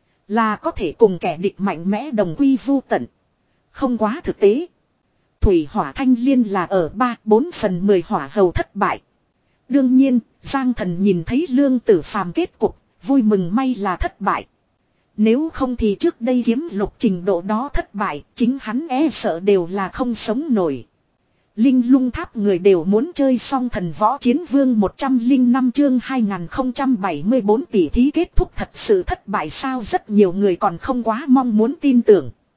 Là có thể cùng kẻ địch mạnh mẽ đồng quy vu tận. Không quá thực tế. Thủy hỏa thanh liên là ở ba, bốn phần mười hỏa hầu thất bại. Đương nhiên, Giang Thần nhìn thấy Lương Tử Phàm kết cục, vui mừng may là thất bại. Nếu không thì trước đây kiếm lục trình độ đó thất bại, chính hắn e sợ đều là không sống nổi. Linh lung tháp người đều muốn chơi xong Thần Võ Chiến Vương một trăm lẻ năm chương hai nghìn không trăm bảy mươi bốn tỷ thí kết thúc thật sự thất bại sao, rất nhiều người còn không quá mong muốn tin tưởng.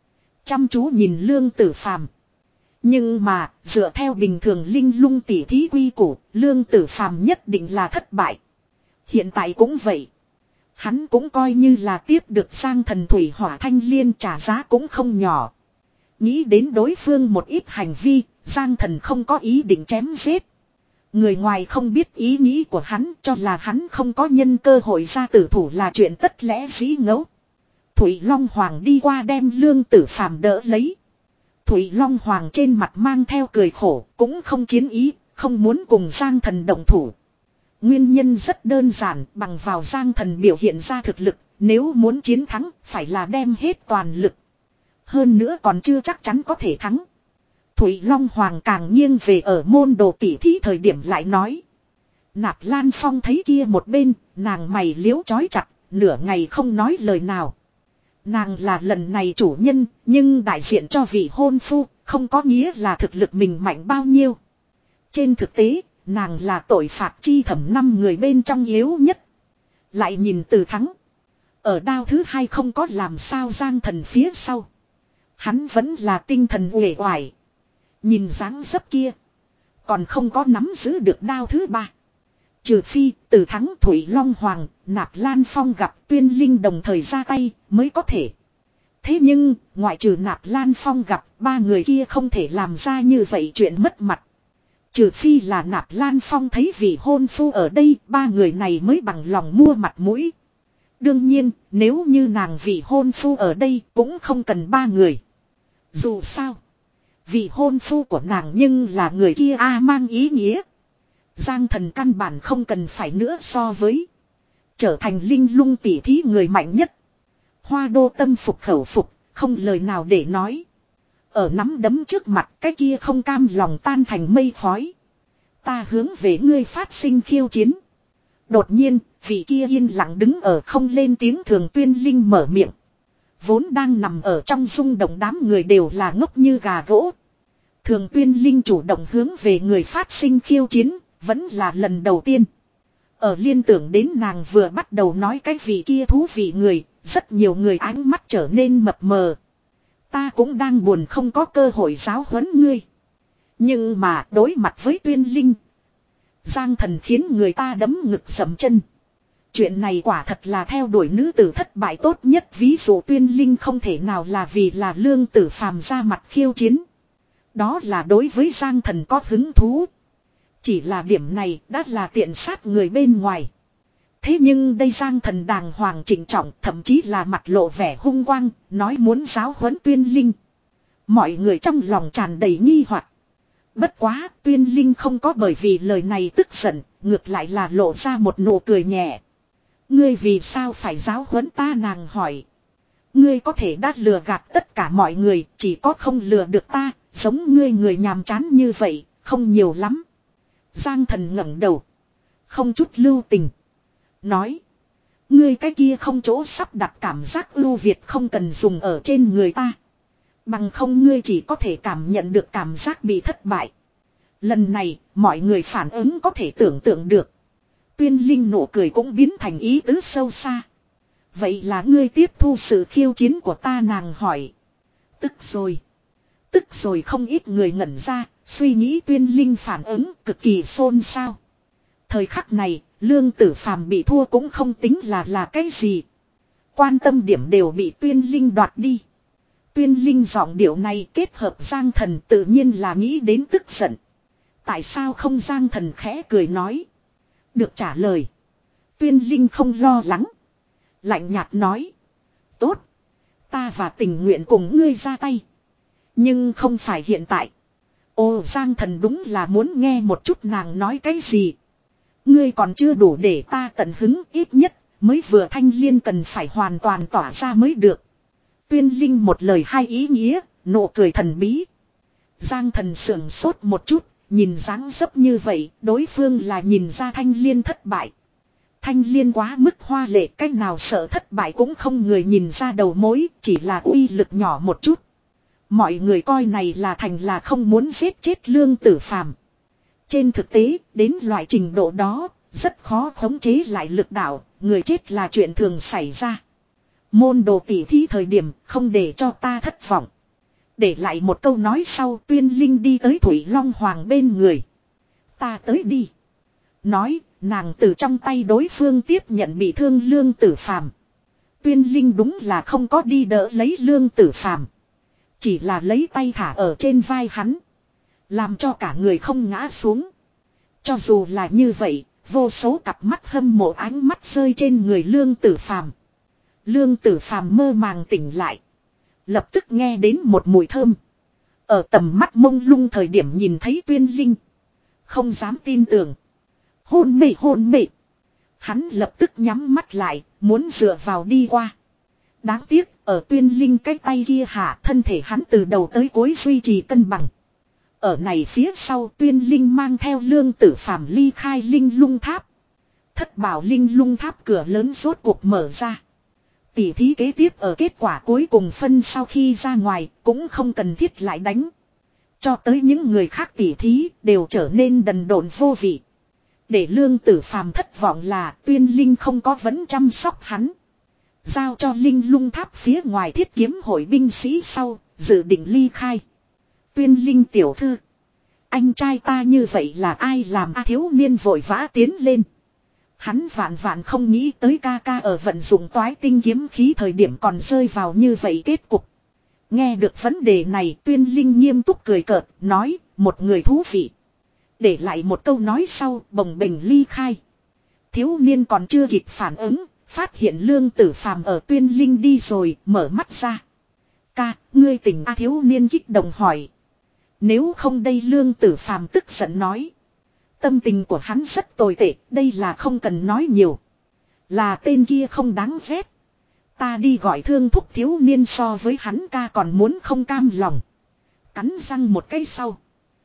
Chăm chú nhìn Lương Tử Phàm. Nhưng mà, dựa theo bình thường linh lung tỉ thí quy củ, Lương Tử Phàm nhất định là thất bại. Hiện tại cũng vậy. Hắn cũng coi như là tiếp được Giang Thần thủy hỏa thanh liên, trả giá cũng không nhỏ. Nghĩ đến đối phương một ít hành vi, Giang Thần không có ý định chém giết. Người ngoài không biết ý nghĩ của hắn, cho là hắn không có nhân cơ hội ra tử thủ là chuyện tất lẽ dĩ ngẫu. Thủy Long Hoàng đi qua đem Lương Tử Phàm đỡ lấy. Thủy Long Hoàng trên mặt mang theo cười khổ, cũng không chiến ý, không muốn cùng Giang Thần động thủ. Nguyên nhân rất đơn giản, bằng vào Giang Thần biểu hiện ra thực lực, nếu muốn chiến thắng, phải là đem hết toàn lực. Hơn nữa còn chưa chắc chắn có thể thắng. Thủy Long Hoàng càng nghiêng về ở môn đồ tỉ thí thời điểm lại nói. Nạp Lan Phong thấy kia một bên, nàng mày liếu chói chặt, nửa ngày không nói lời nào. Nàng là lần này chủ nhân, nhưng đại diện cho vị hôn phu, không có nghĩa là thực lực mình mạnh bao nhiêu. Trên thực tế, nàng là tội phạt chi thẩm năm người bên trong yếu nhất. Lại nhìn Từ Thắng. Ở đao thứ hai không có làm sao Giang Thần phía sau. Hắn vẫn là tinh thần uể oải. Nhìn dáng dấp kia. Còn không có nắm giữ được đao thứ ba. Trừ phi Từ Thắng, Thủy Long Hoàng, Nạp Lan Phong gặp Tuyên Linh đồng thời ra tay mới có thể. Thế nhưng ngoại trừ Nạp Lan Phong gặp, ba người kia không thể làm ra như vậy chuyện mất mặt. Trừ phi là Nạp Lan Phong thấy vị hôn phu ở đây, ba người này mới bằng lòng mua mặt mũi. Đương nhiên, nếu như nàng vị hôn phu ở đây cũng không cần ba người. Dù sao, vị hôn phu của nàng nhưng là người kia a mang ý nghĩa. Giang Thần căn bản không cần phải nữa so với. Trở thành linh lung tỉ thí người mạnh nhất. Hoa Đô tâm phục khẩu phục, không lời nào để nói. Ở nắm đấm trước mặt cái kia không cam lòng tan thành mây khói. Ta hướng về ngươi phát sinh khiêu chiến. Đột nhiên, vị kia yên lặng đứng ở không lên tiếng Thường Tuyên Linh mở miệng. Vốn đang nằm ở trong rung động đám người đều là ngốc như gà gỗ. Thường Tuyên Linh chủ động hướng về người phát sinh khiêu chiến, vẫn là lần đầu tiên. Ở liên tưởng đến nàng vừa bắt đầu nói cái vị kia thú vị người, rất nhiều người ánh mắt trở nên mập mờ. Ta cũng đang buồn không có cơ hội giáo huấn ngươi. Nhưng mà đối mặt với Tuyên Linh, Giang Thần khiến người ta đấm ngực sầm chân. Chuyện này quả thật là theo đuổi nữ tử thất bại tốt nhất. Ví dụ Tuyên Linh không thể nào là vì là Lương Tử Phàm ra mặt khiêu chiến. Đó là đối với Giang Thần có hứng thú. Chỉ là điểm này đã là tiện sát người bên ngoài. Thế nhưng đây Giang Thần đàng hoàng chỉnh trọng, thậm chí là mặt lộ vẻ hung quang, nói muốn giáo huấn Tuyên Linh. Mọi người trong lòng tràn đầy nghi hoặc. Bất quá, Tuyên Linh không có bởi vì lời này tức giận, ngược lại là lộ ra một nụ cười nhẹ. Ngươi vì sao phải giáo huấn ta, nàng hỏi. Ngươi có thể đã lừa gạt tất cả mọi người, chỉ có không lừa được ta, giống ngươi người nhàm chán như vậy, không nhiều lắm. Giang Thần ngẩng đầu, không chút lưu tình. Nói, ngươi cái kia không chỗ sắp đặt cảm giác ưu việt không cần dùng ở trên người ta. Bằng không ngươi chỉ có thể cảm nhận được cảm giác bị thất bại. Lần này, mọi người phản ứng có thể tưởng tượng được. Tuyên Linh nụ cười cũng biến thành ý tứ sâu xa. Vậy là ngươi tiếp thu sự khiêu chiến của ta, nàng hỏi. Tức rồi. Tức rồi không ít người ngẩn ra, suy nghĩ Tuyên Linh phản ứng cực kỳ xôn xao. Thời khắc này, Lương Tử Phàm bị thua cũng không tính là là cái gì. Quan tâm điểm đều bị Tuyên Linh đoạt đi. Tuyên Linh giọng điệu này kết hợp Giang Thần tự nhiên là nghĩ đến tức giận. Tại sao không? Giang Thần khẽ cười nói. Được trả lời. Tuyên Linh không lo lắng. Lạnh nhạt nói. Tốt. Ta và tình nguyện cùng ngươi ra tay. Nhưng không phải hiện tại. Ồ, Giang Thần đúng là muốn nghe một chút nàng nói cái gì. Ngươi còn chưa đủ để ta tận hứng, ít nhất mới vừa thanh liên cần phải hoàn toàn tỏa ra mới được. Tuyên Linh một lời hai ý nghĩa, nụ cười thần bí. Giang Thần sưởng sốt một chút, nhìn dáng dấp như vậy, đối phương là nhìn ra thanh liên thất bại. Thanh liên quá mức hoa lệ, cách nào sợ thất bại cũng không người nhìn ra đầu mối, chỉ là uy lực nhỏ một chút. Mọi người coi này là thành là không muốn giết chết Lương Tử Phàm. Trên thực tế, đến loại trình độ đó, rất khó khống chế lại lực đạo, người chết là chuyện thường xảy ra. Môn đồ tỉ thí thời điểm, không để cho ta thất vọng. Để lại một câu nói sau, Tuyên Linh đi tới Thủy Long Hoàng bên người. Ta tới đi. Nói, nàng từ trong tay đối phương tiếp nhận bị thương Lương Tử Phàm. Tuyên Linh đúng là không có đi đỡ lấy Lương Tử Phàm, chỉ là lấy tay thả ở trên vai hắn, làm cho cả người không ngã xuống. Cho dù là như vậy, vô số cặp mắt hâm mộ ánh mắt rơi trên người Lương Tử Phàm. Lương Tử Phàm mơ màng tỉnh lại, lập tức nghe đến một mùi thơm. Ở tầm mắt mông lung thời điểm nhìn thấy Tuyên Linh, không dám tin tưởng. Hôn mê hôn mê. Hắn lập tức nhắm mắt lại, muốn dựa vào đi qua. Đáng tiếc, ở Tuyên Linh cái tay kia hạ, thân thể hắn từ đầu tới cuối duy trì cân bằng. Ở này phía sau, Tuyên Linh mang theo Lương Tử Phàm ly khai Linh Lung Tháp. Thất bảo Linh Lung Tháp cửa lớn rốt cuộc mở ra. Tỉ thí kế tiếp ở kết quả cuối cùng phân sau khi ra ngoài, cũng không cần thiết lại đánh. Cho tới những người khác tỉ thí đều trở nên đần độn vô vị. Để Lương Tử Phàm thất vọng là Tuyên Linh không có vẫn chăm sóc hắn. Giao cho Linh Lung Tháp phía ngoài thiết kiếm hội binh sĩ sau, dự định ly khai. Tuyên Linh tiểu thư, anh trai ta như vậy là ai làm? A thiếu niên vội vã tiến lên. Hắn vạn vạn không nghĩ tới ca ca ở vận dụng toái tinh kiếm khí thời điểm còn rơi vào như vậy kết cục. Nghe được vấn đề này, Tuyên Linh nghiêm túc cười cợt, nói, một người thú vị. Để lại một câu nói sau, bồng bềnh ly khai. Thiếu niên còn chưa kịp phản ứng, phát hiện Lương Tử Phàm ở Tuyên Linh đi rồi, mở mắt ra. Ca, ngươi tỉnh? A thiếu niên kích động hỏi. Nếu không đây? Lương Tử Phàm tức giận nói. Tâm tình của hắn rất tồi tệ, đây là không cần nói nhiều. Là tên kia không đáng ghét. Ta đi gọi Thương thúc. Thiếu niên so với hắn ca còn muốn không cam lòng. Cắn răng một cái sau,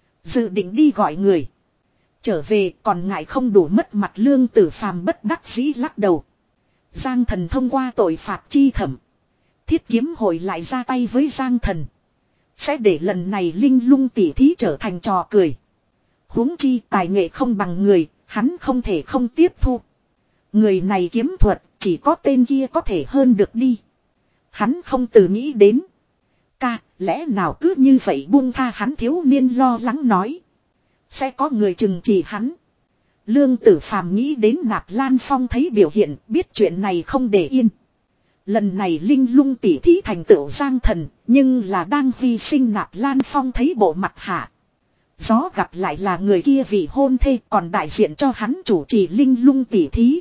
dự định đi gọi người. Trở về còn ngại không đủ mất mặt. Lương Tử Phàm bất đắc dĩ lắc đầu. Giang Thần thông qua tội phạt chi thẩm, thiết kiếm hội lại ra tay với Giang Thần, sẽ để lần này Linh Lung tỉ thí trở thành trò cười. Huống chi tài nghệ không bằng người, hắn không thể không tiếp thu. Người này kiếm thuật, chỉ có tên kia có thể hơn được đi. Hắn không từ nghĩ đến. Ca, lẽ nào cứ như vậy buông tha hắn? Thiếu niên lo lắng nói. Sẽ có người trừng trị hắn. Lương Tử Phàm nghĩ đến Nạp Lan Phong thấy biểu hiện, biết chuyện này không để yên. Lần này Linh Lung tỉ thí thành tựu Giang Thần, nhưng là đang hy sinh Nạp Lan Phong thấy bộ mặt hạ. Gió gặp lại là người kia vì hôn thê, còn đại diện cho hắn chủ trì Linh Lung tỉ thí.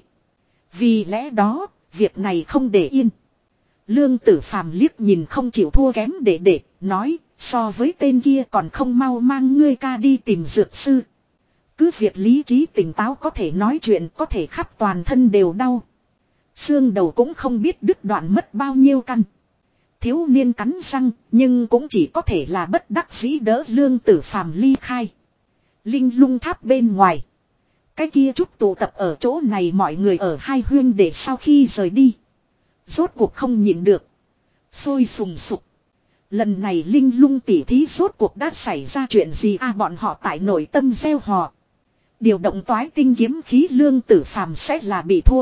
Vì lẽ đó, việc này không để yên. Lương Tử Phàm liếc nhìn không chịu thua kém để để, nói, so với tên kia còn không mau mang ngươi ca đi tìm dược sư. Cứ việc lý trí tỉnh táo có thể nói chuyện, có thể khắp toàn thân đều đau. Xương đầu cũng không biết đứt đoạn mất bao nhiêu căn. Thiếu niên cắn răng, nhưng cũng chỉ có thể là bất đắc dĩ đỡ Lương Tử Phàm ly khai. Linh Lung Tháp bên ngoài, cái kia chút tụ tập ở chỗ này mọi người ở hai huyên để sau khi rời đi, rốt cuộc không nhịn được, sôi sùng sục. Lần này Linh Lung tỉ thí rốt cuộc đã xảy ra chuyện gì? À, bọn họ tại nội tâm gieo họ. Điều động toái tinh kiếm khí Lương Tử Phàm sẽ là bị thua.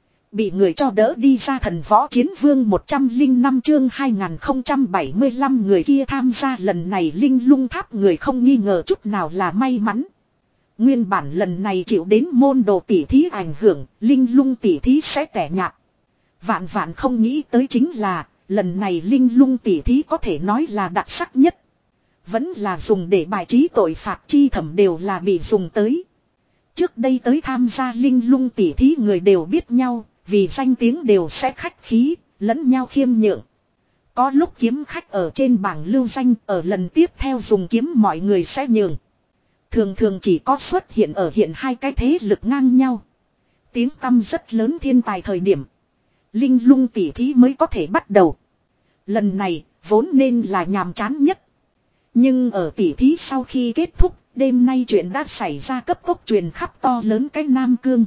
Bị người cho đỡ đi ra thần võ chiến vương một trăm lẻ năm chương hai nghìn không trăm bảy mươi lăm người kia tham gia lần này Linh Lung Tháp người không nghi ngờ chút nào là may mắn. Nguyên bản lần này chịu đến môn đồ tỉ thí ảnh hưởng, Linh Lung tỉ thí sẽ tẻ nhạt. Vạn vạn không nghĩ tới chính là, lần này Linh Lung tỉ thí có thể nói là đặc sắc nhất. Vẫn là dùng để bài trí tội phạt chi thẩm đều là bị dùng tới. Trước đây tới tham gia Linh Lung tỉ thí người đều biết nhau, vì danh tiếng đều sẽ khách khí, lẫn nhau khiêm nhượng. Có lúc kiếm khách ở trên bảng lưu danh, ở lần tiếp theo dùng kiếm mọi người sẽ nhường. Thường thường chỉ có xuất hiện ở hiện hai cái thế lực ngang nhau, tiếng tăm rất lớn thiên tài thời điểm, Linh Lung tỉ thí mới có thể bắt đầu. Lần này vốn nên là nhàm chán nhất, nhưng ở tỉ thí sau khi kết thúc, đêm nay chuyện đã xảy ra cấp tốc truyền khắp to lớn cái Nam Cương.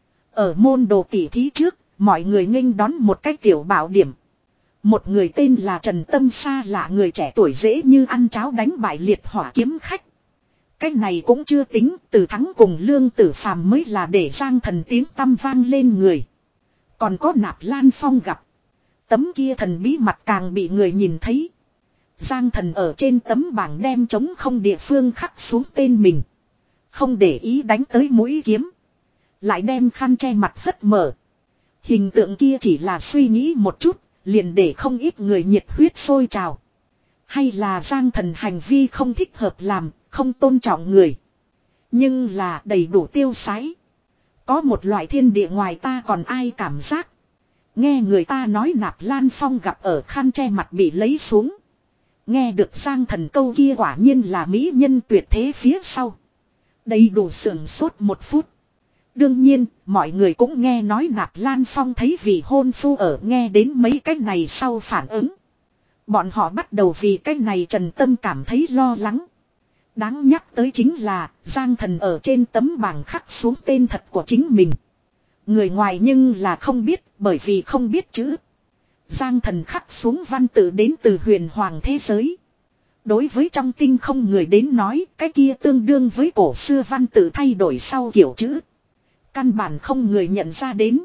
Ở môn đồ tỉ thí trước, mọi người nghênh đón một cái tiểu bảo điểm. Một người tên là Trần Tâm xa lạ người trẻ tuổi dễ như ăn cháo đánh bại liệt hỏa kiếm khách. Cái này cũng chưa tính, từ thắng cùng Lương Tử Phàm mới là để Giang Thần tiếng tăm vang lên người. Còn có Nạp Lan Phong gặp. Tấm kia thần bí mặt càng bị người nhìn thấy. Giang Thần ở trên tấm bảng đem trống không địa phương khắc xuống tên mình. Không để ý đánh tới mũi kiếm. Lại đem khăn che mặt hất mở. Hình tượng kia chỉ là suy nghĩ một chút, liền để không ít người nhiệt huyết sôi trào. Hay là Giang Thần hành vi không thích hợp làm, không tôn trọng người. Nhưng là đầy đủ tiêu sái. Có một loại thiên địa ngoài ta còn ai cảm giác. Nghe người ta nói Nạp Lan Phong gặp ở khăn che mặt bị lấy xuống. Nghe được Giang Thần câu kia quả nhiên là mỹ nhân tuyệt thế phía sau. Đầy đủ sưởng sốt một phút. Đương nhiên, mọi người cũng nghe nói Nạp Lan Phong thấy vị hôn phu ở nghe đến mấy cái này sau phản ứng. Bọn họ bắt đầu vì cái này Trần Tâm cảm thấy lo lắng. Đáng nhắc tới chính là Giang Thần ở trên tấm bảng khắc xuống tên thật của chính mình. Người ngoài nhưng là không biết bởi vì không biết chữ. Giang Thần khắc xuống văn tự đến từ huyền hoàng thế giới. Đối với trong tinh không người đến nói cái kia tương đương với cổ xưa văn tự thay đổi sau kiểu chữ. Căn bản không người nhận ra đến.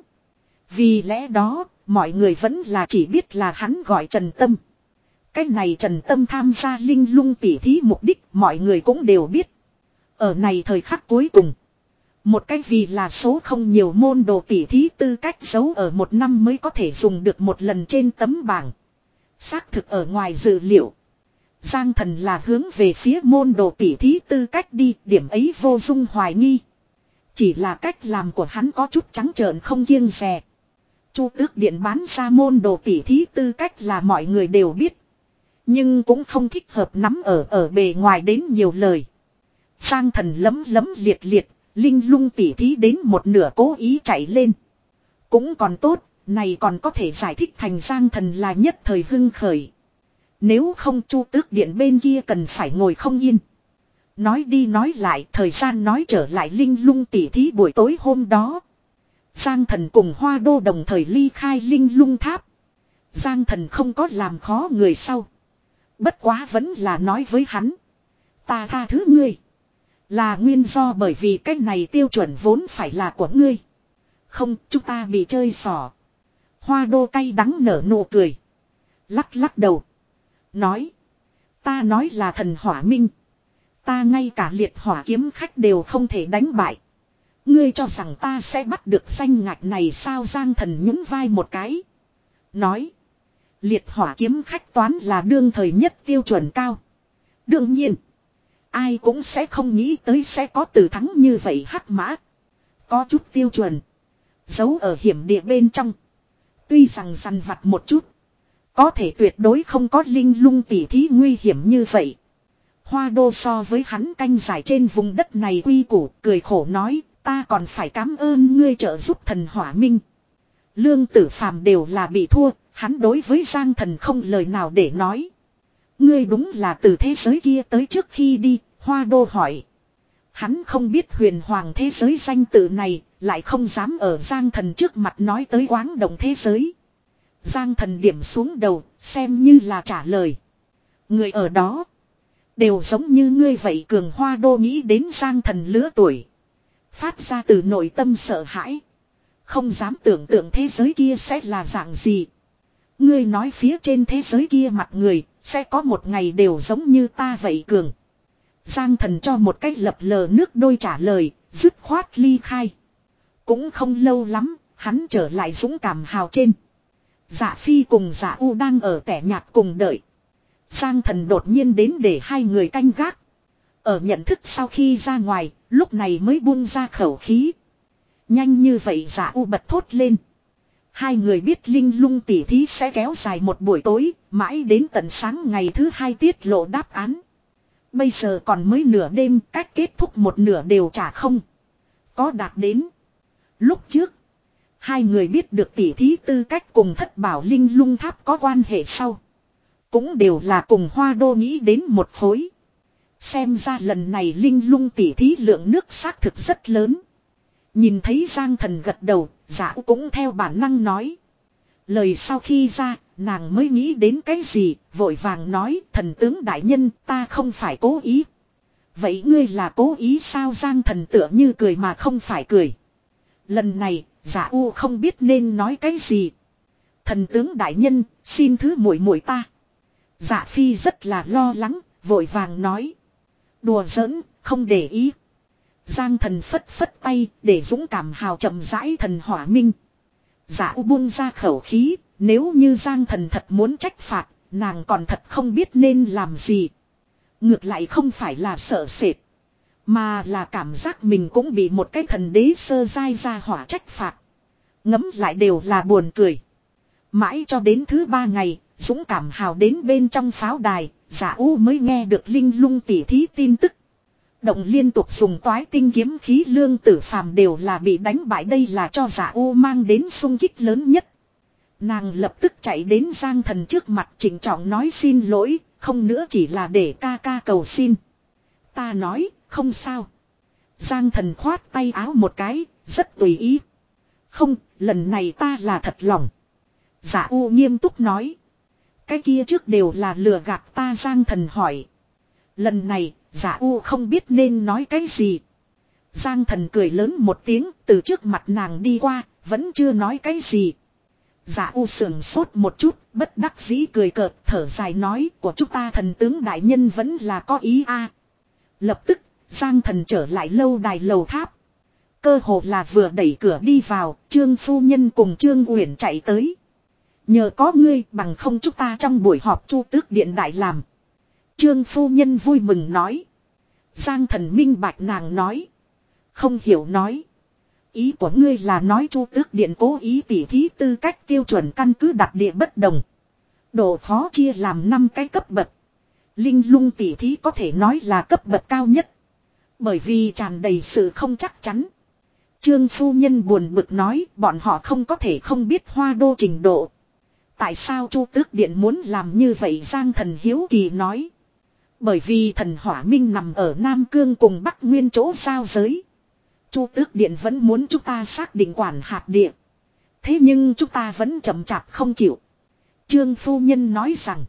Vì lẽ đó mọi người vẫn là chỉ biết là hắn gọi Trần Tâm. Cái này Trần Tâm tham gia linh lung tỉ thí mục đích mọi người cũng đều biết. Ở này thời khắc cuối cùng. Một cái vì là số không nhiều môn đồ tỉ thí tư cách giấu ở một năm mới có thể dùng được một lần trên tấm bảng. Xác thực ở ngoài dự liệu. Giang Thần là hướng về phía môn đồ tỉ thí tư cách đi, điểm ấy vô dung hoài nghi. Chỉ là cách làm của hắn có chút trắng trợn không kiêng dè. Chu Tước Điện bán ra môn đồ tỉ thí tư cách là mọi người đều biết. Nhưng cũng không thích hợp nắm ở ở bề ngoài đến nhiều lời. Giang Thần lấm lấm liệt liệt, linh lung tỉ thí đến một nửa cố ý chạy lên. Cũng còn tốt, này còn có thể giải thích thành Giang Thần là nhất thời hưng khởi. Nếu không Chu Tước Điện bên kia cần phải ngồi không yên. Nói đi nói lại, thời gian nói trở lại linh lung tỉ thí buổi tối hôm đó. Giang Thần cùng Hoa Đô đồng thời ly khai linh lung tháp. Giang Thần không có làm khó người sau. Bất quá vẫn là nói với hắn. Ta tha thứ ngươi. Là nguyên do bởi vì cái này tiêu chuẩn vốn phải là của ngươi. Không, chúng ta bị chơi xỏ. Hoa Đô cay đắng nở nụ cười. Lắc lắc đầu. Nói. Ta nói là thần hỏa minh. Ta ngay cả liệt hỏa kiếm khách đều không thể đánh bại. Ngươi cho rằng ta sẽ bắt được danh ngạch này sao? Giang Thần nhún vai một cái. Nói. Liệt hỏa kiếm khách toán là đương thời nhất tiêu chuẩn cao. Đương nhiên. Ai cũng sẽ không nghĩ tới sẽ có từ thắng như vậy hắc mã. Có chút tiêu chuẩn. Giấu ở hiểm địa bên trong. Tuy rằng săn vặt một chút. Có thể tuyệt đối không có linh lung tỉ thí nguy hiểm như vậy. Hoa Đô so với hắn canh giải trên vùng đất này quy củ, cười khổ nói, ta còn phải cảm ơn ngươi trợ giúp thần hỏa minh. Lương Tử Phàm đều là bị thua, hắn đối với Giang Thần không lời nào để nói. Ngươi đúng là từ thế giới kia tới trước khi đi, Hoa Đô hỏi. Hắn không biết huyền hoàng thế giới danh tự này, lại không dám ở Giang Thần trước mặt nói tới Quáng Động thế giới. Giang Thần điểm xuống đầu, xem như là trả lời. Người ở đó đều giống như ngươi vậy. Cường. Hoa Đô nghĩ đến Giang Thần lứa tuổi, phát ra từ nội tâm sợ hãi. Không dám tưởng tượng thế giới kia sẽ là dạng gì. Ngươi nói phía trên thế giới kia mặt người sẽ có một ngày đều giống như ta vậy. Cường. Giang Thần cho một cách lập lờ nước đôi trả lời, dứt khoát ly khai. Cũng không lâu lắm, hắn trở lại dũng cảm hào trên. Dạ Phi cùng Dạ U đang ở tẻ nhạt cùng đợi. Giang Thần đột nhiên đến để hai người canh gác. Ở nhận thức sau khi ra ngoài, lúc này mới buông ra khẩu khí. Nhanh như vậy Dạ U bật thốt lên. Hai người biết linh lung tỉ thí sẽ kéo dài một buổi tối, mãi đến tận sáng ngày thứ hai tiết lộ đáp án. Bây giờ còn mới nửa đêm, cách kết thúc một nửa đều trả không có đạt đến. Lúc trước, hai người biết được tỉ thí tư cách cùng thất bảo linh lung tháp có quan hệ sau. Cũng đều là cùng Hoa Đô nghĩ đến một khối. Xem ra lần này linh lung tỉ thí lượng nước xác thực rất lớn. Nhìn thấy Giang Thần gật đầu, Dạ cũng theo bản năng nói. Lời sau khi ra, nàng mới nghĩ đến cái gì, vội vàng nói, thần tướng đại nhân, ta không phải cố ý. Vậy ngươi là cố ý sao? Giang Thần tựa như cười mà không phải cười. Lần này, Dạ U không biết nên nói cái gì. Thần tướng đại nhân, xin thứ muội muội ta. Dạ phi rất là lo lắng, vội vàng nói. Đùa giỡn, không để ý. Giang thần phất phất tay, để dũng cảm hào chậm rãi thần hỏa minh. Dạ u buông ra khẩu khí, nếu như Giang thần thật muốn trách phạt, nàng còn thật không biết nên làm gì. Ngược lại không phải là sợ sệt, mà là cảm giác mình cũng bị một cái thần đế sơ giai ra hỏa trách phạt. Ngấm lại đều là buồn cười. Mãi cho đến thứ ba ngày, dũng cảm hào đến bên trong pháo đài, Dạ U mới nghe được linh lung tỉ thí tin tức. Động liên tục dùng toái tinh kiếm khí Lương Tử Phàm đều là bị đánh bại, đây là cho Dạ U mang đến xung kích lớn nhất. Nàng lập tức chạy đến Giang thần trước mặt trịnh trọng nói xin lỗi, không nữa chỉ là để ca ca cầu xin. Ta nói, không sao. Giang thần khoát tay áo một cái, rất tùy ý. Không, lần này ta là thật lòng. Dạ U nghiêm túc nói. Cái kia trước đều là lừa gạt ta, Giang thần hỏi. Lần này, Dạ U không biết nên nói cái gì. Giang thần cười lớn một tiếng, từ trước mặt nàng đi qua, vẫn chưa nói cái gì. Dạ U sườn sốt một chút, bất đắc dĩ cười cợt, thở dài nói, của chúng ta thần tướng đại nhân vẫn là có ý a. Lập tức, Giang thần trở lại lâu đài lầu tháp. Cơ hồ là vừa đẩy cửa đi vào, Trương phu nhân cùng Trương Uyển chạy tới. Nhờ có ngươi, bằng không chúng ta trong buổi họp Chu Tước Điện đại làm. Trương phu nhân vui mừng nói. Giang thần minh bạch nàng nói. Không hiểu nói. Ý của ngươi là nói Chu Tước Điện cố ý tỉ thí tư cách tiêu chuẩn căn cứ đặt địa bất đồng. Độ khó chia làm năm cái cấp bậc. Linh lung tỉ thí có thể nói là cấp bậc cao nhất. Bởi vì tràn đầy sự không chắc chắn. Trương phu nhân buồn bực nói bọn họ không có thể không biết Hoa Đô trình độ. Tại sao Chu Tước Điện muốn làm như vậy, Giang thần hiếu kỳ nói. Bởi vì thần hỏa minh nằm ở Nam Cương cùng Bắc Nguyên chỗ giao giới. Chu Tước Điện vẫn muốn chúng ta xác định quản hạt địa. Thế nhưng chúng ta vẫn chậm chạp không chịu. Trương phu nhân nói rằng.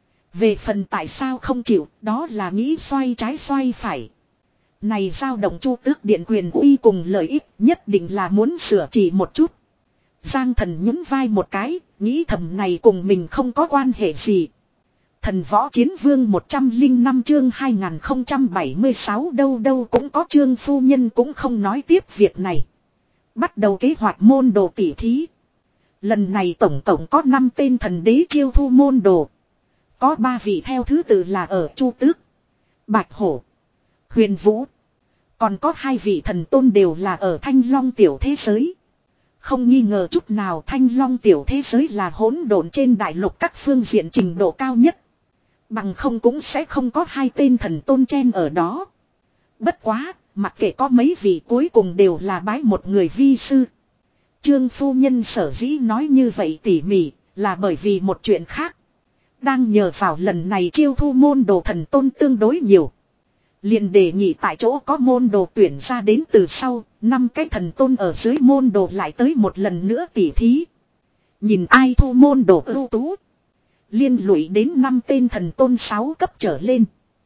Về phần tại sao không chịu, đó là nghĩ xoay trái xoay phải. Này dao động Chu Tước Điện quyền uy cùng lợi ích nhất định là muốn sửa chỉ một chút. Giang thần nhún vai một cái, nghĩ thầm này cùng mình không có quan hệ gì. Thần võ chiến vương một trăm lẻ năm chương hai nghìn không trăm bảy mươi sáu đâu đâu cũng có. Trương phu nhân cũng không nói tiếp việc này. Bắt đầu kế hoạch môn đồ tỉ thí. Lần này tổng tổng có năm tên thần đế chiêu thu môn đồ. Có ba vị theo thứ tự là ở Chu Tước, Bạch Hổ, Huyền Vũ. Còn có hai vị thần tôn đều là ở Thanh Long tiểu thế giới. Không nghi ngờ chút nào Thanh Long tiểu thế giới là hỗn độn trên đại lục các phương diện trình độ cao nhất. Bằng không cũng sẽ không có hai tên thần tôn chen ở đó. Bất quá, mặc kệ có mấy vị cuối cùng đều là bái một người vi sư. Trương phu nhân sở dĩ nói như vậy tỉ mỉ, là bởi vì một chuyện khác. Đang nhờ vào lần này chiêu thu môn đồ thần tôn tương đối nhiều. Liền đề nghị tại chỗ có môn đồ tuyển ra đến từ sau, năm cái thần tôn ở dưới môn đồ lại tới một lần nữa tỉ thí. Nhìn ai thu môn đồ ưu tú. Liên lụy đến năm tên thần tôn sáu cấp trở lên.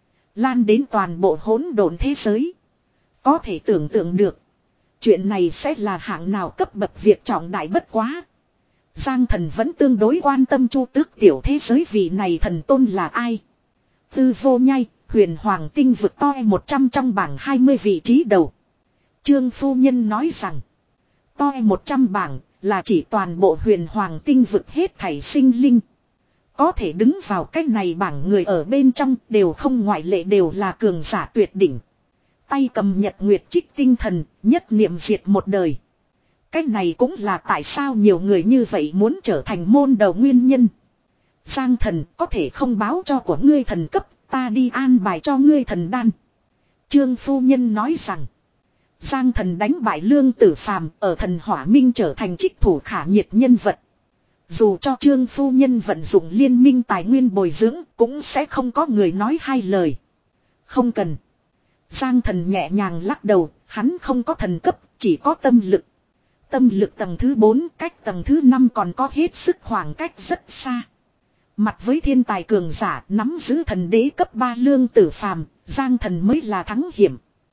Lan đến toàn bộ hỗn độn thế giới. Có thể tưởng tượng được. Chuyện này sẽ là hạng nào cấp bậc việc trọng đại bất quá. Giang thần vẫn tương đối quan tâm Chu Tước tiểu thế giới vì này thần tôn là ai. Tư vô nhai, huyền hoàng tinh vực to một trăm trong bảng hai mươi vị trí đầu. Trương phu nhân nói rằng. To một trăm bảng là chỉ toàn bộ huyền hoàng tinh vực hết thảy sinh linh. Có thể đứng vào cái này bảng người ở bên trong đều không ngoại lệ đều là cường giả tuyệt đỉnh. Tay cầm nhật nguyệt trích tinh thần, nhất niệm diệt một đời. Cái này cũng là tại sao nhiều người như vậy muốn trở thành môn đầu nguyên nhân. Giang thần có thể không báo cho của ngươi thần cấp, ta đi an bài cho ngươi thần đan. Trương phu nhân nói rằng. Giang thần đánh bại Lương Tử Phàm ở thần hỏa minh trở thành trích thủ khả nhiệt nhân vật. Dù cho Trương phu nhân vận dụng liên minh tài nguyên bồi dưỡng cũng sẽ không có người nói hai lời. Không cần. Giang thần nhẹ nhàng lắc đầu, hắn không có thần cấp, chỉ có tâm lực. Tâm lực tầng thứ bốn cách tầng thứ năm còn có hết sức khoảng cách rất xa. Mặt với thiên tài cường giả nắm giữ thần đế cấp ba Lương Tử Phàm, Giang thần mới là thắng hiểm.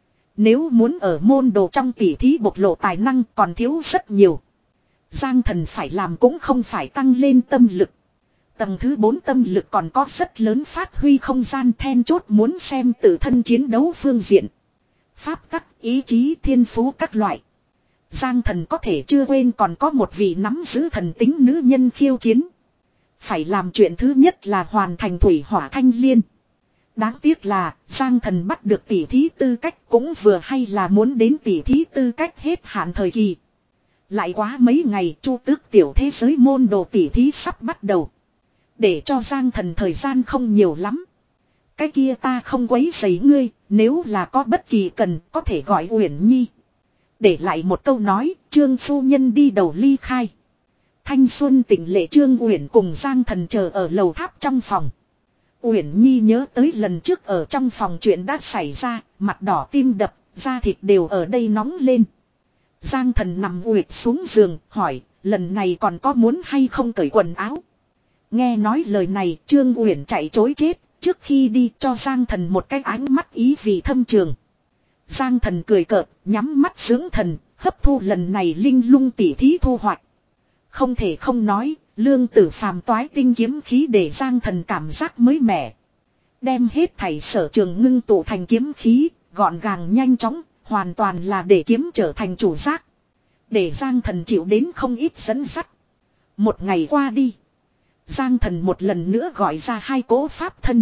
Nếu muốn ở môn đồ trong tỉ thí bộc lộ tài năng còn thiếu rất nhiều. Giang thần phải làm cũng không phải tăng lên tâm lực. Tầng thứ bốn tâm lực còn có rất lớn phát huy không gian, then chốt muốn xem tự thân chiến đấu phương diện. Pháp tắc, ý chí, thiên phú các loại. Giang Thần có thể chưa quên còn có một vị nắm giữ thần tính nữ nhân khiêu chiến. Phải làm chuyện thứ nhất là hoàn thành thủy hỏa thanh liên. Đáng tiếc là Giang Thần bắt được tỷ thí tư cách cũng vừa hay là muốn đến tỷ thí tư cách hết hạn thời kỳ. Lại quá mấy ngày Chu Tước tiểu thế giới môn đồ tỷ thí sắp bắt đầu. Để cho Giang Thần thời gian không nhiều lắm. Cái kia ta không quấy rầy ngươi, nếu là có bất kỳ cần có thể gọi Uyển Nhi. Để lại một câu nói, Trương phu nhân đi đầu ly khai. Thanh xuân tỉnh lệ Trương Uyển cùng Giang Thần chờ ở lầu tháp trong phòng. Uyển Nhi nhớ tới lần trước ở trong phòng chuyện đã xảy ra, mặt đỏ tim đập, da thịt đều ở đây nóng lên. Giang Thần nằm uỵt xuống giường, hỏi, lần này còn có muốn hay không cởi quần áo? Nghe nói lời này, Trương Uyển chạy chối chết, trước khi đi cho Giang Thần một cái ánh mắt ý vị thâm trường. Giang Thần cười cợt, nhắm mắt dưỡng thần, hấp thu lần này linh lung tỉ thí thu hoạch. Không thể không nói, lương tử phàm toái tinh kiếm khí để Giang Thần cảm giác mới mẻ. Đem hết thảy sở trường ngưng tụ thành kiếm khí, gọn gàng nhanh chóng, hoàn toàn là để kiếm trở thành chủ giác. Để Giang Thần chịu đến không ít dẫn dắt. Một ngày qua đi, Giang Thần một lần nữa gọi ra hai cỗ pháp thân.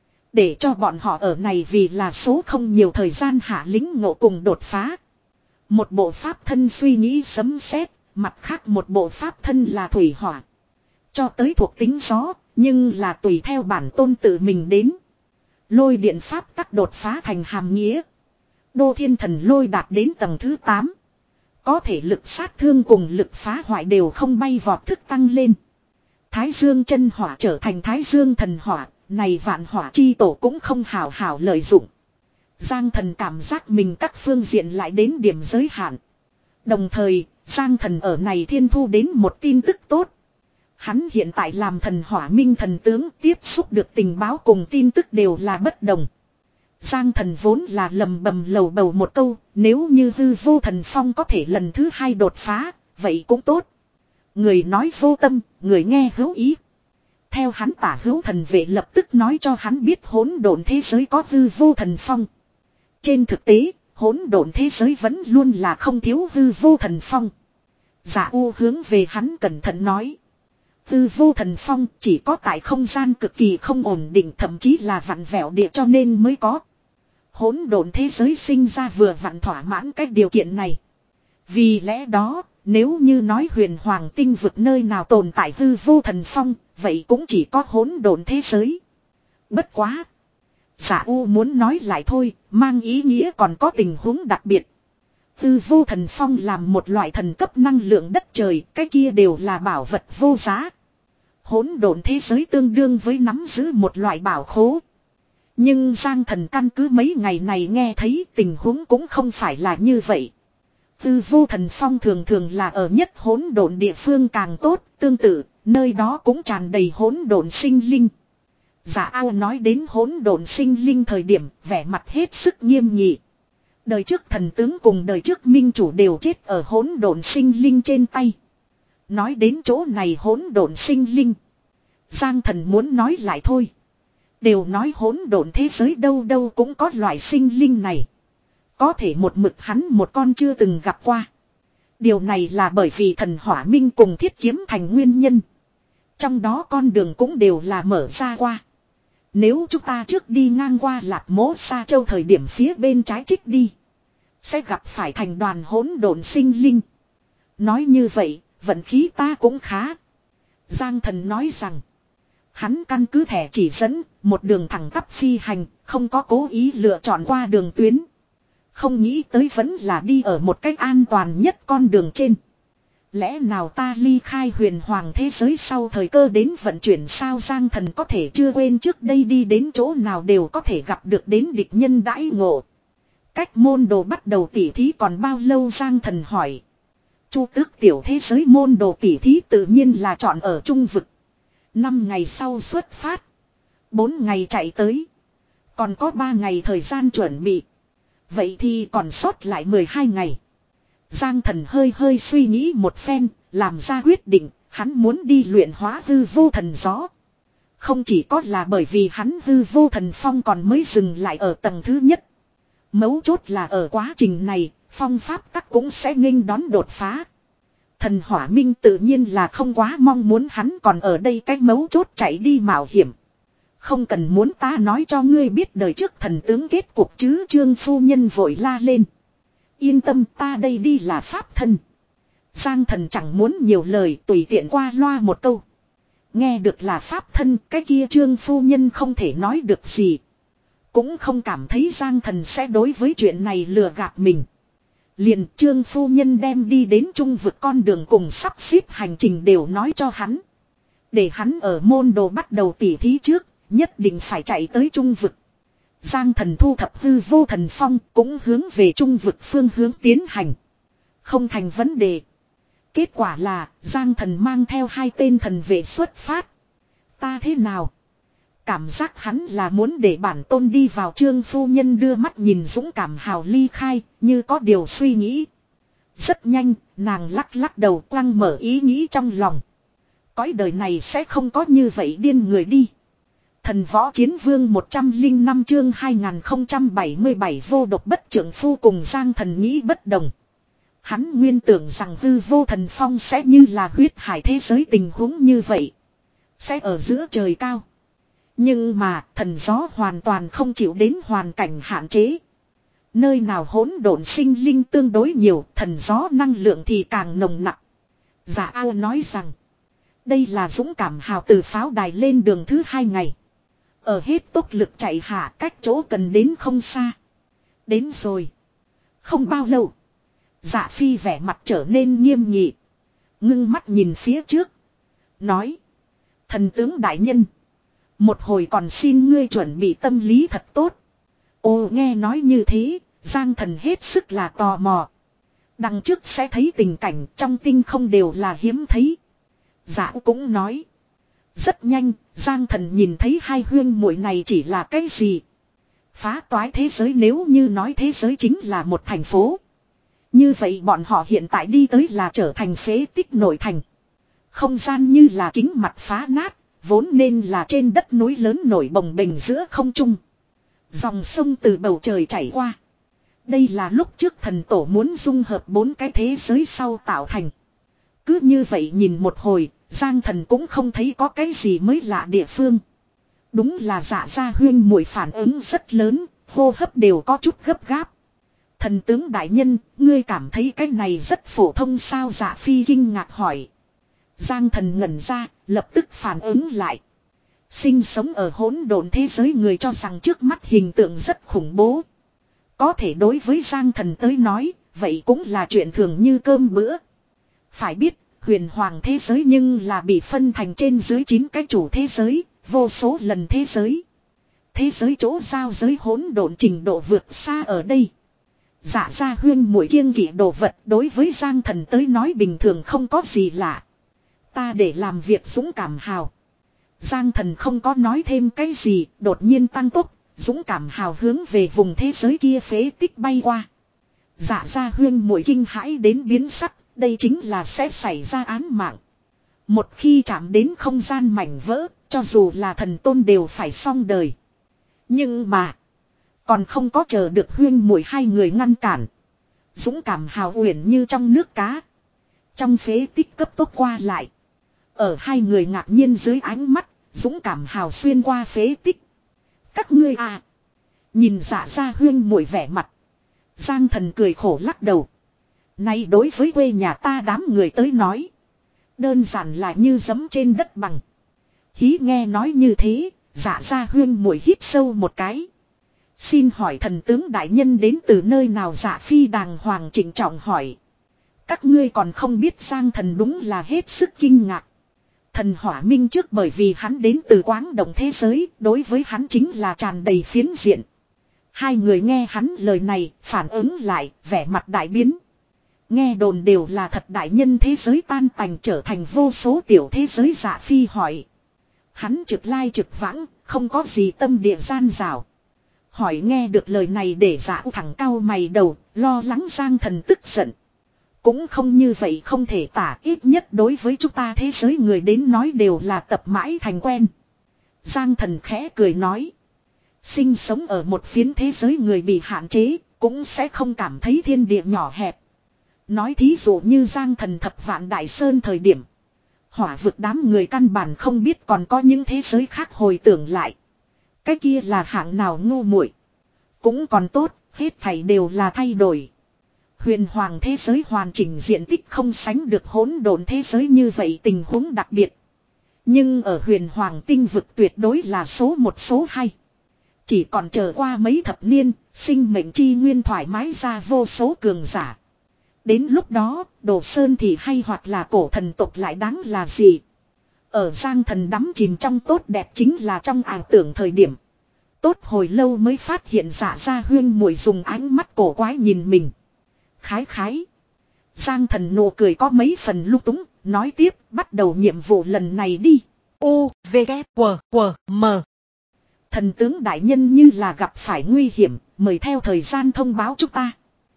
Để cho bọn họ ở này vì là số không nhiều thời gian hạ lính ngộ cùng đột phá. Một bộ pháp thân suy nghĩ sấm sét, mặt khác một bộ pháp thân là thủy hỏa. Cho tới thuộc tính gió, nhưng là tùy theo bản tôn tự mình đến. Lôi điện pháp tắc đột phá thành hàm nghĩa. Đô thiên thần lôi đạt đến tầng thứ tám. Có thể lực sát thương cùng lực phá hoại đều không bay vọt thức tăng lên. Thái dương chân hỏa trở thành thái dương thần hỏa, này vạn hỏa chi tổ cũng không hào hào lợi dụng. Giang Thần cảm giác mình các phương diện lại đến điểm giới hạn. Đồng thời, Giang Thần ở này thiên thu đến một tin tức tốt. Hắn hiện tại làm thần hỏa minh thần tướng, tiếp xúc được tình báo cùng tin tức đều là bất đồng. Giang Thần vốn là lầm bầm lầu bầu một câu, nếu như hư vô thần phong có thể lần thứ hai đột phá, vậy cũng tốt. Người nói vô tâm, người nghe hữu ý. Theo hắn tả hữu thần vệ lập tức nói cho hắn biết hỗn độn thế giới có hư vô thần phong. Trên thực tế, hỗn độn thế giới vẫn luôn là không thiếu hư vô thần phong. Dạ U hướng về hắn cẩn thận nói. Hư vô thần phong chỉ có tại không gian cực kỳ không ổn định, thậm chí là vặn vẹo địa cho nên mới có. Hỗn độn thế giới sinh ra vừa vặn thỏa mãn các điều kiện này. Vì lẽ đó, nếu như nói huyền hoàng tinh vực nơi nào tồn tại hư vô thần phong, vậy cũng chỉ có hỗn độn thế giới. Bất quá. Giả U muốn nói lại thôi, mang ý nghĩa còn có tình huống đặc biệt. Hư vô thần phong làm một loại thần cấp năng lượng đất trời, cái kia đều là bảo vật vô giá. Hỗn độn thế giới tương đương với nắm giữ một loại bảo khố. Nhưng Giang Thần căn cứ mấy ngày này nghe thấy tình huống cũng không phải là như vậy. Hư vô thần phong thường thường là ở nhất hỗn độn địa phương càng tốt, tương tự, nơi đó cũng tràn đầy hỗn độn sinh linh. Giả Ao nói đến hỗn độn sinh linh thời điểm, vẻ mặt hết sức nghiêm nghị. Đời trước thần tướng cùng đời trước minh chủ đều chết ở hỗn độn sinh linh trên tay. Nói đến chỗ này hỗn độn sinh linh, Giang Thần muốn nói lại thôi. Đều nói hỗn độn thế giới đâu đâu cũng có loại sinh linh này. Có thể một mực hắn một con chưa từng gặp qua. Điều này là bởi vì thần hỏa minh cùng thiết kiếm thành nguyên nhân. Trong đó con đường cũng đều là mở ra qua. Nếu chúng ta trước đi ngang qua Lạp Mố Sa Châu thời điểm phía bên trái trích đi, sẽ gặp phải thành đoàn hỗn độn sinh linh. Nói như vậy, vận khí ta cũng khá. Giang Thần nói rằng, hắn căn cứ thẻ chỉ dẫn, một đường thẳng tắp phi hành, không có cố ý lựa chọn qua đường tuyến. Không nghĩ tới vẫn là đi ở một cách an toàn nhất con đường trên. Lẽ nào ta ly khai huyền hoàng thế giới sau thời cơ đến vận chuyển sao? Giang Thần có thể chưa quên trước đây đi đến chỗ nào đều có thể gặp được đến địch nhân đãi ngộ. Cách môn đồ bắt đầu tỉ thí còn bao lâu? Giang Thần hỏi. Chu Tước tiểu thế giới môn đồ tỉ thí tự nhiên là chọn ở trung vực. Năm ngày sau xuất phát. Bốn ngày chạy tới. Còn có ba ngày thời gian chuẩn bị. Vậy thì còn sót lại mười hai ngày. Giang Thần hơi hơi suy nghĩ một phen, làm ra quyết định, hắn muốn đi luyện hóa hư vô thần gió. Không chỉ có là bởi vì hắn hư vô thần phong còn mới dừng lại ở tầng thứ nhất. Mấu chốt là ở quá trình này, phong pháp tắc cũng sẽ nghênh đón đột phá. Thần hỏa minh tự nhiên là không quá mong muốn hắn còn ở đây cái mấu chốt chạy đi mạo hiểm. Không cần muốn ta nói cho ngươi biết đời trước thần tướng kết cuộc chứ, Trương phu nhân vội la lên. Yên tâm, ta đây đi là pháp thân. Giang thần chẳng muốn nhiều lời, tùy tiện qua loa một câu. Nghe được là pháp thân, cái kia Trương phu nhân không thể nói được gì. Cũng không cảm thấy Giang thần sẽ đối với chuyện này lừa gạt mình. Liền Trương phu nhân đem đi đến trung vực con đường cùng sắp xếp hành trình đều nói cho hắn. Để hắn ở môn đồ bắt đầu tỉ thí trước, nhất định phải chạy tới trung vực. Giang thần thu thập hư vô thần phong cũng hướng về trung vực phương hướng tiến hành. Không thành vấn đề. Kết quả là Giang thần mang theo hai tên thần vệ xuất phát. Ta thế nào? Cảm giác hắn là muốn để bản tôn đi vào. Trương phu nhân đưa mắt nhìn dũng cảm hào ly khai, như có điều suy nghĩ. Rất nhanh, nàng lắc lắc đầu quăng mở ý nghĩ trong lòng. Cõi đời này sẽ không có như vậy điên người đi. Thần võ chiến vương một trăm lẻ năm chương hai nghìn không trăm bảy mươi bảy vô độc bất trưởng phu cùng Giang thần nghĩ bất đồng. Hắn nguyên tưởng rằng hư vô thần phong sẽ như là huyết hải thế giới tình huống như vậy. Sẽ ở giữa trời cao. Nhưng mà thần gió hoàn toàn không chịu đến hoàn cảnh hạn chế. Nơi nào hỗn độn sinh linh tương đối nhiều, thần gió năng lượng thì càng nồng nặng. Giả ao nói rằng, đây là dũng cảm hào từ pháo đài lên đường thứ hai ngày. Ở hết tốc lực chạy hạ cách chỗ cần đến không xa. Đến rồi. Không bao lâu. Dạ phi vẻ mặt trở nên nghiêm nghị. Ngưng mắt nhìn phía trước. Nói. Thần tướng đại nhân. Một hồi còn xin ngươi chuẩn bị tâm lý thật tốt. Ô nghe nói như thế. Giang thần hết sức là tò mò. Đằng trước sẽ thấy tình cảnh trong tinh không đều là hiếm thấy. Dạ cũng nói. Rất nhanh, Giang thần nhìn thấy hai huyên muội này chỉ là cái gì? Phá toái thế giới, nếu như nói thế giới chính là một thành phố. Như vậy bọn họ hiện tại đi tới là trở thành phế tích nội thành. Không gian như là kính mặt phá nát, vốn nên là trên đất núi lớn nổi bồng bềnh giữa không trung. Dòng sông từ bầu trời chảy qua. Đây là lúc trước thần tổ muốn dung hợp bốn cái thế giới sau tạo thành. Cứ như vậy nhìn một hồi, Giang thần cũng không thấy có cái gì mới lạ địa phương. Đúng là dạ gia huyên muội phản ứng rất lớn, hô hấp đều có chút gấp gáp. Thần tướng đại nhân, ngươi cảm thấy cái này rất phổ thông sao? Dạ phi kinh ngạc hỏi. Giang thần ngẩn ra, lập tức phản ứng lại. Sinh sống ở hỗn độn thế giới người cho rằng trước mắt hình tượng rất khủng bố. Có thể đối với Giang thần tới nói, vậy cũng là chuyện thường như cơm bữa. Phải biết, huyền hoàng thế giới nhưng là bị phân thành trên dưới chín cái chủ thế giới, vô số lần thế giới. Thế giới chỗ giao giới hỗn độn trình độ vượt xa ở đây. Dạ gia huyên muội kiêng kỵ đồ vật đối với Giang thần tới nói bình thường không có gì lạ. Ta để làm việc dũng cảm hào. Giang thần không có nói thêm cái gì, đột nhiên tăng tốc, dũng cảm hào hướng về vùng thế giới kia phế tích bay qua. Dạ gia huyên muội kinh hãi đến biến sắc, đây chính là sẽ xảy ra án mạng. Một khi chạm đến không gian mảnh vỡ, cho dù là thần tôn đều phải xong đời. Nhưng mà, còn không có chờ được huyên muội hai người ngăn cản. Dũng cảm hào uyển như trong nước cá. Trong phế tích cấp tốc qua lại. Ở hai người ngạc nhiên dưới ánh mắt, dũng cảm hào xuyên qua phế tích. Các ngươi à. Nhìn dạ ra huyên muội vẻ mặt. Giang thần cười khổ lắc đầu. Nay đối với quê nhà ta đám người tới nói. Đơn giản là như giẫm trên đất bằng. Hí nghe nói như thế, dạ ra huyên muội hít sâu một cái. Xin hỏi thần tướng đại nhân đến từ nơi nào? Dạ phi đàng hoàng trịnh trọng hỏi. Các ngươi còn không biết Giang thần đúng là hết sức kinh ngạc. Thần hỏa minh trước bởi vì hắn đến từ quáng động thế giới, đối với hắn chính là tràn đầy phiến diện. Hai người nghe hắn lời này, phản ứng lại, vẻ mặt đại biến. Nghe đồn đều là thật đại nhân thế giới tan tành trở thành vô số tiểu thế giới. Dạ phi hỏi. Hắn trực lai trực vãng, không có gì tâm địa gian rào. Hỏi nghe được lời này để dạ thẳng cao mày đầu, lo lắng Giang thần tức giận. Cũng không như vậy không thể tả, ít nhất đối với chúng ta thế giới người đến nói đều là tập mãi thành quen. Giang Thần khẽ cười nói. Sinh sống ở một phiến thế giới người bị hạn chế, cũng sẽ không cảm thấy thiên địa nhỏ hẹp. Nói thí dụ như Giang Thần thập vạn đại sơn thời điểm. Hỏa vực đám người căn bản không biết còn có những thế giới khác hồi tưởng lại. Cái kia là hạng nào ngu muội. Cũng còn tốt, hết thảy đều là thay đổi. Huyền hoàng thế giới hoàn chỉnh diện tích không sánh được hỗn độn thế giới như vậy tình huống đặc biệt. Nhưng ở huyền hoàng tinh vực tuyệt đối là số một số hai. Chỉ còn chờ qua mấy thập niên, sinh mệnh chi nguyên thoải mái ra vô số cường giả. Đến lúc đó, Đồ Sơn thì hay hoặc là cổ thần tộc lại đáng là gì? Ở Giang Thần đắm chìm trong tốt đẹp chính là trong ảo tưởng thời điểm. Tốt hồi lâu mới phát hiện Dạ Gia Huyên muội dùng ánh mắt cổ quái nhìn mình. Khái khái. Giang Thần nụ cười có mấy phần lung túng, nói tiếp bắt đầu nhiệm vụ lần này đi. U, V, K, W, W, M. Thần tướng đại nhân như là gặp phải nguy hiểm, mời theo thời gian thông báo chúng ta.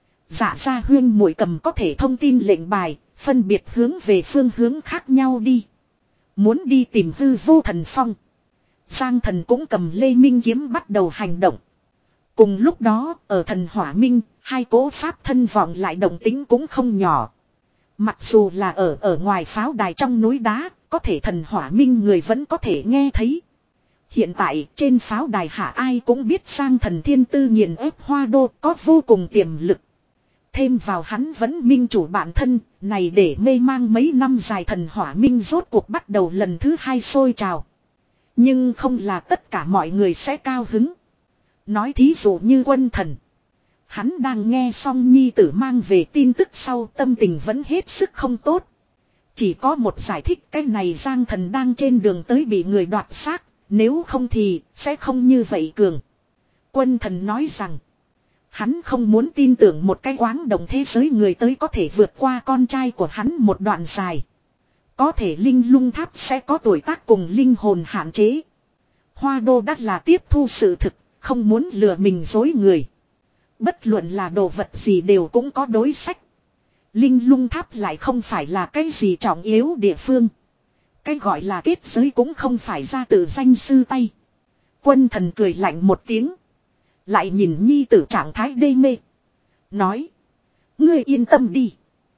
Dạ Gia Huyên muội cầm có thể thông tin lệnh bài, phân biệt hướng về phương hướng khác nhau đi. Muốn đi tìm hư vô thần phong. Giang Thần cũng cầm Lê Minh kiếm bắt đầu hành động. Cùng lúc đó, ở thần hỏa minh, hai cỗ pháp thân vọng lại động tính cũng không nhỏ. Mặc dù là ở ở ngoài pháo đài trong núi đá, có thể thần hỏa minh người vẫn có thể nghe thấy. Hiện tại trên pháo đài hạ ai cũng biết Giang Thần thiên tư nghiền ép Hoa Đô có vô cùng tiềm lực. Thêm vào hắn vẫn minh chủ bản thân, này để mê mang mấy năm dài thần hỏa minh rốt cuộc bắt đầu lần thứ hai sôi trào. Nhưng không là tất cả mọi người sẽ cao hứng. Nói thí dụ như Quân Thần. Hắn đang nghe xong nhi tử mang về tin tức sau tâm tình vẫn hết sức không tốt. Chỉ có một giải thích cái này Giang Thần đang trên đường tới bị người đoạt xác, nếu không thì sẽ không như vậy cường. Quân Thần nói rằng. Hắn không muốn tin tưởng một cái quáng động thế giới người tới có thể vượt qua con trai của hắn một đoạn dài. Có thể linh lung tháp sẽ có tuổi tác cùng linh hồn hạn chế. Hoa Đô đắt là tiếp thu sự thực, không muốn lừa mình dối người. Bất luận là đồ vật gì đều cũng có đối sách. Linh lung tháp lại không phải là cái gì trọng yếu địa phương. Cái gọi là kết giới cũng không phải ra từ danh sư tay. Quân Thần cười lạnh một tiếng. Lại nhìn nhi tử trạng thái đê mê. Nói. Ngươi yên tâm đi.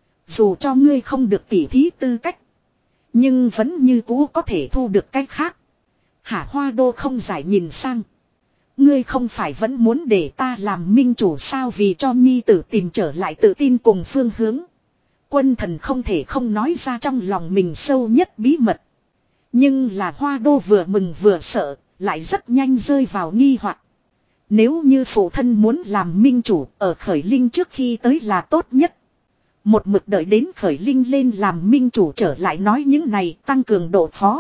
Dù cho ngươi không được tỉ thí tư cách. Nhưng vẫn như cũ có thể thu được cách khác. Hả Hoa Đô không giải nhìn sang. Ngươi không phải vẫn muốn để ta làm minh chủ sao vì cho nhi tử tìm trở lại tự tin cùng phương hướng. Quân Thần không thể không nói ra trong lòng mình sâu nhất bí mật. Nhưng là Hoa Đô vừa mừng vừa sợ, lại rất nhanh rơi vào nghi hoặc. Nếu như phụ thân muốn làm minh chủ ở Khởi Linh trước khi tới là tốt nhất. Một mực đợi đến Khởi Linh lên làm minh chủ trở lại nói những này tăng cường độ khó.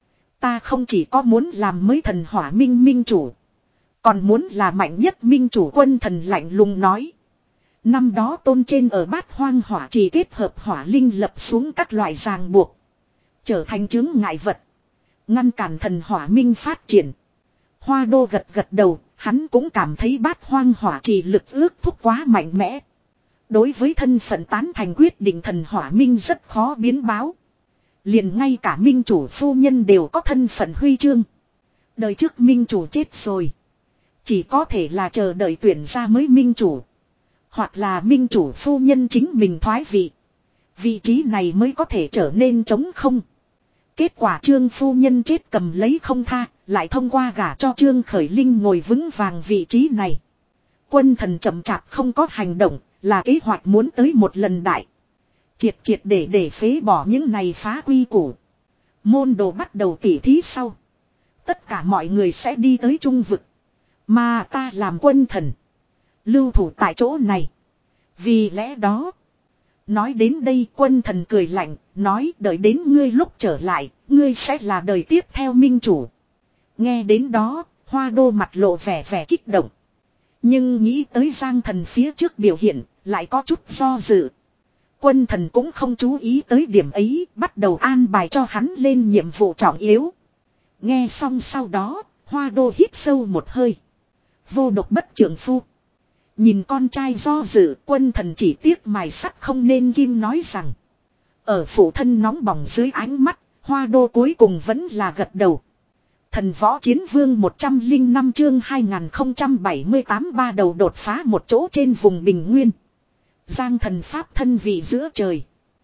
Ta không chỉ có muốn làm mới thần hỏa minh minh chủ. Còn muốn là mạnh nhất minh chủ. Quân Thần lạnh lùng nói. Năm đó tôn trên ở bát hoang hỏa chỉ kết hợp hỏa linh lập xuống các loại ràng buộc. Trở thành chứng ngại vật. Ngăn cản thần hỏa minh phát triển. Hoa Đô gật gật đầu. Hắn cũng cảm thấy bát hoang hỏa trì lực ước thúc quá mạnh mẽ. Đối với thân phận tán thành quyết định thần hỏa minh rất khó biến báo. Liền ngay cả minh chủ phu nhân đều có thân phận huy chương. Đời trước minh chủ chết rồi. Chỉ có thể là chờ đợi tuyển ra mới minh chủ. Hoặc là minh chủ phu nhân chính mình thoái vị. Vị trí này mới có thể trở nên trống không. Kết quả Trương phu nhân chết cầm lấy không tha. Lại thông qua gả cho Trương Khởi Linh ngồi vững vàng vị trí này. Quân Thần chậm chạp không có hành động. Là kế hoạch muốn tới một lần đại. Triệt triệt để để phế bỏ những này phá quy củ. Môn đồ bắt đầu tỉ thí sau. Tất cả mọi người sẽ đi tới trung vực. Mà ta làm Quân Thần. Lưu thủ tại chỗ này. Vì lẽ đó. Nói đến đây Quân Thần cười lạnh. Nói đợi đến ngươi lúc trở lại. Ngươi sẽ là đời tiếp theo minh chủ. Nghe đến đó, Hoa Đô mặt lộ vẻ vẻ kích động. Nhưng nghĩ tới Giang Thần phía trước biểu hiện, lại có chút do dự. Quân Thần cũng không chú ý tới điểm ấy, bắt đầu an bài cho hắn lên nhiệm vụ trọng yếu. Nghe xong sau đó, Hoa Đô hít sâu một hơi. Vô độc bất trưởng phu. Nhìn con trai do dự, Quân Thần chỉ tiếc mài sắt không nên kim nói rằng. Ở phụ thân nóng bỏng dưới ánh mắt, Hoa Đô cuối cùng vẫn là gật đầu. Thần võ chiến vương một trăm lẻ năm chương hai nghìn không trăm bảy mươi tám ba đầu đột phá một chỗ trên vùng bình nguyên. Giang thần pháp thân vị giữa trời.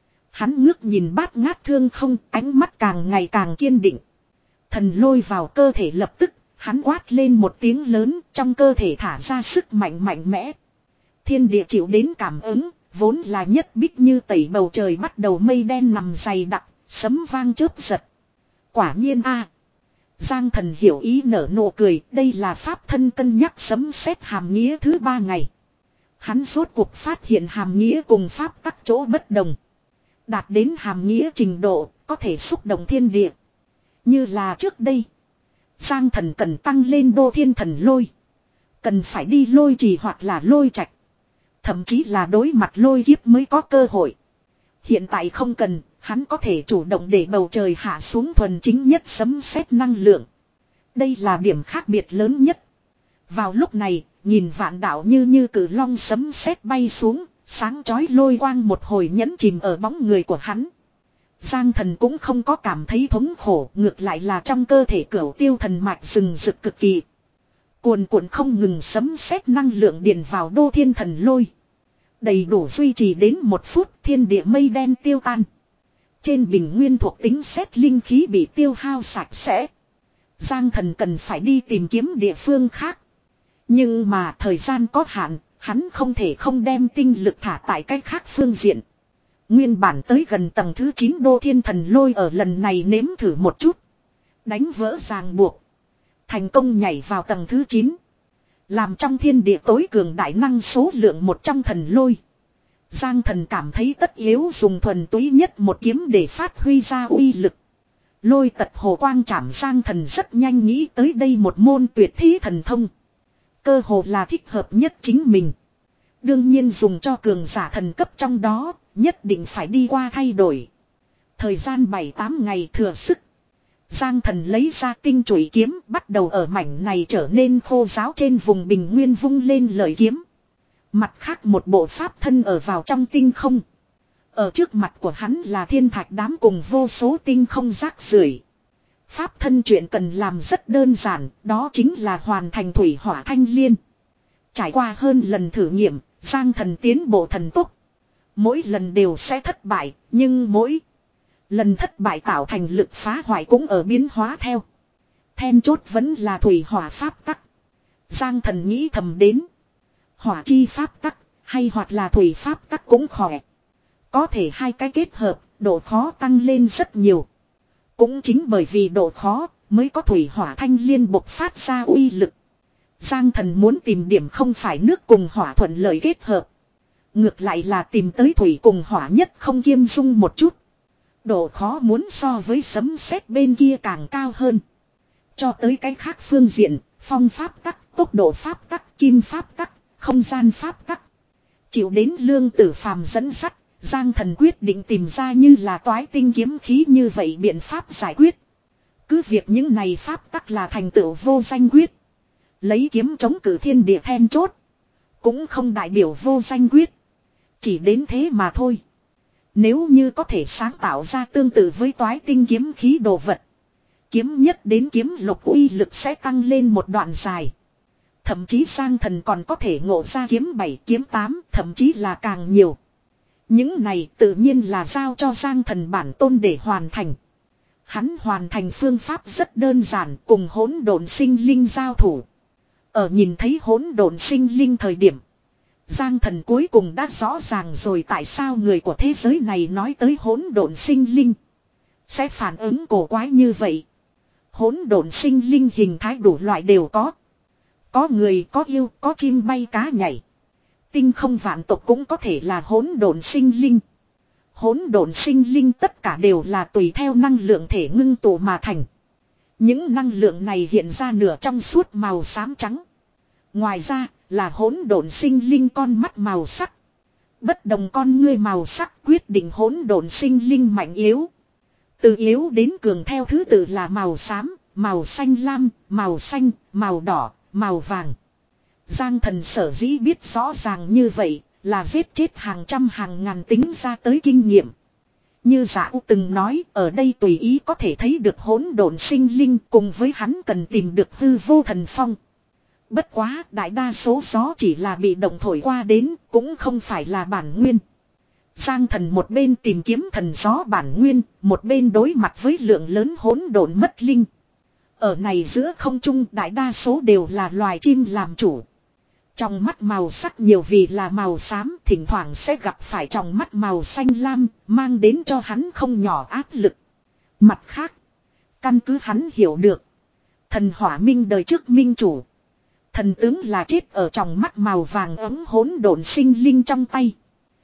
Hắn ngước nhìn bát ngát thương không, ánh mắt càng ngày càng kiên định. Thần lôi vào cơ thể lập tức, hắn quát lên một tiếng lớn, trong cơ thể thả ra sức mạnh mạnh mẽ. Thiên địa chịu đến cảm ứng, vốn là nhất bích như tẩy bầu trời bắt đầu mây đen nằm dày đặc, sấm vang chớp giật. Quả nhiên a. Giang thần hiểu ý nở nụ cười, đây là pháp thân cân nhắc sấm sét hàm nghĩa thứ ba ngày. Hắn rốt cuộc phát hiện hàm nghĩa cùng pháp tắc chỗ bất đồng. Đạt đến hàm nghĩa trình độ, có thể xúc động thiên địa. Như là trước đây. Giang thần cần tăng lên đô thiên thần lôi. Cần phải đi lôi trì hoặc là lôi trạch. Thậm chí là đối mặt lôi kiếp mới có cơ hội. Hiện tại không cần, hắn có thể chủ động để bầu trời hạ xuống thuần chính nhất sấm sét năng lượng. Đây là điểm khác biệt lớn nhất. Vào lúc này, nhìn vạn đạo như như cử long sấm sét bay xuống, sáng chói lôi quang một hồi nhẫn chìm ở bóng người của hắn. Giang thần cũng không có cảm thấy thống khổ, ngược lại là trong cơ thể cửu tiêu thần mạch rừng rực cực kỳ. Cuồn cuộn không ngừng sấm sét năng lượng điền vào đô thiên thần lôi. Đầy đủ duy trì đến một phút, thiên địa mây đen tiêu tan. Trên bình nguyên thuộc tính sét linh khí bị tiêu hao sạch sẽ. Giang thần cần phải đi tìm kiếm địa phương khác. Nhưng mà thời gian có hạn, hắn không thể không đem tinh lực thả tại cách khác phương diện. Nguyên bản tới gần tầng thứ chín đô thiên thần lôi ở lần này nếm thử một chút. Đánh vỡ ràng buộc. Thành công nhảy vào tầng thứ chín. Làm trong thiên địa tối cường đại năng số lượng một trong thần lôi. Giang thần cảm thấy tất yếu dùng thuần túy nhất một kiếm để phát huy ra uy lực. Lôi tật hồ quang chảm Giang thần rất nhanh nghĩ tới đây một môn tuyệt thí thần thông. Cơ hồ là thích hợp nhất chính mình. Đương nhiên dùng cho cường giả thần cấp trong đó, nhất định phải đi qua thay đổi. Thời gian bảy tám ngày thừa sức. Giang thần lấy ra tinh chủy kiếm, bắt đầu ở mảnh này trở nên khô ráo trên vùng bình nguyên vung lên lợi kiếm. Mặt khác một bộ pháp thân ở vào trong tinh không. Ở trước mặt của hắn là thiên thạch đám cùng vô số tinh không rác rưởi. Pháp thân chuyện cần làm rất đơn giản, đó chính là hoàn thành thủy hỏa thanh liên. Trải qua hơn lần thử nghiệm, Giang thần tiến bộ thần tốc. Mỗi lần đều sẽ thất bại, nhưng mỗi lần thất bại tạo thành lực phá hoại cũng ở biến hóa theo. Then chốt vẫn là thủy hỏa pháp tắc. Giang thần nghĩ thầm đến. Hỏa chi pháp tắc, hay hoặc là thủy pháp tắc cũng khỏe. Có thể hai cái kết hợp, độ khó tăng lên rất nhiều. Cũng chính bởi vì độ khó, mới có thủy hỏa thanh liên bộc phát ra uy lực. Giang thần muốn tìm điểm không phải nước cùng hỏa thuận lợi kết hợp. Ngược lại là tìm tới thủy cùng hỏa nhất không kiêm dung một chút. Độ khó muốn so với sấm sét bên kia càng cao hơn. Cho tới cái khác phương diện, phong pháp tắc, tốc độ pháp tắc, kim pháp tắc, không gian pháp tắc. Chịu đến Lương Tử Phàm dẫn dắt, Giang thần quyết định tìm ra như là toái tinh kiếm khí như vậy biện pháp giải quyết. Cứ việc những này pháp tắc là thành tựu vô danh quyết. Lấy kiếm chống cử thiên địa then chốt. Cũng không đại biểu vô danh quyết. Chỉ đến thế mà thôi. Nếu như có thể sáng tạo ra tương tự với toái tinh kiếm khí đồ vật. Kiếm nhất đến kiếm lục uy lực sẽ tăng lên một đoạn dài. Thậm chí Giang thần còn có thể ngộ ra kiếm bảy kiếm tám thậm chí là càng nhiều. Những này tự nhiên là giao cho Giang thần bản tôn để hoàn thành. Hắn hoàn thành phương pháp rất đơn giản cùng hỗn độn sinh linh giao thủ. Ở nhìn thấy hỗn độn sinh linh thời điểm. Giang thần cuối cùng đã rõ ràng rồi tại sao người của thế giới này nói tới hỗn độn sinh linh. Sẽ phản ứng cổ quái như vậy. Hỗn độn sinh linh hình thái đủ loại đều có. Có người có yêu có chim bay cá nhảy. Tinh không vạn tộc cũng có thể là hỗn độn sinh linh. Hỗn độn sinh linh tất cả đều là tùy theo năng lượng thể ngưng tụ mà thành. Những năng lượng này hiện ra nửa trong suốt màu xám trắng. Ngoài ra là hỗn độn sinh linh con mắt màu sắc. Bất đồng con ngươi màu sắc quyết định hỗn độn sinh linh mạnh yếu. Từ yếu đến cường theo thứ tự là màu xám, màu xanh lam, màu xanh, màu đỏ, màu vàng. Giang thần sở dĩ biết rõ ràng như vậy là giết chết hàng trăm hàng ngàn tính ra tới kinh nghiệm. Như Dạ U từng nói, ở đây tùy ý có thể thấy được hỗn độn sinh linh, cùng với hắn cần tìm được hư vô thần phong. Bất quá, đại đa số gió chỉ là bị động thổi qua đến, cũng không phải là bản nguyên. Giang Thần một bên tìm kiếm thần gió bản nguyên, một bên đối mặt với lượng lớn hỗn độn mất linh. Ở này giữa không trung đại đa số đều là loài chim làm chủ. Trong mắt màu sắc nhiều vì là màu xám, thỉnh thoảng sẽ gặp phải trong mắt màu xanh lam, mang đến cho hắn không nhỏ áp lực. Mặt khác, căn cứ hắn hiểu được, thần hỏa minh đời trước minh chủ, thần tướng là chết ở trong mắt màu vàng ấm hỗn độn sinh linh trong tay.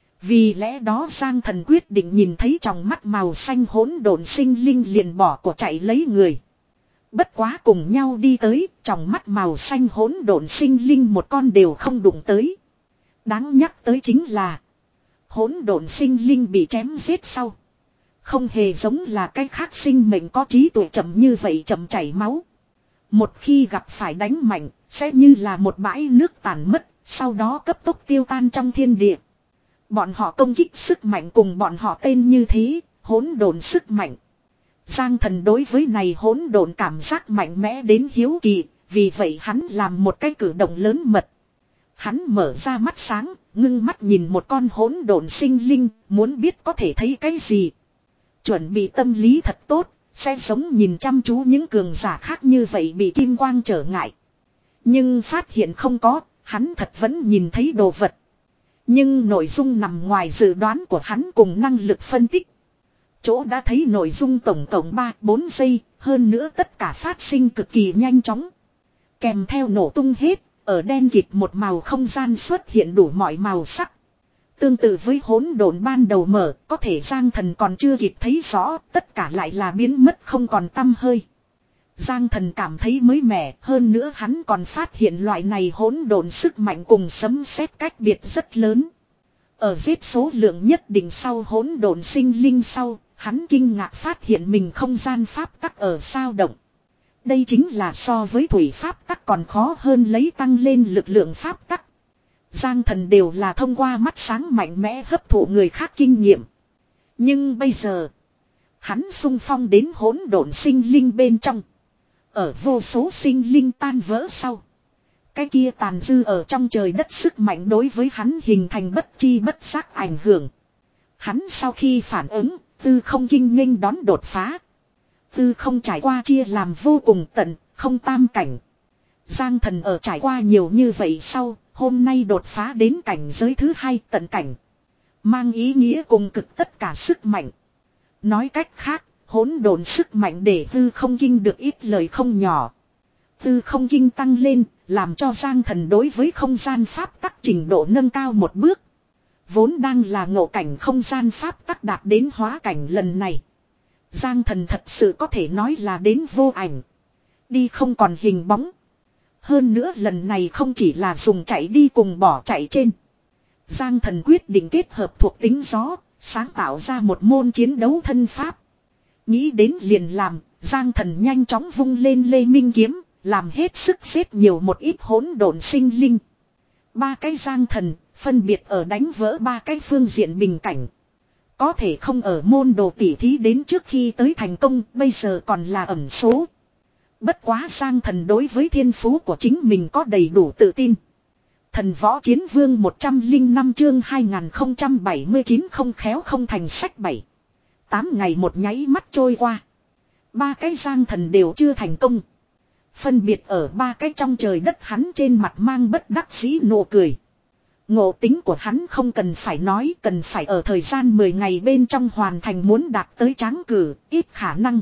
Vì lẽ đó Giang Thần quyết định nhìn thấy trong mắt màu xanh hỗn độn sinh linh liền bỏ của chạy lấy người. Bất quá cùng nhau đi tới, trong mắt màu xanh hỗn độn sinh linh một con đều không đụng tới. Đáng nhắc tới chính là hỗn độn sinh linh bị chém giết sau, không hề giống là cái khác sinh mệnh có trí tuệ chậm như vậy chậm chảy máu. Một khi gặp phải đánh mạnh, sẽ như là một bãi nước tàn mất, sau đó cấp tốc tiêu tan trong thiên địa. Bọn họ công kích sức mạnh cùng bọn họ tên như thế, hỗn độn sức mạnh. Giang Thần đối với này hỗn độn cảm giác mạnh mẽ đến hiếu kỳ, vì vậy hắn làm một cái cử động lớn mật. Hắn mở ra mắt sáng, ngưng mắt nhìn một con hỗn độn sinh linh, muốn biết có thể thấy cái gì. Chuẩn bị tâm lý thật tốt, sẽ giống nhìn chăm chú những cường giả khác như vậy bị kim quang trở ngại. Nhưng phát hiện không có, hắn thật vẫn nhìn thấy đồ vật. Nhưng nội dung nằm ngoài dự đoán của hắn cùng năng lực phân tích. Chỗ đã thấy nội dung tổng tổng ba bốn giây, hơn nữa tất cả phát sinh cực kỳ nhanh chóng. Kèm theo nổ tung hết, ở đen kịt một màu không gian xuất hiện đủ mọi màu sắc. Tương tự với hỗn độn ban đầu mở, có thể Giang Thần còn chưa kịp thấy rõ, tất cả lại là biến mất không còn tăm hơi. Giang Thần cảm thấy mới mẻ, hơn nữa hắn còn phát hiện loại này hỗn độn sức mạnh cùng sấm sét cách biệt rất lớn. Ở giết số lượng nhất định sau hỗn độn sinh linh sau, hắn kinh ngạc phát hiện mình không gian pháp tắc ở sao động. Đây chính là so với thủy pháp tắc còn khó hơn lấy tăng lên lực lượng pháp tắc. Giang Thần đều là thông qua mắt sáng mạnh mẽ hấp thụ người khác kinh nghiệm. Nhưng bây giờ, hắn xung phong đến hỗn độn sinh linh bên trong. Ở vô số sinh linh tan vỡ sau, cái kia tàn dư ở trong trời đất sức mạnh đối với hắn hình thành bất chi bất giác ảnh hưởng. Hắn sau khi phản ứng, tư không kinh nghênh đón đột phá. Tư không trải qua chia làm vô cùng tận, không tam cảnh. Giang Thần ở trải qua nhiều như vậy sau, hôm nay đột phá đến cảnh giới thứ hai tận cảnh. Mang ý nghĩa cùng cực tất cả sức mạnh. Nói cách khác, hỗn độn sức mạnh để tư không kinh được ít lời không nhỏ. Tư không kinh tăng lên, làm cho Giang Thần đối với không gian pháp tắc trình độ nâng cao một bước. Vốn đang là ngộ cảnh không gian pháp tắc đạt đến hóa cảnh lần này. Giang Thần thật sự có thể nói là đến vô ảnh. Đi không còn hình bóng. Hơn nữa lần này không chỉ là dùng chạy đi cùng bỏ chạy trên. Giang Thần quyết định kết hợp thuộc tính gió, sáng tạo ra một môn chiến đấu thân pháp. Nghĩ đến liền làm, Giang Thần nhanh chóng vung lên Lê Minh kiếm, làm hết sức xếp nhiều một ít hỗn độn sinh linh. Ba cái Giang Thần, phân biệt ở đánh vỡ ba cái phương diện bình cảnh. Có thể không ở môn đồ tỉ thí đến trước khi tới thành công, bây giờ còn là ẩn số. Bất quá Giang Thần đối với thiên phú của chính mình có đầy đủ tự tin. Thần võ chiến vương một trăm lẻ năm chương hai nghìn không trăm bảy mươi chín không khéo không thành sách bảy. Tám ngày một nháy mắt trôi qua. Ba cái Giang Thần đều chưa thành công. Phân biệt ở ba cái trong trời đất hắn trên mặt mang bất đắc dĩ nụ cười. Ngộ tính của hắn không cần phải nói, cần phải ở thời gian mười ngày bên trong hoàn thành muốn đạt tới tráng cử, ít khả năng.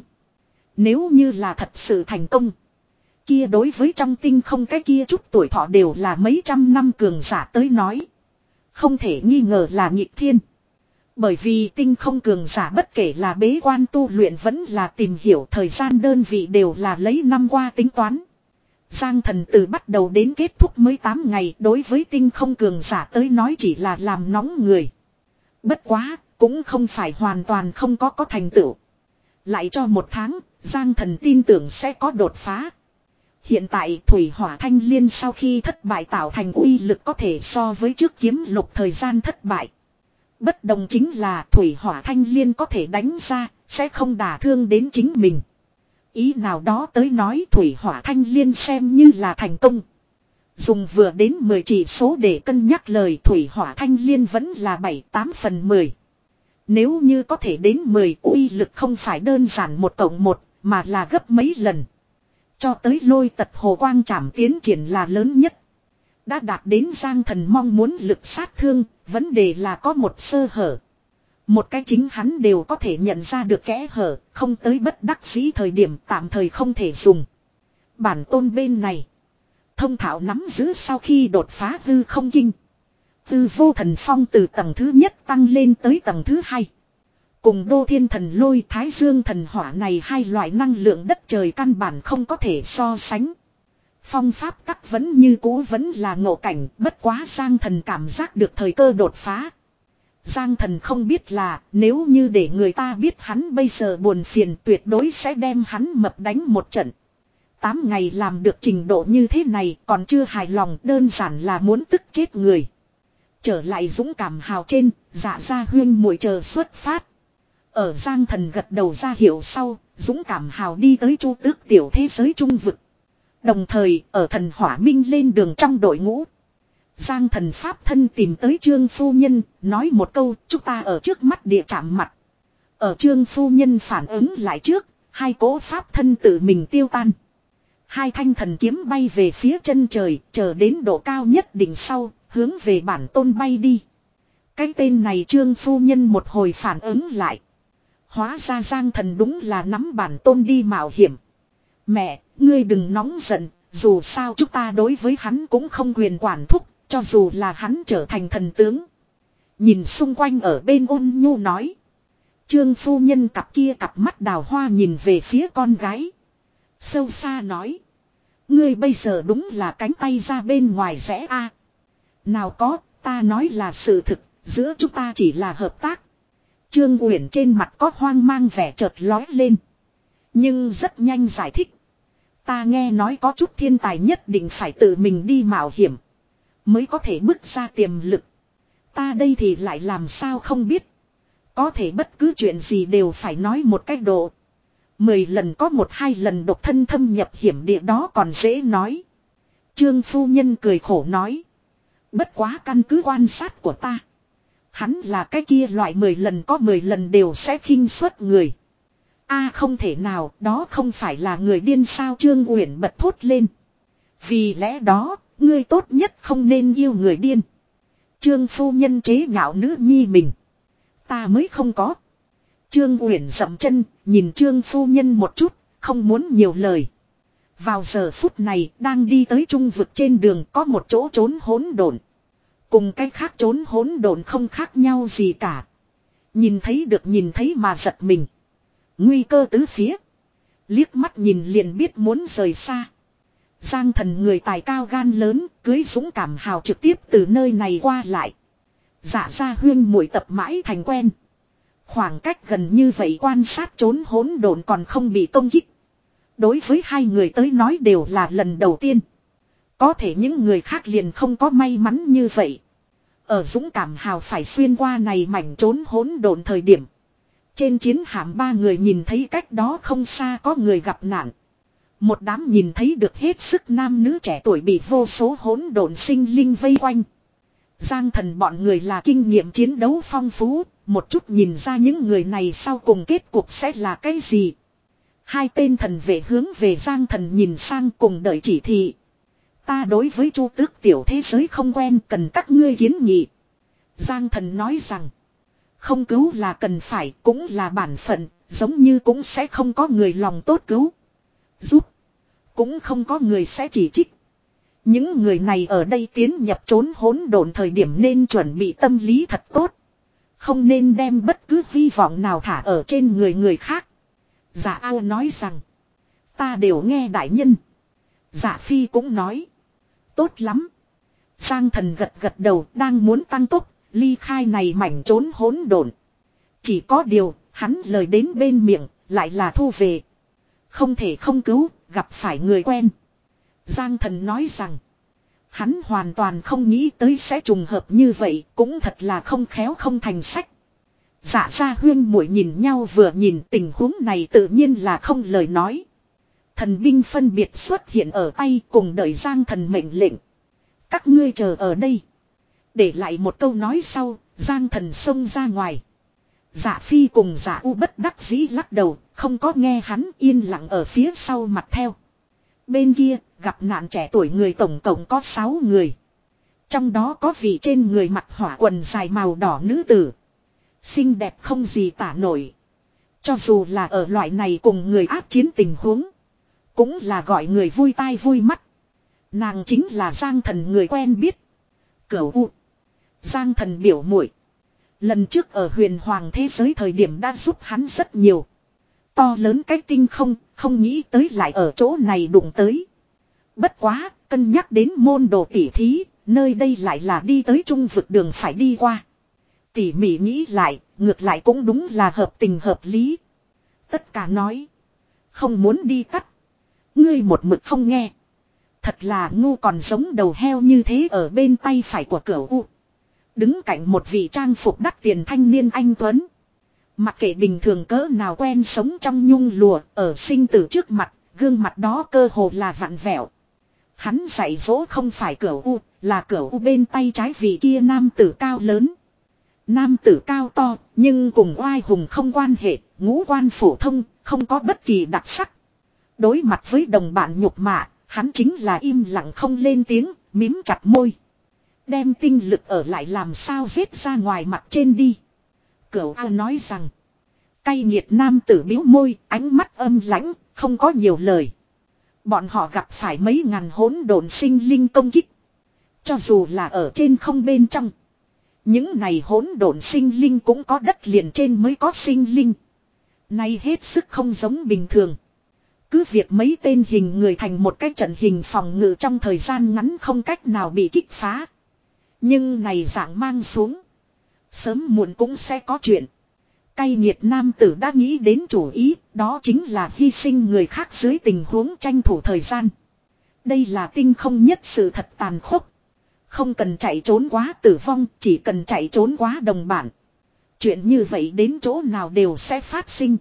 Nếu như là thật sự thành công, kia đối với trong tinh không cái kia chút tuổi thọ đều là mấy trăm năm cường giả tới nói, không thể nghi ngờ là nghịch thiên. Bởi vì tinh không cường giả bất kể là bế quan tu luyện vẫn là tìm hiểu thời gian đơn vị đều là lấy năm qua tính toán. Giang Thần từ bắt đầu đến kết thúc mới tám ngày, đối với tinh không cường giả tới nói chỉ là làm nóng người. Bất quá, cũng không phải hoàn toàn không có có thành tựu. Lại cho một tháng, Giang Thần tin tưởng sẽ có đột phá. Hiện tại Thủy Hỏa Thanh Liên sau khi thất bại tạo thành uy lực có thể so với trước kiếm lục thời gian thất bại. Bất đồng chính là thủy hỏa thanh liên có thể đánh ra, sẽ không đả thương đến chính mình. Ý nào đó tới nói thủy hỏa thanh liên xem như là thành công. Dùng vừa đến mười chỉ số để cân nhắc lời thủy hỏa thanh liên vẫn là bảy tám phần mười. Nếu như có thể đến mười, uy lực không phải đơn giản một cộng một mà là gấp mấy lần. Cho tới lôi tật hồ quang trảm tiến triển là lớn nhất. Đã đạt đến Giang Thần mong muốn lực sát thương, vấn đề là có một sơ hở. Một cái chính hắn đều có thể nhận ra được kẽ hở, không tới bất đắc dĩ thời điểm tạm thời không thể dùng. Bản tôn bên này, thông thạo nắm giữ sau khi đột phá hư không kinh. Hư vô thần phong từ tầng thứ nhất tăng lên tới tầng thứ hai. Cùng đô thiên thần lôi thái dương thần hỏa này hai loại năng lượng đất trời căn bản không có thể so sánh. Phong pháp tắc vẫn như cũ vẫn là ngộ cảnh, bất quá Giang Thần cảm giác được thời cơ đột phá. Giang Thần không biết là nếu như để người ta biết hắn bây giờ buồn phiền tuyệt đối sẽ đem hắn mập đánh một trận. Tám ngày làm được trình độ như thế này còn chưa hài lòng, đơn giản là muốn tức chết người. Trở lại dũng cảm hào trên, dạ ra huyên muội chờ xuất phát. Ở Giang Thần gật đầu ra hiệu sau, dũng cảm hào đi tới Chu Tước tiểu thế giới trung vực. Đồng thời, ở thần hỏa minh lên đường trong đội ngũ. Giang Thần pháp thân tìm tới Trương Phu Nhân, nói một câu, chúng ta ở trước mắt địa chạm mặt. Ở Trương Phu Nhân phản ứng lại trước, hai cỗ pháp thân tự mình tiêu tan. Hai thanh thần kiếm bay về phía chân trời, chờ đến độ cao nhất đỉnh sau, hướng về bản tôn bay đi. Cái tên này Trương Phu Nhân một hồi phản ứng lại. Hóa ra Giang Thần đúng là nắm bản tôn đi mạo hiểm. Mẹ, ngươi đừng nóng giận, dù sao chúng ta đối với hắn cũng không quyền quản thúc, cho dù là hắn trở thành thần tướng. Nhìn xung quanh ở bên ôn nhu nói. Trương Phu Nhân cặp kia cặp mắt đào hoa nhìn về phía con gái. Sâu xa nói. Ngươi bây giờ đúng là cánh tay ra bên ngoài rẽ a. Nào có, ta nói là sự thực, giữa chúng ta chỉ là hợp tác. Trương Uyển trên mặt có hoang mang vẻ chợt lói lên. Nhưng rất nhanh giải thích. Ta nghe nói có chút thiên tài nhất định phải tự mình đi mạo hiểm. Mới có thể bước ra tiềm lực. Ta đây thì lại làm sao không biết. Có thể bất cứ chuyện gì đều phải nói một cách độ. Mười lần có một hai lần độc thân thâm nhập hiểm địa đó còn dễ nói. Trương Phu Nhân cười khổ nói. Bất quá căn cứ quan sát của ta. Hắn là cái kia loại mười lần có mười lần đều sẽ khinh suất người. A không thể nào, đó không phải là người điên sao Trương Uyển bật thốt lên. Vì lẽ đó, ngươi tốt nhất không nên yêu người điên. Trương Phu Nhân chế nhạo nữ nhi mình. Ta mới không có. Trương Uyển dậm chân, nhìn Trương Phu Nhân một chút, không muốn nhiều lời. Vào giờ phút này, đang đi tới trung vực trên đường có một chỗ trốn hỗn độn. Cùng cái khác trốn hỗn độn không khác nhau gì cả. Nhìn thấy được nhìn thấy mà giật mình. Nguy cơ tứ phía. Liếc mắt nhìn liền biết muốn rời xa. Giang Thần người tài cao gan lớn, cưới dũng cảm hào trực tiếp từ nơi này qua lại. Dạ ra huyên muội tập mãi thành quen. Khoảng cách gần như vậy quan sát trốn hỗn độn còn không bị công kích. Đối với hai người tới nói đều là lần đầu tiên. Có thể những người khác liền không có may mắn như vậy. Ở dũng cảm hào phải xuyên qua này mảnh trốn hỗn độn thời điểm. Trên chiến hạm ba người nhìn thấy cách đó không xa có người gặp nạn. Một đám nhìn thấy được hết sức nam nữ trẻ tuổi bị vô số hỗn độn sinh linh vây quanh. Giang Thần bọn người là kinh nghiệm chiến đấu phong phú, một chút nhìn ra những người này sau cùng kết cục sẽ là cái gì. Hai tên thần vệ hướng về Giang Thần nhìn sang cùng đợi chỉ thị. Ta đối với Chu Tước tiểu thế giới không quen, cần các ngươi kiến nghị. Giang Thần nói rằng. Không cứu là cần phải, cũng là bản phận, giống như cũng sẽ không có người lòng tốt cứu. Giúp. Cũng không có người sẽ chỉ trích. Những người này ở đây tiến nhập trốn hỗn độn thời điểm nên chuẩn bị tâm lý thật tốt. Không nên đem bất cứ hy vọng nào thả ở trên người người khác. Dạ ao nói rằng. Ta đều nghe đại nhân. Dạ phi cũng nói. Tốt lắm. Giang Thần gật gật đầu đang muốn tăng tốc. Ly khai này mảnh trốn hỗn độn. Chỉ có điều, hắn lời đến bên miệng, lại là thu về. Không thể không cứu, gặp phải người quen. Giang Thần nói rằng. Hắn hoàn toàn không nghĩ tới sẽ trùng hợp như vậy, cũng thật là không khéo không thành sách. Dạ Gia Huyên muội nhìn nhau vừa nhìn, tình huống này tự nhiên là không lời nói. Thần binh phân biệt xuất hiện ở tay, cùng đợi Giang Thần mệnh lệnh. Các ngươi chờ ở đây. Để lại một câu nói sau, Giang Thần xông ra ngoài. Dạ Phi cùng Dạ U bất đắc dĩ lắc đầu, không có nghe hắn, yên lặng ở phía sau mặt theo. Bên kia, gặp nạn trẻ tuổi người tổng cộng có sáu người. Trong đó có vị trên người mặc hỏa quần dài màu đỏ nữ tử. Xinh đẹp không gì tả nổi. Cho dù là ở loại này cùng người áp chiến tình huống, cũng là gọi người vui tai vui mắt. Nàng chính là Giang Thần người quen biết. Cửu U. Giang Thần biểu muội. Lần trước ở huyền hoàng thế giới thời điểm đã giúp hắn rất nhiều. To lớn cái tinh không, không nghĩ tới lại ở chỗ này đụng tới. Bất quá, cân nhắc đến môn đồ tỉ thí, nơi đây lại là đi tới trung vực đường phải đi qua. Tỉ mỉ nghĩ lại, ngược lại cũng đúng là hợp tình hợp lý. Tất cả nói. Không muốn đi cắt. Ngươi một mực không nghe. Thật là ngu, còn giống đầu heo như thế ở bên tay phải của Cửu U. Đứng cạnh một vị trang phục đắt tiền thanh niên anh tuấn. Mặc kệ bình thường cỡ nào quen sống trong nhung lụa, ở sinh tử trước mặt, gương mặt đó cơ hồ là vặn vẹo. Hắn dạy dỗ không phải Cửu U, là Cửu U bên tay trái vị kia nam tử cao lớn. Nam tử cao to, nhưng cùng oai hùng không quan hệ, ngũ quan phổ thông, không có bất kỳ đặc sắc. Đối mặt với đồng bạn nhục mạ, hắn chính là im lặng không lên tiếng, mím chặt môi. Đem tinh lực ở lại làm sao giết ra ngoài mặt trên đi. Cửu A nói rằng. Cay nghiệt nam tử biếu môi, ánh mắt âm lãnh, không có nhiều lời. Bọn họ gặp phải mấy ngàn hỗn độn sinh linh công kích. Cho dù là ở trên không bên trong. Những này hỗn độn sinh linh cũng có đất liền trên mới có sinh linh. Nay hết sức không giống bình thường. Cứ việc mấy tên hình người thành một cái trận hình phòng ngự trong thời gian ngắn không cách nào bị kích phá. Nhưng này dạng mang xuống. Sớm muộn cũng sẽ có chuyện. Cay nghiệt nam tử đã nghĩ đến chủ ý, đó chính là hy sinh người khác dưới tình huống tranh thủ thời gian. Đây là tinh không nhất sự thật tàn khốc. Không cần chạy trốn quá tử vong, chỉ cần chạy trốn quá đồng bản. Chuyện như vậy đến chỗ nào đều sẽ phát sinh.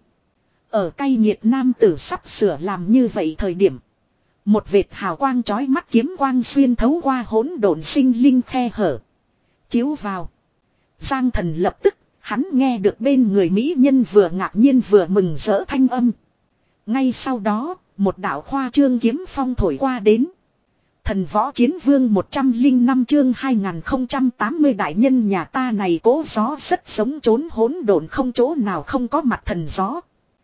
Ở cay nghiệt nam tử sắp sửa làm như vậy thời điểm. Một vệt hào quang chói mắt kiếm quang xuyên thấu qua hỗn độn sinh linh khe hở. Chiếu vào. Giang Thần lập tức, hắn nghe được bên người mỹ nhân vừa ngạc nhiên vừa mừng rỡ thanh âm. Ngay sau đó, một đạo khoa trương kiếm phong thổi qua đến. Thần võ chiến vương một trăm lẻ năm chương hai nghìn không trăm tám mươi đại nhân nhà ta này cố gió rất sống trốn hỗn độn không chỗ nào không có mặt thần gió.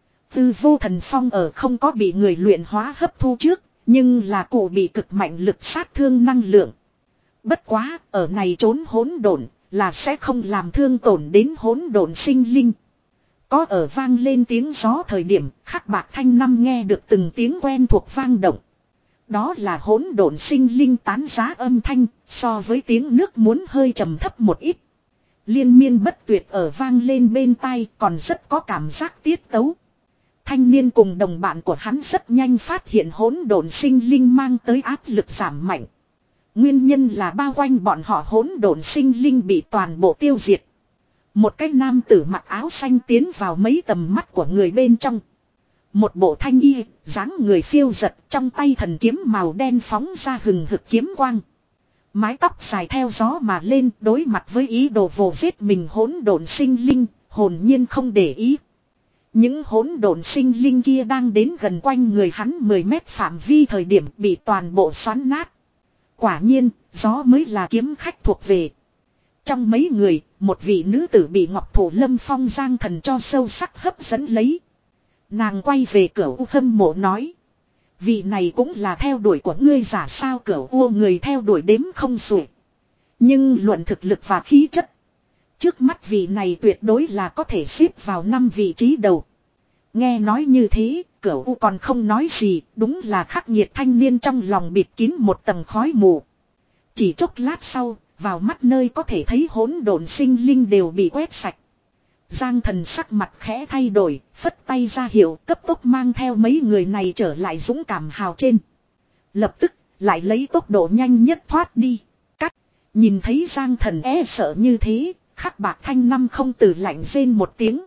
Tư vô thần phong ở không có bị người luyện hóa hấp thu trước, nhưng là cụ bị cực mạnh lực sát thương năng lượng. Bất quá, ở này trốn hỗn độn là sẽ không làm thương tổn đến hỗn độn sinh linh. Có ở vang lên tiếng gió thời điểm, Khắc Bạc Thanh Năm nghe được từng tiếng quen thuộc vang động. Đó là hỗn độn sinh linh tán giá âm thanh, so với tiếng nước muốn hơi trầm thấp một ít. Liên miên bất tuyệt ở vang lên bên tai, còn rất có cảm giác tiết tấu. Thanh niên cùng đồng bạn của hắn rất nhanh phát hiện hỗn độn sinh linh mang tới áp lực giảm mạnh. Nguyên nhân là bao quanh bọn họ hỗn độn sinh linh bị toàn bộ tiêu diệt. Một cái nam tử mặc áo xanh tiến vào mấy tầm mắt của người bên trong. Một bộ thanh y, dáng người phiêu giật, trong tay thần kiếm màu đen phóng ra hừng hực kiếm quang. Mái tóc dài theo gió mà lên, đối mặt với ý đồ vồ giết mình hỗn độn sinh linh, hồn nhiên không để ý. Những hỗn độn sinh linh kia đang đến gần quanh người hắn mười mét phạm vi thời điểm bị toàn bộ xoắn nát. Quả nhiên, gió mới là kiếm khách thuộc về. Trong mấy người, một vị nữ tử bị Ngọc Thủ Lâm Phong Giang Thần cho sâu sắc hấp dẫn lấy. Nàng quay về Cửu U hâm mộ nói. Vị này cũng là theo đuổi của ngươi giả sao? Cửu U người theo đuổi đếm không xuể. Nhưng luận thực lực và khí chất. Trước mắt vị này tuyệt đối là có thể xếp vào năm vị trí đầu. Nghe nói như thế, Cửu U còn không nói gì, đúng là khắc nghiệt thanh niên trong lòng bịt kín một tầng khói mù. Chỉ chốc lát sau, vào mắt nơi có thể thấy hỗn độn sinh linh đều bị quét sạch. Giang Thần sắc mặt khẽ thay đổi, phất tay ra hiệu cấp tốc mang theo mấy người này trở lại dũng cảm hào trên. Lập tức, Lại lấy tốc độ nhanh nhất thoát đi. Cắt. Nhìn thấy Giang Thần e sợ như thế. Khắc Bạc Thanh Năm không từ lạnh rên một tiếng.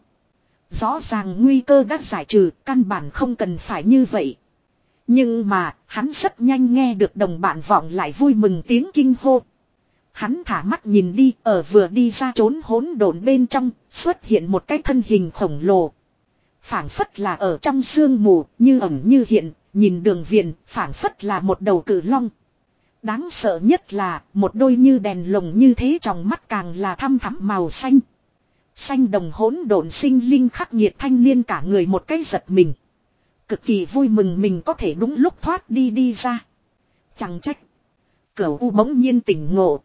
Rõ ràng nguy cơ đã giải trừ. Căn bản không cần phải như vậy. Nhưng mà hắn rất nhanh nghe được đồng bạn vọng lại vui mừng tiếng kinh hô. Hắn thả mắt nhìn đi, ở vừa đi ra trốn hỗn độn bên trong, xuất hiện một cái thân hình khổng lồ. Phảng phất là ở trong sương mù, như ẩn như hiện, nhìn đường viền, phảng phất là một đầu cự long. Đáng sợ nhất là, một đôi như đèn lồng như thế trong mắt càng là thăm thẳm màu xanh. Xanh đồng hỗn độn sinh linh khắc nghiệt thanh niên cả người một cái giật mình. Cực kỳ vui mừng mình có thể đúng lúc thoát đi đi ra. Chẳng trách. Cửu U bỗng nhiên tỉnh ngộ.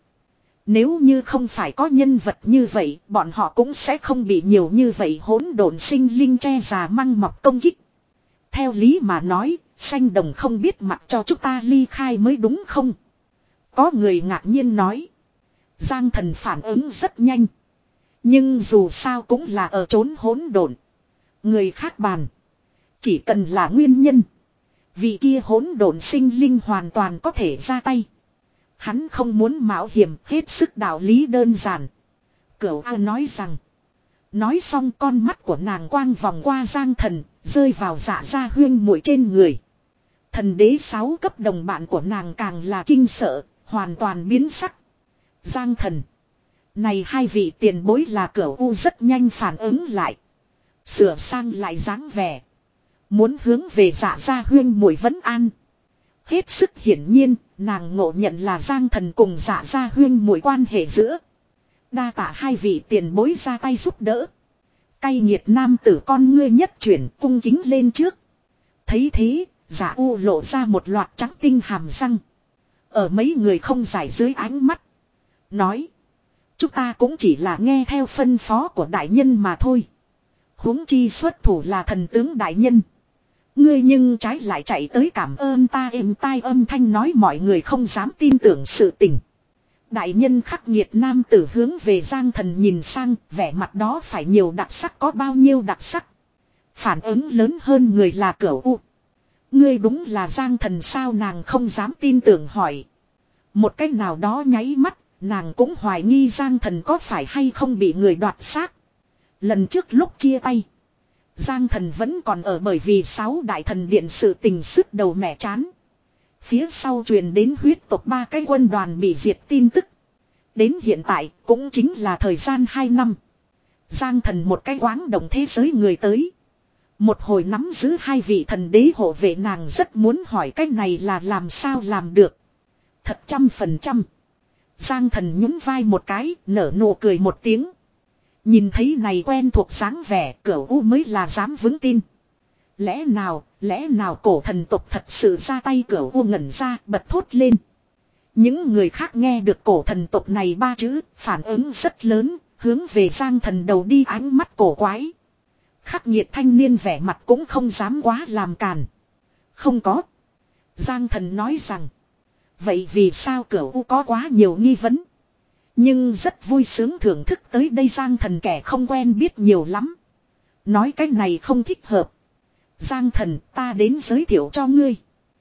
Nếu như không phải có nhân vật như vậy, bọn họ cũng sẽ không bị nhiều như vậy hỗn độn sinh linh che già măng mọc công kích. Theo lý mà nói, xanh đồng không biết mặc cho chúng ta ly khai mới đúng không? Có người ngạc nhiên nói. Giang Thần phản ứng rất nhanh. Nhưng dù sao cũng là ở trốn hỗn độn. Người khác bàn. Chỉ cần là nguyên nhân. Vì kia hỗn độn sinh linh hoàn toàn có thể ra tay. Hắn không muốn mạo hiểm, hết sức đạo lý đơn giản. Cửu A nói rằng. Nói xong con mắt của nàng quang vòng qua Giang Thần, rơi vào Dạ Gia Huyên muội trên người. Thần đế sáu cấp đồng bạn của nàng càng là kinh sợ, hoàn toàn biến sắc. Giang Thần. Này hai vị tiền bối là Cửu U rất nhanh phản ứng lại. Sửa sang lại dáng vẻ. Muốn hướng về Dạ Gia Huyên muội vấn an. Hết sức hiển nhiên, nàng ngộ nhận là Giang Thần cùng Dạ Gia Huyên muội quan hệ giữa. Đa tạ hai vị tiền bối ra tay giúp đỡ. Cay nghiệt nam tử con ngươi nhất chuyển cung kính lên trước. Thấy thế, Dạ U lộ ra một loạt trắng tinh hàm răng. Ở mấy người không giải dưới ánh mắt. Nói. Chúng ta cũng chỉ là nghe theo phân phó của đại nhân mà thôi. Huống chi xuất thủ là thần tướng đại nhân. Ngươi nhưng trái lại chạy tới cảm ơn ta êm tai âm thanh nói mọi người không dám tin tưởng sự tình. Đại nhân khắc nghiệt nam tử hướng về Giang Thần nhìn sang, vẻ mặt đó phải nhiều đặc sắc có bao nhiêu đặc sắc. Phản ứng lớn hơn người là Cửu U. Ngươi đúng là Giang Thần sao nàng không dám tin tưởng hỏi. Một cách nào đó nháy mắt, nàng cũng hoài nghi Giang Thần có phải hay không bị người đoạt xác. Lần trước lúc chia tay. Giang Thần vẫn còn ở bởi vì sáu đại thần điện sự tình sức đầu mẻ chán. Phía sau truyền đến huyết tộc ba cái quân đoàn bị diệt tin tức. Đến hiện tại cũng chính là thời gian hai năm. Giang Thần một cái quáng động thế giới người tới. Một hồi nắm giữ hai vị thần đế hộ vệ nàng rất muốn hỏi cái này là làm sao làm được. Thật trăm phần trăm. Giang Thần nhún vai một cái nở nụ cười một tiếng. Nhìn thấy này quen thuộc dáng vẻ Cửu U mới là dám vững tin. Lẽ nào, lẽ nào cổ thần tộc thật sự ra tay Cửu U ngẩn ra bật thốt lên. Những người khác nghe được cổ thần tộc này ba chữ, phản ứng rất lớn, hướng về Giang Thần đầu đi ánh mắt cổ quái. Khắc nghiệt thanh niên vẻ mặt cũng không dám quá làm càn. Không có. Giang Thần nói rằng. Vậy vì sao Cửu U có quá nhiều nghi vấn? Nhưng rất vui sướng thưởng thức tới đây Giang Thần kẻ không quen biết nhiều lắm. Nói cái này không thích hợp. Giang Thần ta đến giới thiệu cho ngươi.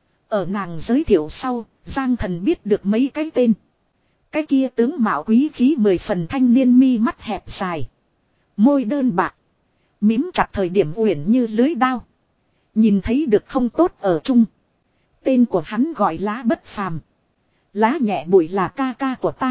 Ở nàng giới thiệu sau, Giang Thần biết được mấy cái tên. Cái kia tướng mạo quý khí mười phần thanh niên mi mắt hẹp dài. Môi đơn bạc. Mím chặt thời điểm uyển như lưới đao. Nhìn thấy được không tốt ở chung. Tên của hắn gọi Lá Bất Phàm. Lá nhẹ bụi là ca ca của ta.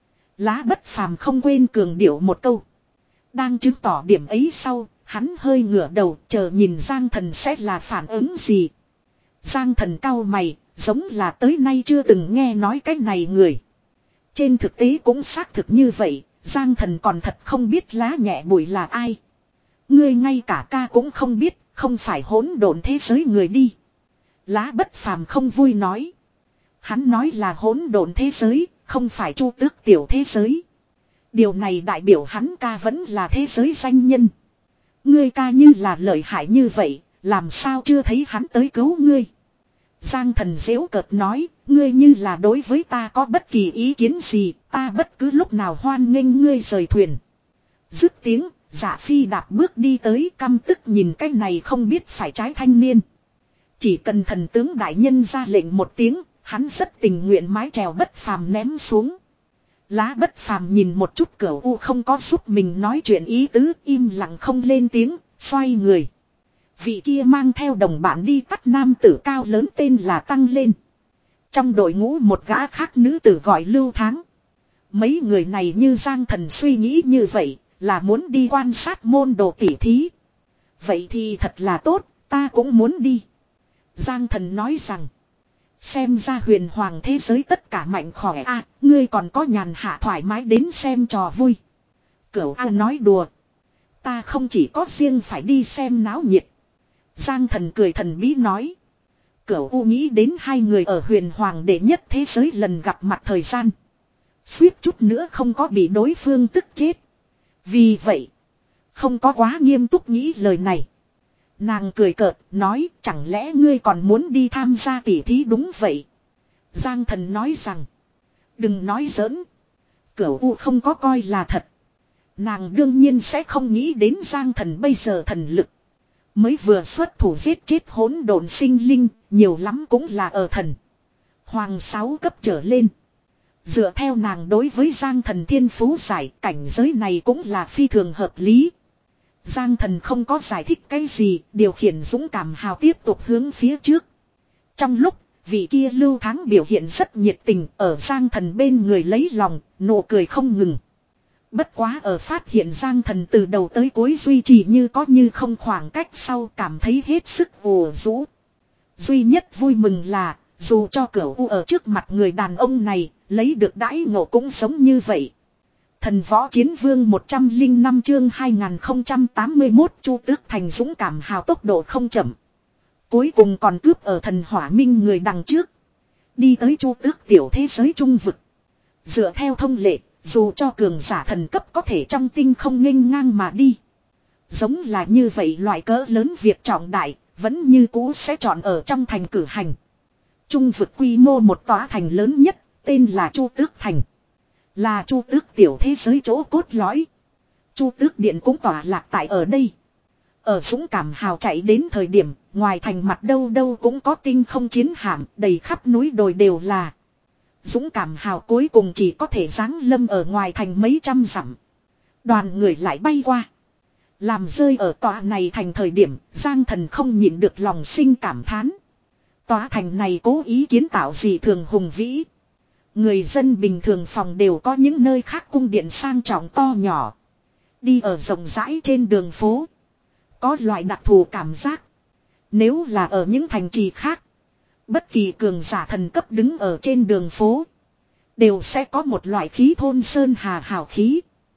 Lá Bất Phàm không quên cường điệu một câu. Đang chứng tỏ điểm ấy sau, hắn hơi ngửa đầu chờ nhìn Giang Thần sẽ là phản ứng gì. Giang Thần cau mày, giống là tới nay chưa từng nghe nói cái này người. Trên thực tế cũng xác thực như vậy, Giang Thần còn thật không biết Lá nhẹ bụi là ai. Ngươi ngay cả ca cũng không biết, không phải hỗn độn thế giới người đi. Lá Bất Phàm không vui nói. Hắn nói là hỗn độn thế giới, không phải Chu Tước tiểu thế giới. Điều này đại biểu hắn ca vẫn là thế giới danh nhân. Ngươi ca như là lợi hại như vậy, làm sao chưa thấy hắn tới cứu ngươi. Giang Thần giễu cợt nói, ngươi như là đối với ta có bất kỳ ý kiến gì, ta bất cứ lúc nào hoan nghênh ngươi rời thuyền. Dứt tiếng, Dạ Phi đạp bước đi tới căm tức nhìn cái này không biết phải trái thanh niên. Chỉ cần thần tướng đại nhân ra lệnh một tiếng, hắn rất tình nguyện mái chèo Bất Phàm ném xuống. Lá Bất Phàm nhìn một chút Cửu U không có giúp mình nói chuyện ý tứ, im lặng không lên tiếng, xoay người. Vị kia mang theo đồng bạn đi tắt nam tử cao lớn tên là Tăng Lên. Trong đội ngũ một gã khác nữ tử gọi Lưu Tháng. Mấy người này như Giang Thần suy nghĩ như vậy, là muốn đi quan sát môn đồ tỉ thí. Vậy thì thật là tốt, ta cũng muốn đi. Giang Thần nói rằng, xem ra huyền hoàng thế giới tất cả mạnh khỏe a, ngươi còn có nhàn hạ thoải mái đến xem trò vui. Cửu A nói đùa, ta không chỉ có riêng phải đi xem náo nhiệt. Giang Thần cười thần bí nói. Cửu U nghĩ đến hai người ở huyền hoàng đệ nhất thế giới lần gặp mặt thời gian. Suýt chút nữa không có bị đối phương tức chết. Vì vậy, không có quá nghiêm túc nghĩ lời này. Nàng cười cợt, nói chẳng lẽ ngươi còn muốn đi tham gia tỉ thí đúng vậy. Giang Thần nói rằng, đừng nói giỡn. Cửu U không có coi là thật. Nàng đương nhiên sẽ không nghĩ đến Giang Thần bây giờ thần lực. Mới vừa xuất thủ giết chết hỗn độn sinh linh, nhiều lắm cũng là ở thần hoàng sáu cấp trở lên. Dựa theo nàng đối với Giang Thần thiên phú giải, cảnh giới này cũng là phi thường hợp lý. Giang Thần không có giải thích cái gì, điều khiển dũng cảm hào tiếp tục hướng phía trước. Trong lúc, vị kia Lưu Tháng biểu hiện rất nhiệt tình, ở Giang Thần bên người lấy lòng, nụ cười không ngừng. Bất quá ở phát hiện Giang Thần từ đầu tới cuối duy trì như có như không khoảng cách sau, cảm thấy hết sức ủ rũ. Duy nhất vui mừng là, dù cho Cửu U ở trước mặt người đàn ông này, lấy được đãi ngộ cũng sống như vậy. Thần Võ Chiến Vương một trăm lẻ năm chương hai nghìn không trăm tám mươi mốt Chu Tước Thành dũng cảm hào tốc độ không chậm. Cuối cùng còn cướp ở Thần Hỏa Minh người đằng trước. Đi tới Chu Tước tiểu thế giới trung vực. Dựa theo thông lệ, dù cho cường giả thần cấp có thể trong tinh không nghênh ngang mà đi. Giống là như vậy loại cỡ lớn việc trọng đại, vẫn như cũ sẽ chọn ở trong thành cử hành. Trung vực quy mô một tòa thành lớn nhất, tên là Chu Tước Thành. Là Chu Tước tiểu thế giới chỗ cốt lõi. Chu Tước Điện cũng tỏa lạc tại ở đây. Ở dũng cảm hào chạy đến thời điểm, ngoài thành mặt đâu đâu cũng có tinh không chiến hạm, đầy khắp núi đồi đều là. Dũng cảm hào cuối cùng chỉ có thể giáng lâm ở ngoài thành mấy trăm dặm. Đoàn người lại bay qua. Làm rơi ở tòa này thành thời điểm, Giang Thần không nhịn được lòng sinh cảm thán. Tòa thành này cố ý kiến tạo gì thường hùng vĩ. Người dân bình thường phòng đều có những nơi khác cung điện sang trọng to nhỏ. Đi ở rộng rãi trên đường phố. Có loại đặc thù cảm giác. Nếu là ở những thành trì khác, bất kỳ cường giả thần cấp đứng ở trên đường phố, đều sẽ có một loại khí thôn sơn hà hào khí.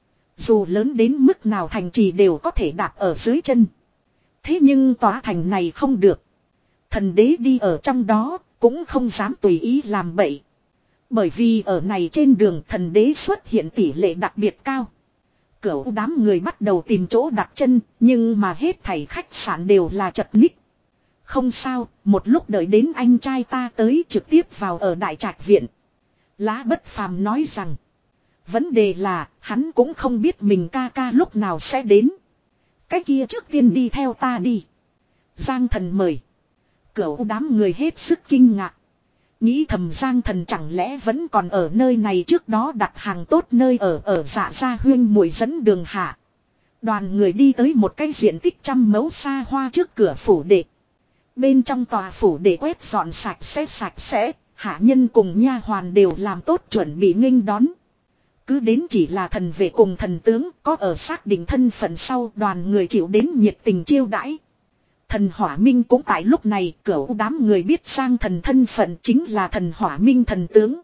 Dù lớn đến mức nào thành trì đều có thể đạp ở dưới chân. Thế nhưng tòa thành này không được. Thần đế đi ở trong đó, cũng không dám tùy ý làm bậy. Bởi vì ở này trên đường thần đế xuất hiện tỷ lệ đặc biệt cao. Cửu đám người bắt đầu tìm chỗ đặt chân, nhưng mà hết thảy khách sạn đều là chật ních. Không sao, một lúc đợi đến anh trai ta tới trực tiếp vào ở đại trạch viện. Lá Bất Phàm nói rằng, vấn đề là hắn cũng không biết mình ca ca lúc nào sẽ đến. Cái kia trước tiên đi theo ta đi. Giang Thần mời. Cửu đám người hết sức kinh ngạc. Nghĩ thầm Giang Thần chẳng lẽ vẫn còn ở nơi này, trước đó đặt hàng tốt nơi ở ở Dạ Gia Huyên muội dẫn đường hạ. Đoàn người đi tới một cái diện tích trăm mẫu xa hoa trước cửa phủ đệ. Bên trong tòa phủ đệ quét dọn sạch sẽ sạch sẽ, hạ nhân cùng nha hoàn đều làm tốt chuẩn bị nghênh đón. Cứ đến chỉ là thần vệ cùng thần tướng có ở xác định thân phận sau, đoàn người chịu đến nhiệt tình chiêu đãi. Thần Hỏa Minh cũng tại lúc này, Cửu đám người biết Giang Thần thân phận chính là Thần Hỏa Minh thần tướng.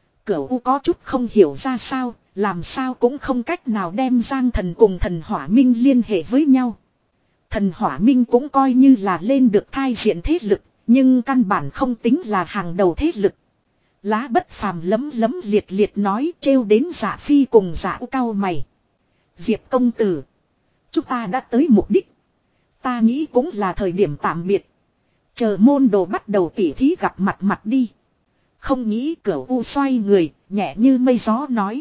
Cửu có chút không hiểu ra sao, làm sao cũng không cách nào đem Giang Thần cùng Thần Hỏa Minh liên hệ với nhau. Thần Hỏa Minh cũng coi như là lên được thai diện thế lực, nhưng căn bản không tính là hàng đầu thế lực. Lá Bất Phàm lấm lấm liệt liệt nói, trêu đến Dạ Phi cùng Dạ Cao mày. Diệp công tử, chúng ta đã tới mục đích. Ta nghĩ cũng là thời điểm tạm biệt. Chờ môn đồ bắt đầu tỉ thí gặp mặt mặt đi. Không nghĩ Cửu U xoay người, nhẹ như mây gió nói.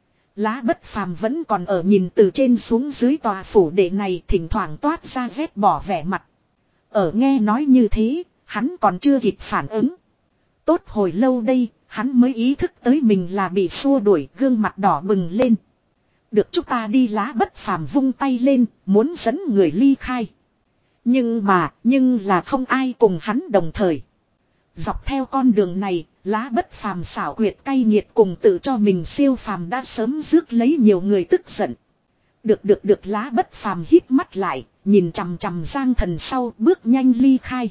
Lá Bất Phàm vẫn còn ở nhìn từ trên xuống dưới tòa phủ đệ này, thỉnh thoảng toát ra ghét bỏ vẻ mặt. Ở nghe nói như thế, hắn còn chưa kịp phản ứng. Tốt hồi lâu đây, hắn mới ý thức tới mình là bị xua đuổi, gương mặt đỏ bừng lên. Được chúng ta đi, Lá Bất Phàm vung tay lên, muốn dẫn người ly khai. Nhưng mà, nhưng là không ai cùng hắn đồng thời. Dọc theo con đường này, Lá Bất Phàm xảo quyệt cay nghiệt cùng tự cho mình siêu phàm đã sớm rước lấy nhiều người tức giận. Được được được, Lá Bất Phàm hít mắt lại, nhìn chằm chằm Giang Thần sau, bước nhanh ly khai.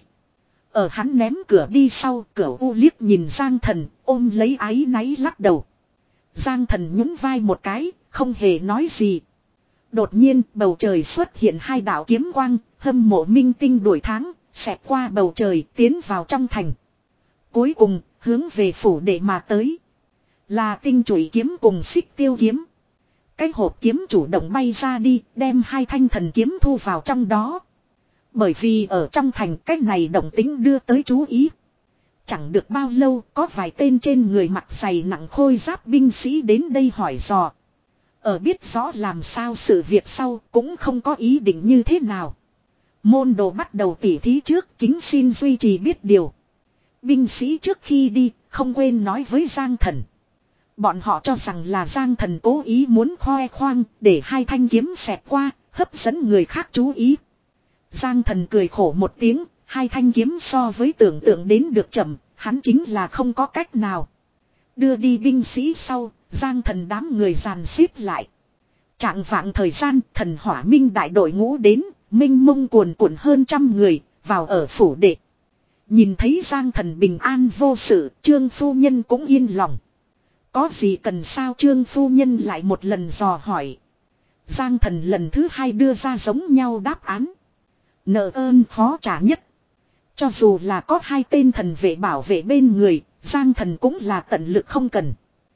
Ở hắn ném cửa đi sau, cửa u liếc nhìn Giang Thần, ôm lấy áy náy lắc đầu. Giang Thần nhún vai một cái, không hề nói gì. Đột nhiên, bầu trời xuất hiện hai đạo kiếm quang, hâm mộ minh tinh đuổi tháng, xẹt qua bầu trời, tiến vào trong thành. Cuối cùng, hướng về phủ đệ mà tới. Là tinh chủy kiếm cùng xích tiêu kiếm. Cái hộp kiếm chủ động bay ra đi, đem hai thanh thần kiếm thu vào trong đó. Bởi vì ở trong thành cái này động tính đưa tới chú ý. Chẳng được bao lâu, có vài tên trên người mặc giày nặng khôi giáp binh sĩ đến đây hỏi dò. Ở biết rõ làm sao sự việc sau, cũng không có ý định như thế nào. Môn đồ bắt đầu tỉ thí trước, kính xin duy trì biết điều. Binh sĩ trước khi đi, không quên nói với Giang Thần. Bọn họ cho rằng là Giang Thần cố ý muốn khoe khoang, để hai thanh kiếm xẹt qua, hấp dẫn người khác chú ý. Giang Thần cười khổ một tiếng, hai thanh kiếm so với tưởng tượng đến được chậm, hắn chính là không có cách nào. Đưa đi binh sĩ sau, Giang Thần đám người dàn xếp lại. Trạng vạng thời gian, Thần Hỏa Minh đại đội ngũ đến, minh mông cuồn cuộn hơn trăm người, vào ở phủ đệ. Nhìn thấy Giang Thần bình an vô sự, Trương phu nhân cũng yên lòng. Có gì cần sao, Trương phu nhân lại một lần dò hỏi. Giang Thần lần thứ hai đưa ra giống nhau đáp án. Nợ ơn khó trả nhất. Cho dù là có hai tên thần vệ bảo vệ bên người, Giang Thần cũng là tận lực không cần.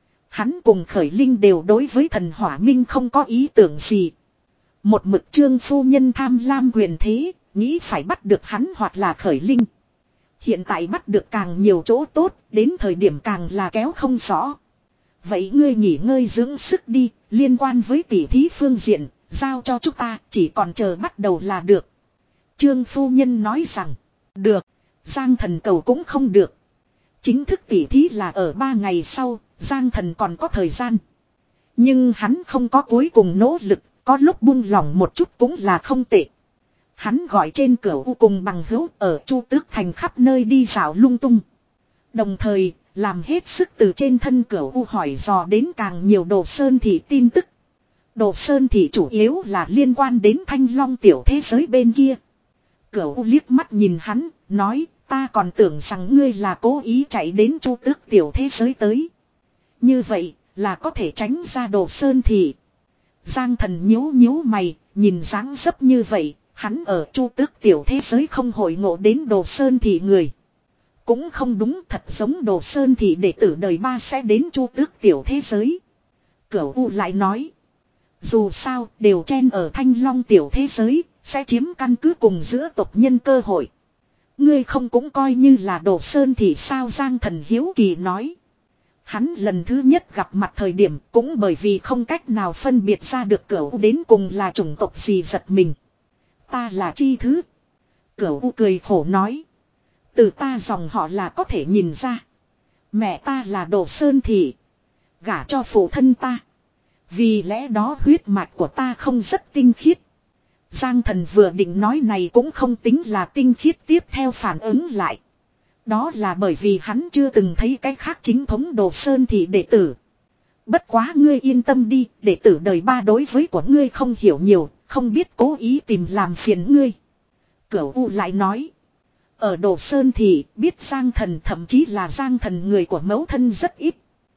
Hắn cùng Khởi Linh đều đối với Thần Hỏa Minh không có ý tưởng gì. Một mực Trương phu nhân tham lam quyền thế, nghĩ phải bắt được hắn hoặc là Khởi Linh. Hiện tại bắt được càng nhiều chỗ tốt, đến thời điểm càng là kéo không rõ. Vậy ngươi nghỉ ngơi dưỡng sức đi, liên quan với tỉ thí phương diện, giao cho chúng ta, chỉ còn chờ bắt đầu là được. Trương phu nhân nói rằng, được, Giang Thần cầu cũng không được. Chính thức tỉ thí là ở ba ngày sau, Giang Thần còn có thời gian. Nhưng hắn không có cuối cùng nỗ lực, có lúc buông lỏng một chút cũng là không tệ. Hắn gọi trên cửa u cùng bằng hữu ở Chu Tước Thành khắp nơi đi dạo lung tung. Đồng thời, làm hết sức từ trên thân cửa u hỏi dò đến càng nhiều Đồ Sơn Thị tin tức. Đồ Sơn Thị chủ yếu là liên quan đến Thanh Long tiểu thế giới bên kia. Cửa u liếc mắt nhìn hắn, nói, ta còn tưởng rằng ngươi là cố ý chạy đến Chu Tước tiểu thế giới tới. Như vậy, là có thể tránh ra Đồ Sơn Thị. Giang Thần nhíu nhíu mày, nhìn dáng dấp như vậy, hắn ở Chu Tước tiểu thế giới không hội ngộ đến Đồ Sơn Thị người. Cũng không đúng, thật giống Đồ Sơn Thị đệ tử đời ba sẽ đến Chu Tước tiểu thế giới. Cửu U lại nói, dù sao đều chen ở Thanh Long tiểu thế giới, sẽ chiếm căn cứ cùng giữa tộc nhân cơ hội. Ngươi không cũng coi như là Đồ Sơn Thị sao, Giang Thần hiếu kỳ nói. Hắn lần thứ nhất gặp mặt thời điểm cũng bởi vì không cách nào phân biệt ra được Cửu U đến cùng là chủng tộc gì giật mình. Ta là chi thứ. Cửu U cười khổ nói. Từ ta dòng họ là có thể nhìn ra. Mẹ ta là Đồ Sơn Thị. Gả cho phụ thân ta. Vì lẽ đó huyết mạch của ta không rất tinh khiết. Giang Thần vừa định nói này cũng không tính là tinh khiết, tiếp theo phản ứng lại. Đó là bởi vì hắn chưa từng thấy cái khác chính thống Đồ Sơn Thị đệ tử. Bất quá ngươi yên tâm đi, đệ tử đời ba đối với của ngươi không hiểu nhiều, không biết cố ý tìm làm phiền ngươi. Cửu U lại nói. Ở Đồ Sơn Thị biết Giang Thần thậm chí là Giang Thần người của mẫu thân rất ít.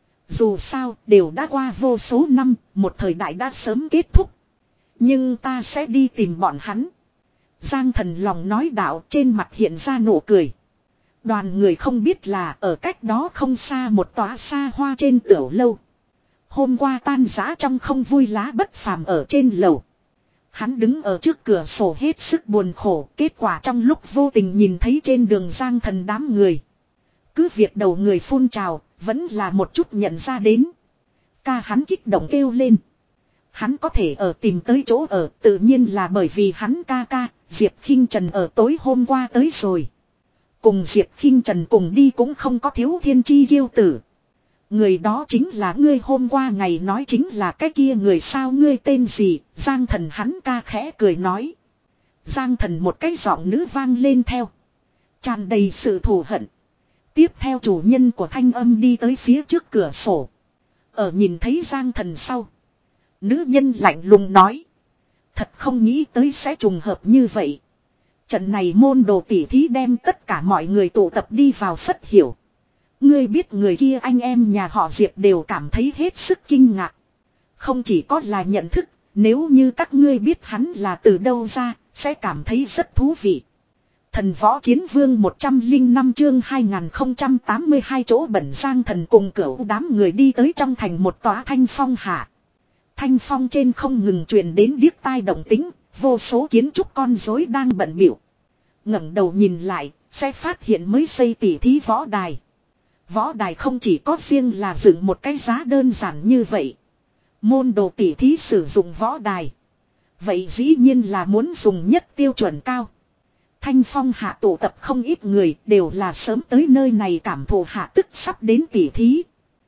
Dù sao đều đã qua vô số năm, một thời đại đã sớm kết thúc. Nhưng ta sẽ đi tìm bọn hắn. Giang Thần lòng nói đạo, trên mặt hiện ra nụ cười. Đoàn người không biết là ở cách đó không xa một tòa xa hoa trên tiểu lâu. Hôm qua tan rã trong không vui, Lá Bất Phàm ở trên lầu. Hắn đứng ở trước cửa sổ hết sức buồn khổ, kết quả trong lúc vô tình nhìn thấy trên đường Giang Thần đám người. Cứ việc đầu người phun trào, vẫn là một chút nhận ra đến. Ca hắn kích động kêu lên. Hắn có thể ở tìm tới chỗ ở, tự nhiên là bởi vì hắn ca ca, Diệp Khinh Trần ở tối hôm qua tới rồi. Cùng Diệp khinh Trần cùng đi cũng không có thiếu thiên chi kiêu tử. Người đó chính là ngươi hôm qua ngày nói chính là cái kia người sao ngươi tên gì, Giang Thần hắn ca khẽ cười nói. Giang Thần một cái giọng nữ vang lên theo. Tràn đầy sự thù hận. Tiếp theo chủ nhân của thanh âm đi tới phía trước cửa sổ. Ở nhìn thấy Giang Thần sau. Nữ nhân lạnh lùng nói. Thật không nghĩ tới sẽ trùng hợp như vậy. Trận này môn đồ tỉ thí đem tất cả mọi người tụ tập đi vào Phất Hiểu. Ngươi biết người kia anh em nhà họ Diệp đều cảm thấy hết sức kinh ngạc. Không chỉ có là nhận thức, nếu như các ngươi biết hắn là từ đâu ra, sẽ cảm thấy rất thú vị. Thần võ chiến vương một trăm lẻ năm chương hai nghìn không trăm tám mươi hai chỗ bẩn Giang Thần cùng cửu đám người đi tới trong thành một tòa thanh phong hạ. Thanh phong trên không ngừng truyền đến điếc tai động tính, vô số kiến trúc con rối đang bận biểu. Ngẩng đầu nhìn lại, sẽ phát hiện mới xây tỉ thí võ đài. Võ đài không chỉ có riêng là dựng một cái giá đơn giản như vậy. Môn đồ tỉ thí sử dụng võ đài. Vậy dĩ nhiên là muốn dùng nhất tiêu chuẩn cao. Thanh phong hạ tụ tập không ít người đều là sớm tới nơi này cảm thụ hạ tức sắp đến tỉ thí.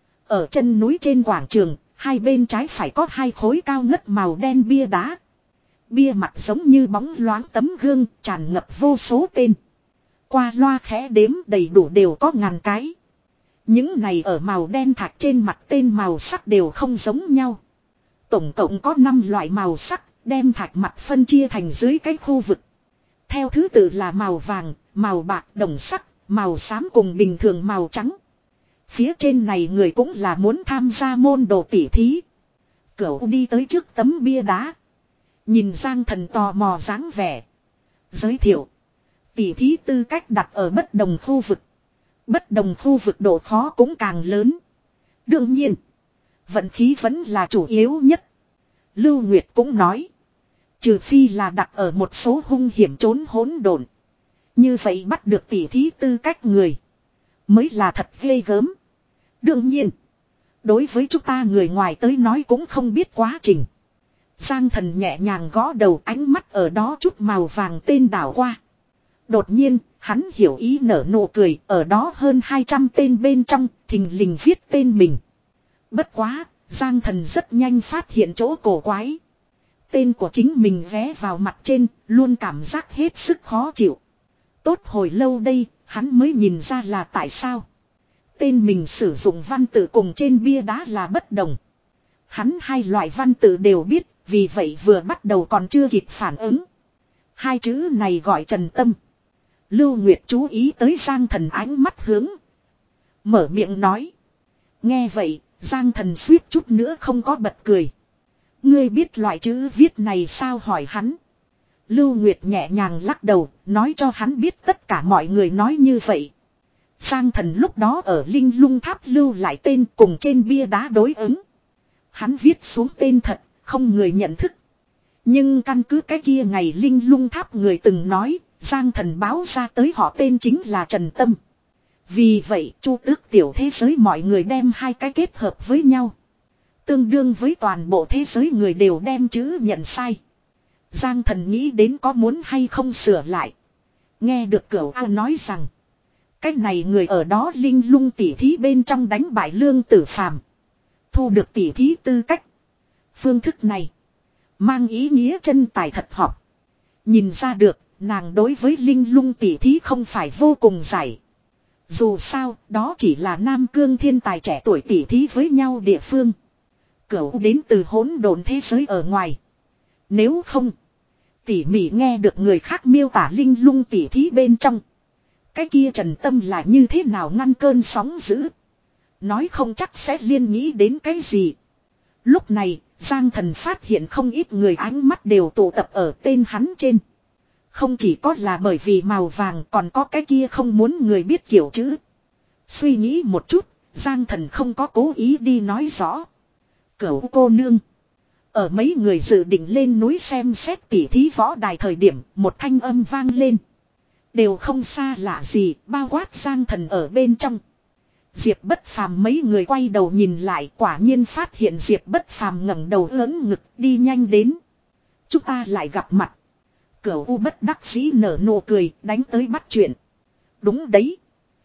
Ở chân núi trên quảng trường, hai bên trái phải có hai khối cao ngất màu đen bia đá. Bia mặt giống như bóng loáng tấm gương tràn ngập vô số tên. Qua loa khẽ đếm đầy đủ đều có ngàn cái. Những này ở màu đen thạch trên mặt tên màu sắc đều không giống nhau. Tổng cộng có năm loại màu sắc, đem thạch mặt phân chia thành dưới cái khu vực. Theo thứ tự là màu vàng, màu bạc, đồng sắc, màu xám cùng bình thường màu trắng. Phía trên này người cũng là muốn tham gia môn đồ tỉ thí. Cửu đi tới trước tấm bia đá. Nhìn Giang Thần tò mò dáng vẻ. Giới thiệu. Tỉ thí tư cách đặt ở bất đồng khu vực. Bất đồng khu vực độ khó cũng càng lớn. Đương nhiên. Vận khí vẫn là chủ yếu nhất. Lưu Nguyệt cũng nói. Trừ phi là đặt ở một số hung hiểm trốn hỗn độn. Như vậy bắt được tỉ thí tư cách người. Mới là thật ghê gớm. Đương nhiên. Đối với chúng ta người ngoài tới nói cũng không biết quá trình. Giang Thần nhẹ nhàng gõ đầu ánh mắt ở đó chút màu vàng tên đảo qua. Đột nhiên, hắn hiểu ý nở nụ cười, ở đó hơn hai trăm tên bên trong, thình lình viết tên mình. Bất quá, Giang Thần rất nhanh phát hiện chỗ cổ quái. Tên của chính mình vé vào mặt trên, luôn cảm giác hết sức khó chịu. Tốt hồi lâu đây, hắn mới nhìn ra là tại sao. Tên mình sử dụng văn tự cùng trên bia đá là bất đồng. Hắn hai loại văn tự đều biết, vì vậy vừa bắt đầu còn chưa kịp phản ứng. Hai chữ này gọi Trần Tâm. Lưu Nguyệt chú ý tới Giang Thần ánh mắt hướng. Mở miệng nói. Nghe vậy, Giang Thần suýt chút nữa không có bật cười. Ngươi biết loại chữ viết này sao hỏi hắn. Lưu Nguyệt nhẹ nhàng lắc đầu, nói cho hắn biết tất cả mọi người nói như vậy. Giang Thần lúc đó ở Linh Lung Tháp lưu lại tên cùng trên bia đá đối ứng. Hắn viết xuống tên thật, không người nhận thức. Nhưng căn cứ cái kia ngày Linh Lung Tháp người từng nói, Giang Thần báo ra tới họ tên chính là Trần Tâm. Vì vậy, Chu Tước tiểu thế giới mọi người đem hai cái kết hợp với nhau. Tương đương với toàn bộ thế giới người đều đem chữ nhận sai. Giang Thần nghĩ đến có muốn hay không sửa lại. Nghe được Cửu A nói rằng, cái này người ở đó Linh Lung tỉ thí bên trong đánh bại Lương Tử Phàm, thu được tỉ thí tư cách. Phương thức này mang ý nghĩa chân tài thật học. Nhìn ra được, nàng đối với Linh Lung tỉ thí không phải vô cùng giải. Dù sao, đó chỉ là Nam Cương thiên tài trẻ tuổi tỉ thí với nhau địa phương. Cửu đến từ hỗn độn thế giới ở ngoài. Nếu không, tỉ mỉ nghe được người khác miêu tả Linh Lung tỉ thí bên trong. Cái kia Trần Tâm là như thế nào ngăn cơn sóng dữ. Nói không chắc sẽ liên nghĩ đến cái gì. Lúc này, Giang Thần phát hiện không ít người ánh mắt đều tụ tập ở tên hắn trên. Không chỉ có là bởi vì màu vàng còn có cái kia không muốn người biết kiểu chữ. Suy nghĩ một chút, Giang Thần không có cố ý đi nói rõ. Cửu cô nương. Ở mấy người dự định lên núi xem xét tỉ thí võ đài thời điểm, một thanh âm vang lên. Đều không xa lạ gì, bao quát Giang Thần ở bên trong. Diệp Bất Phàm mấy người quay đầu nhìn lại, quả nhiên phát hiện Diệp Bất Phàm ngẩng đầu ớn ngực đi nhanh đến. Chúng ta lại gặp mặt. Cửu U bất đắc dĩ nở nụ cười, đánh tới bắt chuyện. Đúng đấy.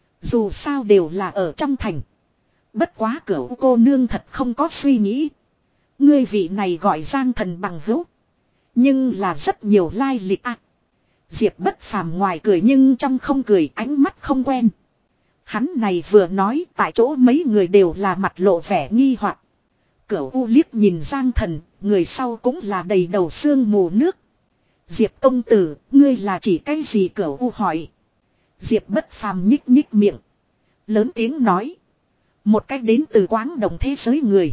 Dù sao đều là ở trong thành. Bất quá cửu cô nương thật không có suy nghĩ. Ngươi vị này gọi Giang Thần bằng hữu. Nhưng là rất nhiều lai lịch à. Diệp Bất Phàm ngoài cười nhưng trong không cười, ánh mắt không quen. Hắn này vừa nói, tại chỗ mấy người đều là mặt lộ vẻ nghi hoặc. Cửu U liếc nhìn Giang Thần, người sau cũng là đầy đầu sương mù nước. Diệp công tử, ngươi là chỉ cái gì? Cửu U hỏi. Diệp Bất Phàm nhích nhích miệng, lớn tiếng nói. Một cách đến từ Quáng Đồng thế giới người.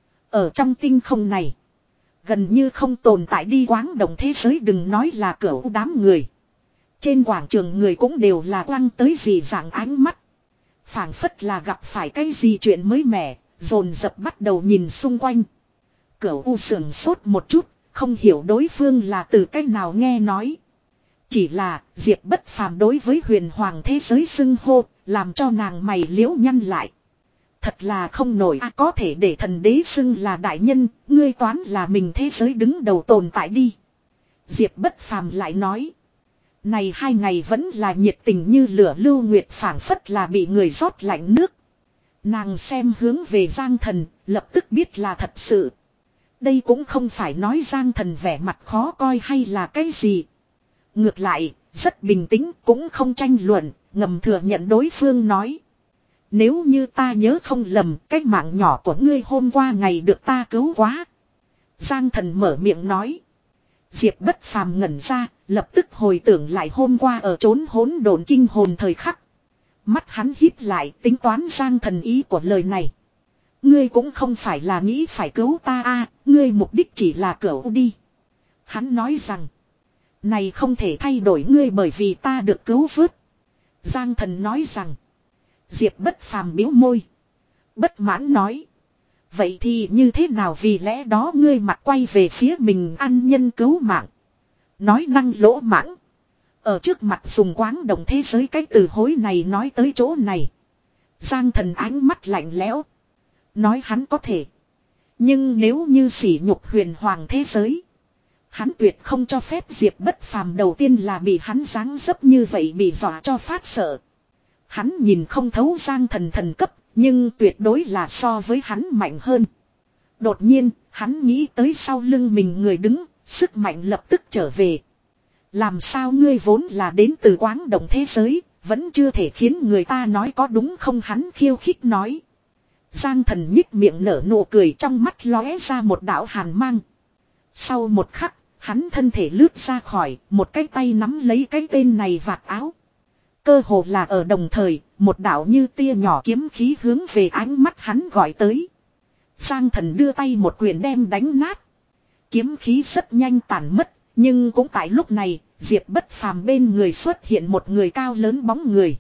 Ở trong tinh không này, gần như không tồn tại đi. Quáng Đồng thế giới đừng nói là Cửu U đám người. Trên quảng trường người cũng đều là quăng tới dị dạng ánh mắt. Phảng phất là gặp phải cái gì chuyện mới mẻ, dồn dập bắt đầu nhìn xung quanh. Cửu U sườn sốt một chút, không hiểu đối phương là từ cách nào nghe nói. Chỉ là Diệp Bất Phàm đối với huyền hoàng thế giới xưng hô, làm cho nàng mày liễu nhăn lại. Thật là không nổi à, có thể để thần đế xưng là đại nhân, ngươi toán là mình thế giới đứng đầu tồn tại đi. Diệp Bất Phàm lại nói. Này hai ngày vẫn là nhiệt tình như lửa. Lưu Nguyệt phảng phất là bị người rót lạnh nước. Nàng xem hướng về Giang Thần, lập tức biết là thật sự. Đây cũng không phải nói Giang Thần vẻ mặt khó coi hay là cái gì. Ngược lại, rất bình tĩnh, cũng không tranh luận, ngầm thừa nhận đối phương nói. Nếu như ta nhớ không lầm, cái mạng nhỏ của ngươi hôm qua ngày được ta cứu quá. Giang Thần mở miệng nói. Diệp Bất Phàm ngẩn ra, lập tức hồi tưởng lại hôm qua ở trốn hỗn độn kinh hồn thời khắc. Mắt hắn híp lại, tính toán Giang Thần ý của lời này. Ngươi cũng không phải là nghĩ phải cứu ta a, à, ngươi mục đích chỉ là cứu đi. Hắn nói rằng, này không thể thay đổi ngươi bởi vì ta được cứu vớt. Giang Thần nói rằng, Diệp Bất Phàm biếu môi, bất mãn nói. Vậy thì như thế nào? Vì lẽ đó ngươi mặt quay về phía mình ăn nhân cứu mạng. Nói năng lỗ mãng. Ở trước mặt dùng Quáng Đồng thế giới cái từ hối này nói tới chỗ này. Giang Thần ánh mắt lạnh lẽo. Nói hắn có thể. Nhưng nếu như sỉ nhục huyền hoàng thế giới. Hắn tuyệt không cho phép. Diệp Bất Phàm đầu tiên là bị hắn giáng dấp như vậy bị dọa cho phát sợ. Hắn nhìn không thấu Giang Thần thần cấp. Nhưng tuyệt đối là so với hắn mạnh hơn. Đột nhiên, hắn nghĩ tới sau lưng mình người đứng, sức mạnh lập tức trở về. Làm sao ngươi vốn là đến từ Quáng Đồng thế giới, vẫn chưa thể khiến người ta nói có đúng không? Hắn khiêu khích nói. Giang Thần nhích miệng nở nụ cười, trong mắt lóe ra một đạo hàn mang. Sau một khắc, hắn thân thể lướt ra khỏi, một cái tay nắm lấy cái tên này vạt áo. Cơ hồ là ở đồng thời, một đạo như tia nhỏ kiếm khí hướng về ánh mắt hắn gọi tới. Giang Thần đưa tay một quyền đem đánh nát. Kiếm khí rất nhanh tản mất, nhưng cũng tại lúc này, Diệp Bất Phàm bên người xuất hiện một người cao lớn bóng người.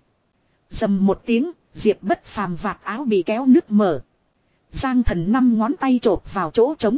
Rầm một tiếng, Diệp Bất Phàm vạt áo bị kéo nứt mở. Giang Thần năm ngón tay chộp vào chỗ trống.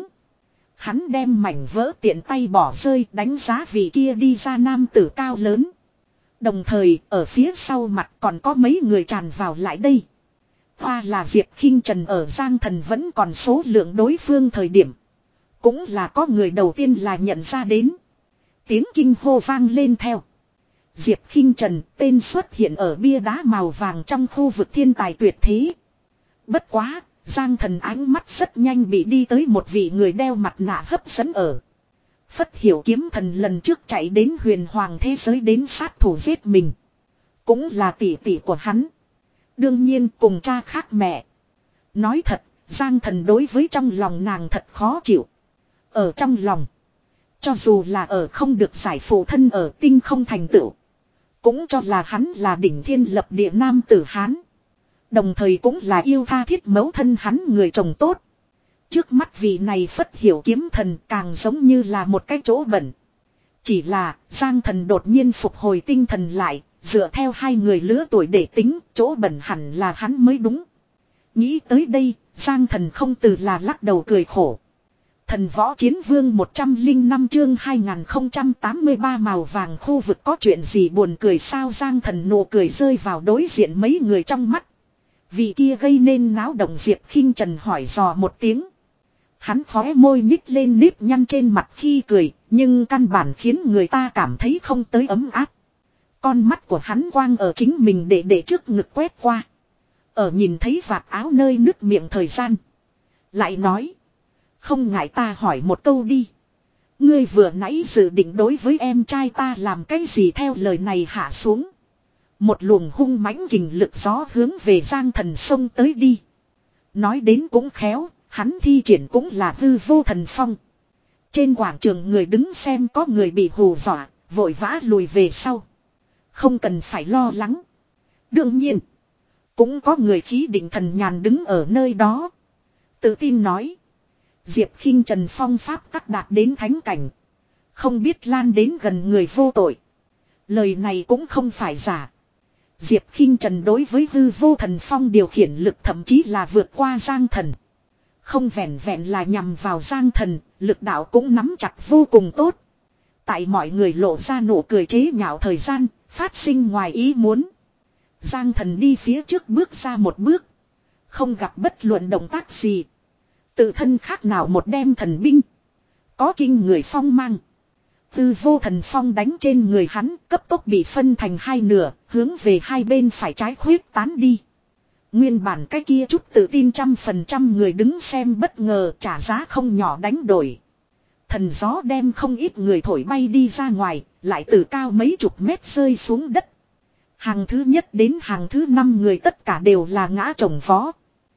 Hắn đem mảnh vỡ tiện tay bỏ rơi, đánh giá vị kia đi ra nam tử cao lớn. Đồng thời, ở phía sau mặt còn có mấy người tràn vào lại đây. Hoa là Diệp Khinh Trần ở Giang Thần vẫn còn số lượng đối phương thời điểm. Cũng là có người đầu tiên là nhận ra đến. Tiếng kinh hô vang lên theo. Diệp Khinh Trần, tên xuất hiện ở bia đá màu vàng trong khu vực thiên tài tuyệt thế. Bất quá, Giang Thần ánh mắt rất nhanh bị đi tới một vị người đeo mặt nạ hấp dẫn ở. Phất Hiểu Kiếm Thần lần trước chạy đến huyền hoàng thế giới đến sát thủ giết mình. Cũng là tỷ tỷ của hắn. Đương nhiên cùng cha khác mẹ. Nói thật, Giang Thần đối với trong lòng nàng thật khó chịu. Ở trong lòng, cho dù là ở không được giải phụ thân ở tinh không thành tựu, cũng cho là hắn là đỉnh thiên lập địa nam tử Hán. Đồng thời cũng là yêu tha thiết mẫu thân hắn người chồng tốt. Trước mắt vị này Phất Hiểu Kiếm Thần càng giống như là một cái chỗ bẩn. Chỉ là Giang Thần đột nhiên phục hồi tinh thần lại, dựa theo hai người lứa tuổi để tính, chỗ bẩn hẳn là hắn mới đúng. Nghĩ tới đây, Giang Thần không từ là lắc đầu cười khổ. Thần Võ Chiến Vương một trăm lẻ năm chương hai nghìn không trăm tám mươi ba màu vàng khu vực có chuyện gì buồn cười sao? Giang Thần nụ cười rơi vào đối diện mấy người trong mắt. Vị kia gây nên náo động Diệp Khinh Trần hỏi dò một tiếng. Hắn khóe môi nhích lên nếp nhăn trên mặt khi cười, nhưng căn bản khiến người ta cảm thấy không tới ấm áp. Con mắt của hắn quang ở chính mình để để trước ngực quét qua. Ở nhìn thấy vạt áo nơi nước miệng thời gian. Lại nói. Không ngại ta hỏi một câu đi. Ngươi vừa nãy dự định đối với em trai ta làm cái gì theo lời này hạ xuống. Một luồng hung mãnh kình lực gió hướng về Giang Thần xông tới đi. Nói đến cũng khéo, hắn thi triển cũng là hư vô thần phong. Trên quảng trường người đứng xem có người bị hù dọa, vội vã lùi về sau. Không cần phải lo lắng. Đương nhiên, cũng có người khí định thần nhàn đứng ở nơi đó. Tự tin nói. Diệp Khinh Trần phong pháp tắc đạt đến thánh cảnh. Không biết lan đến gần người vô tội. Lời này cũng không phải giả. Diệp Khinh Trần đối với hư vô thần phong điều khiển lực thậm chí là vượt qua Giang Thần. Không vẹn vẹn là nhằm vào Giang Thần, lực đạo cũng nắm chặt vô cùng tốt. Tại mọi người lộ ra nụ cười chế nhạo thời gian, phát sinh ngoài ý muốn. Giang Thần đi phía trước bước ra một bước. Không gặp bất luận động tác gì. Tự thân khác nào một đem thần binh. Có kinh người phong mang. Tư vô thần phong đánh trên người hắn cấp tốc bị phân thành hai nửa, hướng về hai bên phải trái khuyết tán đi. Nguyên bản cái kia chút tự tin trăm phần trăm người đứng xem bất ngờ trả giá không nhỏ đánh đổi. Thần gió đem không ít người thổi bay đi ra ngoài, lại từ cao mấy chục mét rơi xuống đất. Hàng thứ nhất đến hàng thứ năm người tất cả đều là ngã chồng vó.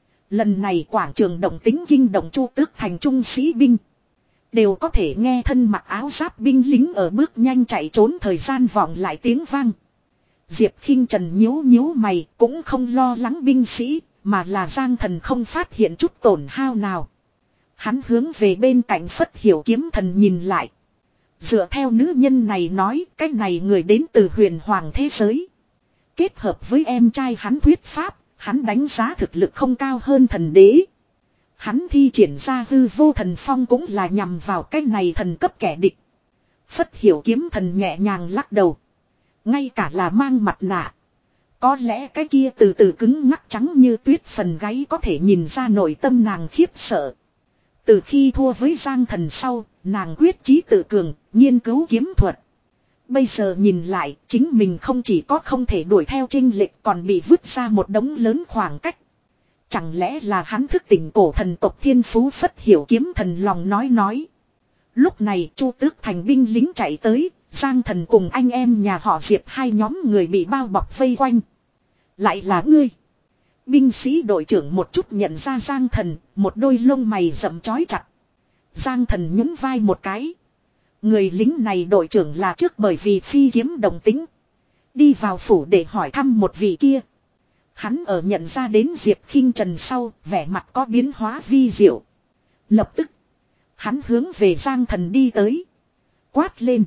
Lần này quảng trường động tính kinh động Chu Tước thành trung sĩ binh. Đều có thể nghe thân mặc áo giáp binh lính ở bước nhanh chạy trốn thời gian vọng lại tiếng vang. Diệp Khinh Trần nhíu nhíu mày cũng không lo lắng binh sĩ, mà là Giang Thần không phát hiện chút tổn hao nào. Hắn hướng về bên cạnh Phất Hiểu Kiếm Thần nhìn lại. Dựa theo nữ nhân này nói, cái này người đến từ huyền hoàng thế giới. Kết hợp với em trai hắn thuyết pháp, hắn đánh giá thực lực không cao hơn thần đế. Hắn thi triển ra hư vô thần phong cũng là nhằm vào cái này thần cấp kẻ địch. Phất Hiểu Kiếm Thần nhẹ nhàng lắc đầu. Ngay cả là mang mặt nạ. Có lẽ cái kia từ từ cứng ngắc trắng như tuyết phần gáy có thể nhìn ra nội tâm nàng khiếp sợ. Từ khi thua với Giang Thần sau, nàng quyết chí tự cường, nghiên cứu kiếm thuật. Bây giờ nhìn lại, chính mình không chỉ có không thể đuổi theo chênh lệch còn bị vứt ra một đống lớn khoảng cách. Chẳng lẽ là hắn thức tỉnh cổ thần tộc thiên phú Phất Hiểu Kiếm Thần lòng nói nói. Lúc này Chu Tước thành binh lính chạy tới, Giang Thần cùng anh em nhà họ Diệp hai nhóm người bị bao bọc vây quanh. Lại là ngươi. Binh sĩ đội trưởng một chút nhận ra Giang Thần, một đôi lông mày rậm chói chặt. Giang Thần nhún vai một cái. Người lính này đội trưởng là trước bởi vì phi kiếm đồng tính. Đi vào phủ để hỏi thăm một vị kia. Hắn ở nhận ra đến Diệp Khinh Trần sau, vẻ mặt có biến hóa vi diệu. Lập tức, hắn hướng về Giang Thần đi tới. Quát lên.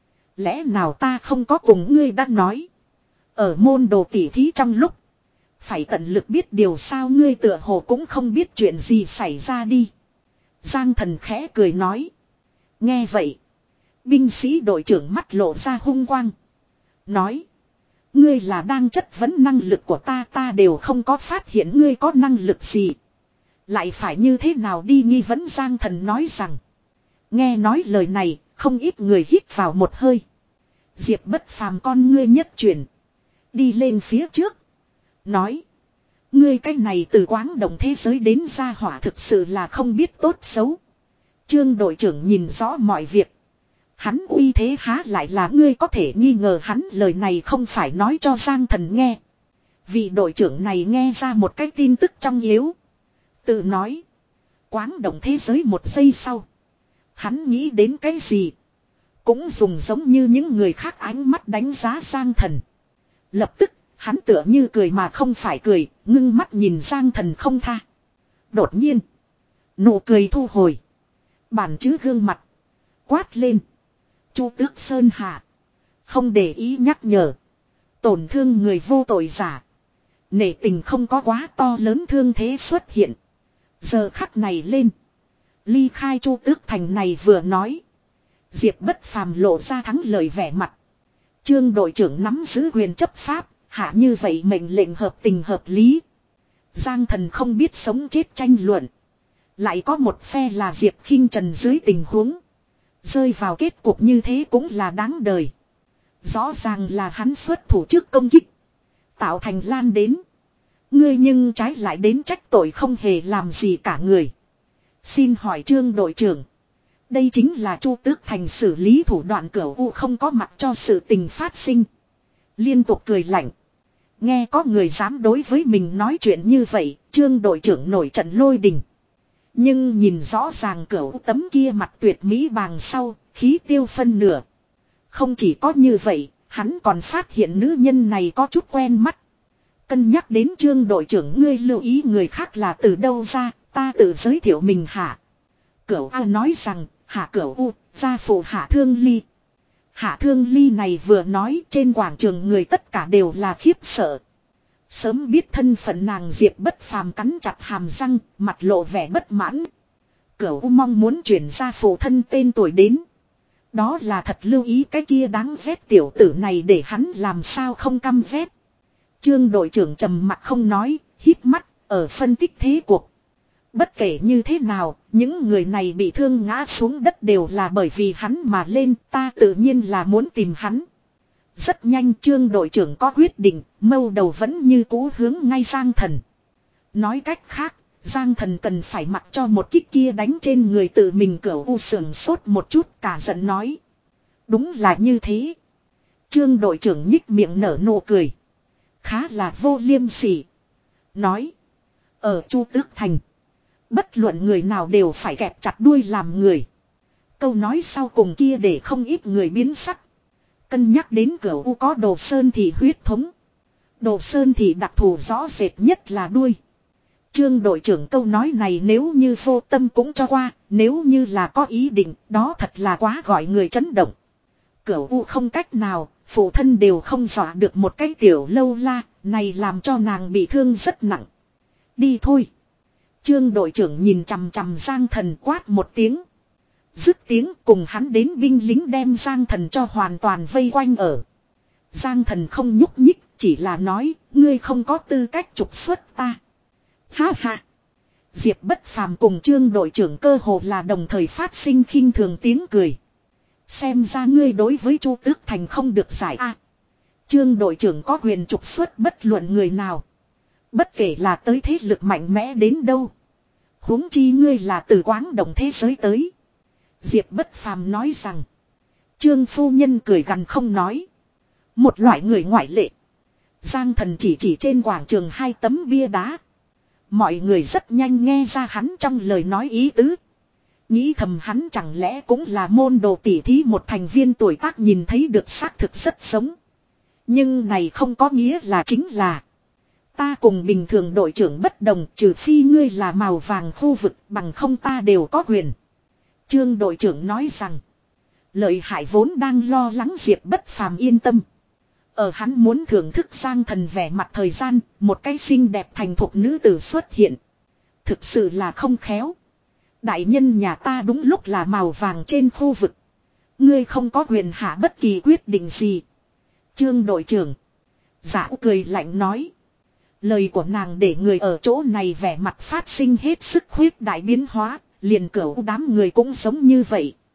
Lẽ nào ta không có cùng ngươi đã nói. Ở môn đồ tỉ thí trong lúc. Phải tận lực biết điều sao ngươi tựa hồ cũng không biết chuyện gì xảy ra đi. Giang Thần khẽ cười nói. Nghe vậy. Binh sĩ đội trưởng mắt lộ ra hung quang. Nói. Ngươi là đang chất vấn năng lực của ta, ta đều không có phát hiện ngươi có năng lực gì. Lại phải như thế nào đi nghi vấn Giang Thần nói rằng. Nghe nói lời này, không ít người hít vào một hơi. Diệp Bất Phàm con ngươi nhất chuyển. Đi lên phía trước. Nói. Ngươi cái này từ Quáng Động thế giới đến gia hỏa thực sự là không biết tốt xấu. Trương đội trưởng nhìn rõ mọi việc. Hắn uy thế há lại là ngươi có thể nghi ngờ hắn, lời này không phải nói cho Giang Thần nghe. Vị đội trưởng này nghe ra một cái tin tức trong yếu. Tự nói. Quáng Động thế giới một giây sau. Hắn nghĩ đến cái gì. Cũng dùng giống như những người khác ánh mắt đánh giá Giang Thần. Lập tức, hắn tựa như cười mà không phải cười, ngưng mắt nhìn Giang Thần không tha. Đột nhiên. Nụ cười thu hồi. Bản chứ gương mặt. Quát lên. Chu Tước Sơn Hà. Không để ý nhắc nhở. Tổn thương người vô tội giả. Nể tình không có quá to lớn thương thế xuất hiện. Giờ khắc này lên. Ly khai Chu Tước thành này vừa nói. Diệp Bất Phàm lộ ra thắng lời vẻ mặt. Trương đội trưởng nắm giữ quyền chấp pháp. Hạ như vậy mệnh lệnh hợp tình hợp lý. Giang Thần không biết sống chết tranh luận. Lại có một phe là Diệp Khinh Trần dưới tình huống. Rơi vào kết cục như thế cũng là đáng đời. Rõ ràng là hắn xuất thủ trước công kích. Tạo thành lan đến. Ngươi nhưng trái lại đến trách tội không hề làm gì cả người. Xin hỏi Trương đội trưởng. Đây chính là Chu Tước Thành xử lý thủ đoạn cửu u không có mặt cho sự tình phát sinh. Liên tục cười lạnh. Nghe có người dám đối với mình nói chuyện như vậy, Trương đội trưởng nổi trận lôi đình. Nhưng nhìn rõ ràng cửu u tấm kia mặt tuyệt mỹ bàng sau, khí tiêu phân nửa. Không chỉ có như vậy, hắn còn phát hiện nữ nhân này có chút quen mắt. Cân nhắc đến Trương đội trưởng ngươi lưu ý người khác là từ đâu ra, ta tự giới thiệu mình hả. Cửu A nói rằng, hạ Cửu U, gia phụ Hạ Thương Ly. Hạ Thương Ly này vừa nói trên quảng trường người tất cả đều là khiếp sợ. Sớm biết thân phận nàng Diệp Bất Phàm cắn chặt hàm răng, mặt lộ vẻ bất mãn. Cửu U mong muốn chuyển ra phụ thân tên tuổi đến. Đó là thật lưu ý cái kia đáng ghét tiểu tử này để hắn làm sao không căm ghét. Trương đội trưởng trầm mặt không nói, hít mắt, ở phân tích thế cuộc. Bất kể như thế nào, những người này bị thương ngã xuống đất đều là bởi vì hắn mà lên, ta tự nhiên là muốn tìm hắn. Rất nhanh Trương đội trưởng có quyết định, mâu đầu vẫn như cũ hướng ngay Giang Thần. Nói cách khác, Giang Thần cần phải mặc cho một kích kia đánh trên người tự mình. Cửu U sườn sốt một chút cả giận nói. Đúng là như thế. Trương đội trưởng nhích miệng nở nụ cười. Khá là vô liêm sỉ. Nói. Ở Chu Tước Thành. Bất luận người nào đều phải kẹp chặt đuôi làm người. Câu nói sau cùng kia để không ít người biến sắc. Cân nhắc đến Cửu U có Đồ Sơn Thị huyết thống. Đồ Sơn Thị đặc thù rõ rệt nhất là đuôi. Trương đội trưởng câu nói này nếu như vô tâm cũng cho qua, nếu như là có ý định, đó thật là quá gọi người chấn động. Cửu U không cách nào, phụ thân đều không dọa được một cái tiểu lâu la, này làm cho nàng bị thương rất nặng. Đi thôi. Trương đội trưởng nhìn chằm chằm Giang Thần quát một tiếng. Dứt tiếng cùng hắn đến binh lính đem Giang Thần cho hoàn toàn vây quanh ở. Giang Thần không nhúc nhích, chỉ là nói, ngươi không có tư cách trục xuất ta. Ha ha. Diệp Bất Phàm cùng Trương đội trưởng cơ hồ là đồng thời phát sinh khinh thường tiếng cười. Xem ra ngươi đối với Chu Tước Thành không được giải a. À, Trương đội trưởng có quyền trục xuất bất luận người nào. Bất kể là tới thế lực mạnh mẽ đến đâu. Huống chi ngươi là từ Quáng Động thế giới tới. Diệp Bất Phàm nói rằng. Trương phu nhân cười gằn không nói. Một loại người ngoại lệ. Giang Thần chỉ chỉ trên quảng trường hai tấm bia đá. Mọi người rất nhanh nghe ra hắn trong lời nói ý tứ. Nghĩ thầm hắn chẳng lẽ cũng là môn đồ tỉ thí một thành viên tuổi tác nhìn thấy được xác thực rất giống. Nhưng này không có nghĩa là chính là. Ta cùng bình thường đội trưởng bất đồng trừ phi ngươi là màu vàng khu vực bằng không ta đều có quyền. Trương đội trưởng nói rằng. Lợi hại vốn đang lo lắng Diệp Bất Phàm yên tâm. Ở hắn muốn thưởng thức Giang Thần vẻ mặt thời gian, một cái xinh đẹp thành thục nữ tử xuất hiện. Thực sự là không khéo. Đại nhân nhà ta đúng lúc là màu vàng trên khu vực. Ngươi không có quyền hạ bất kỳ quyết định gì. Trương đội trưởng. Dạo cười lạnh nói. Lời của nàng để người ở chỗ này vẻ mặt phát sinh hết sức khuyết đại biến hóa, liền cửu đám người cũng giống như vậy.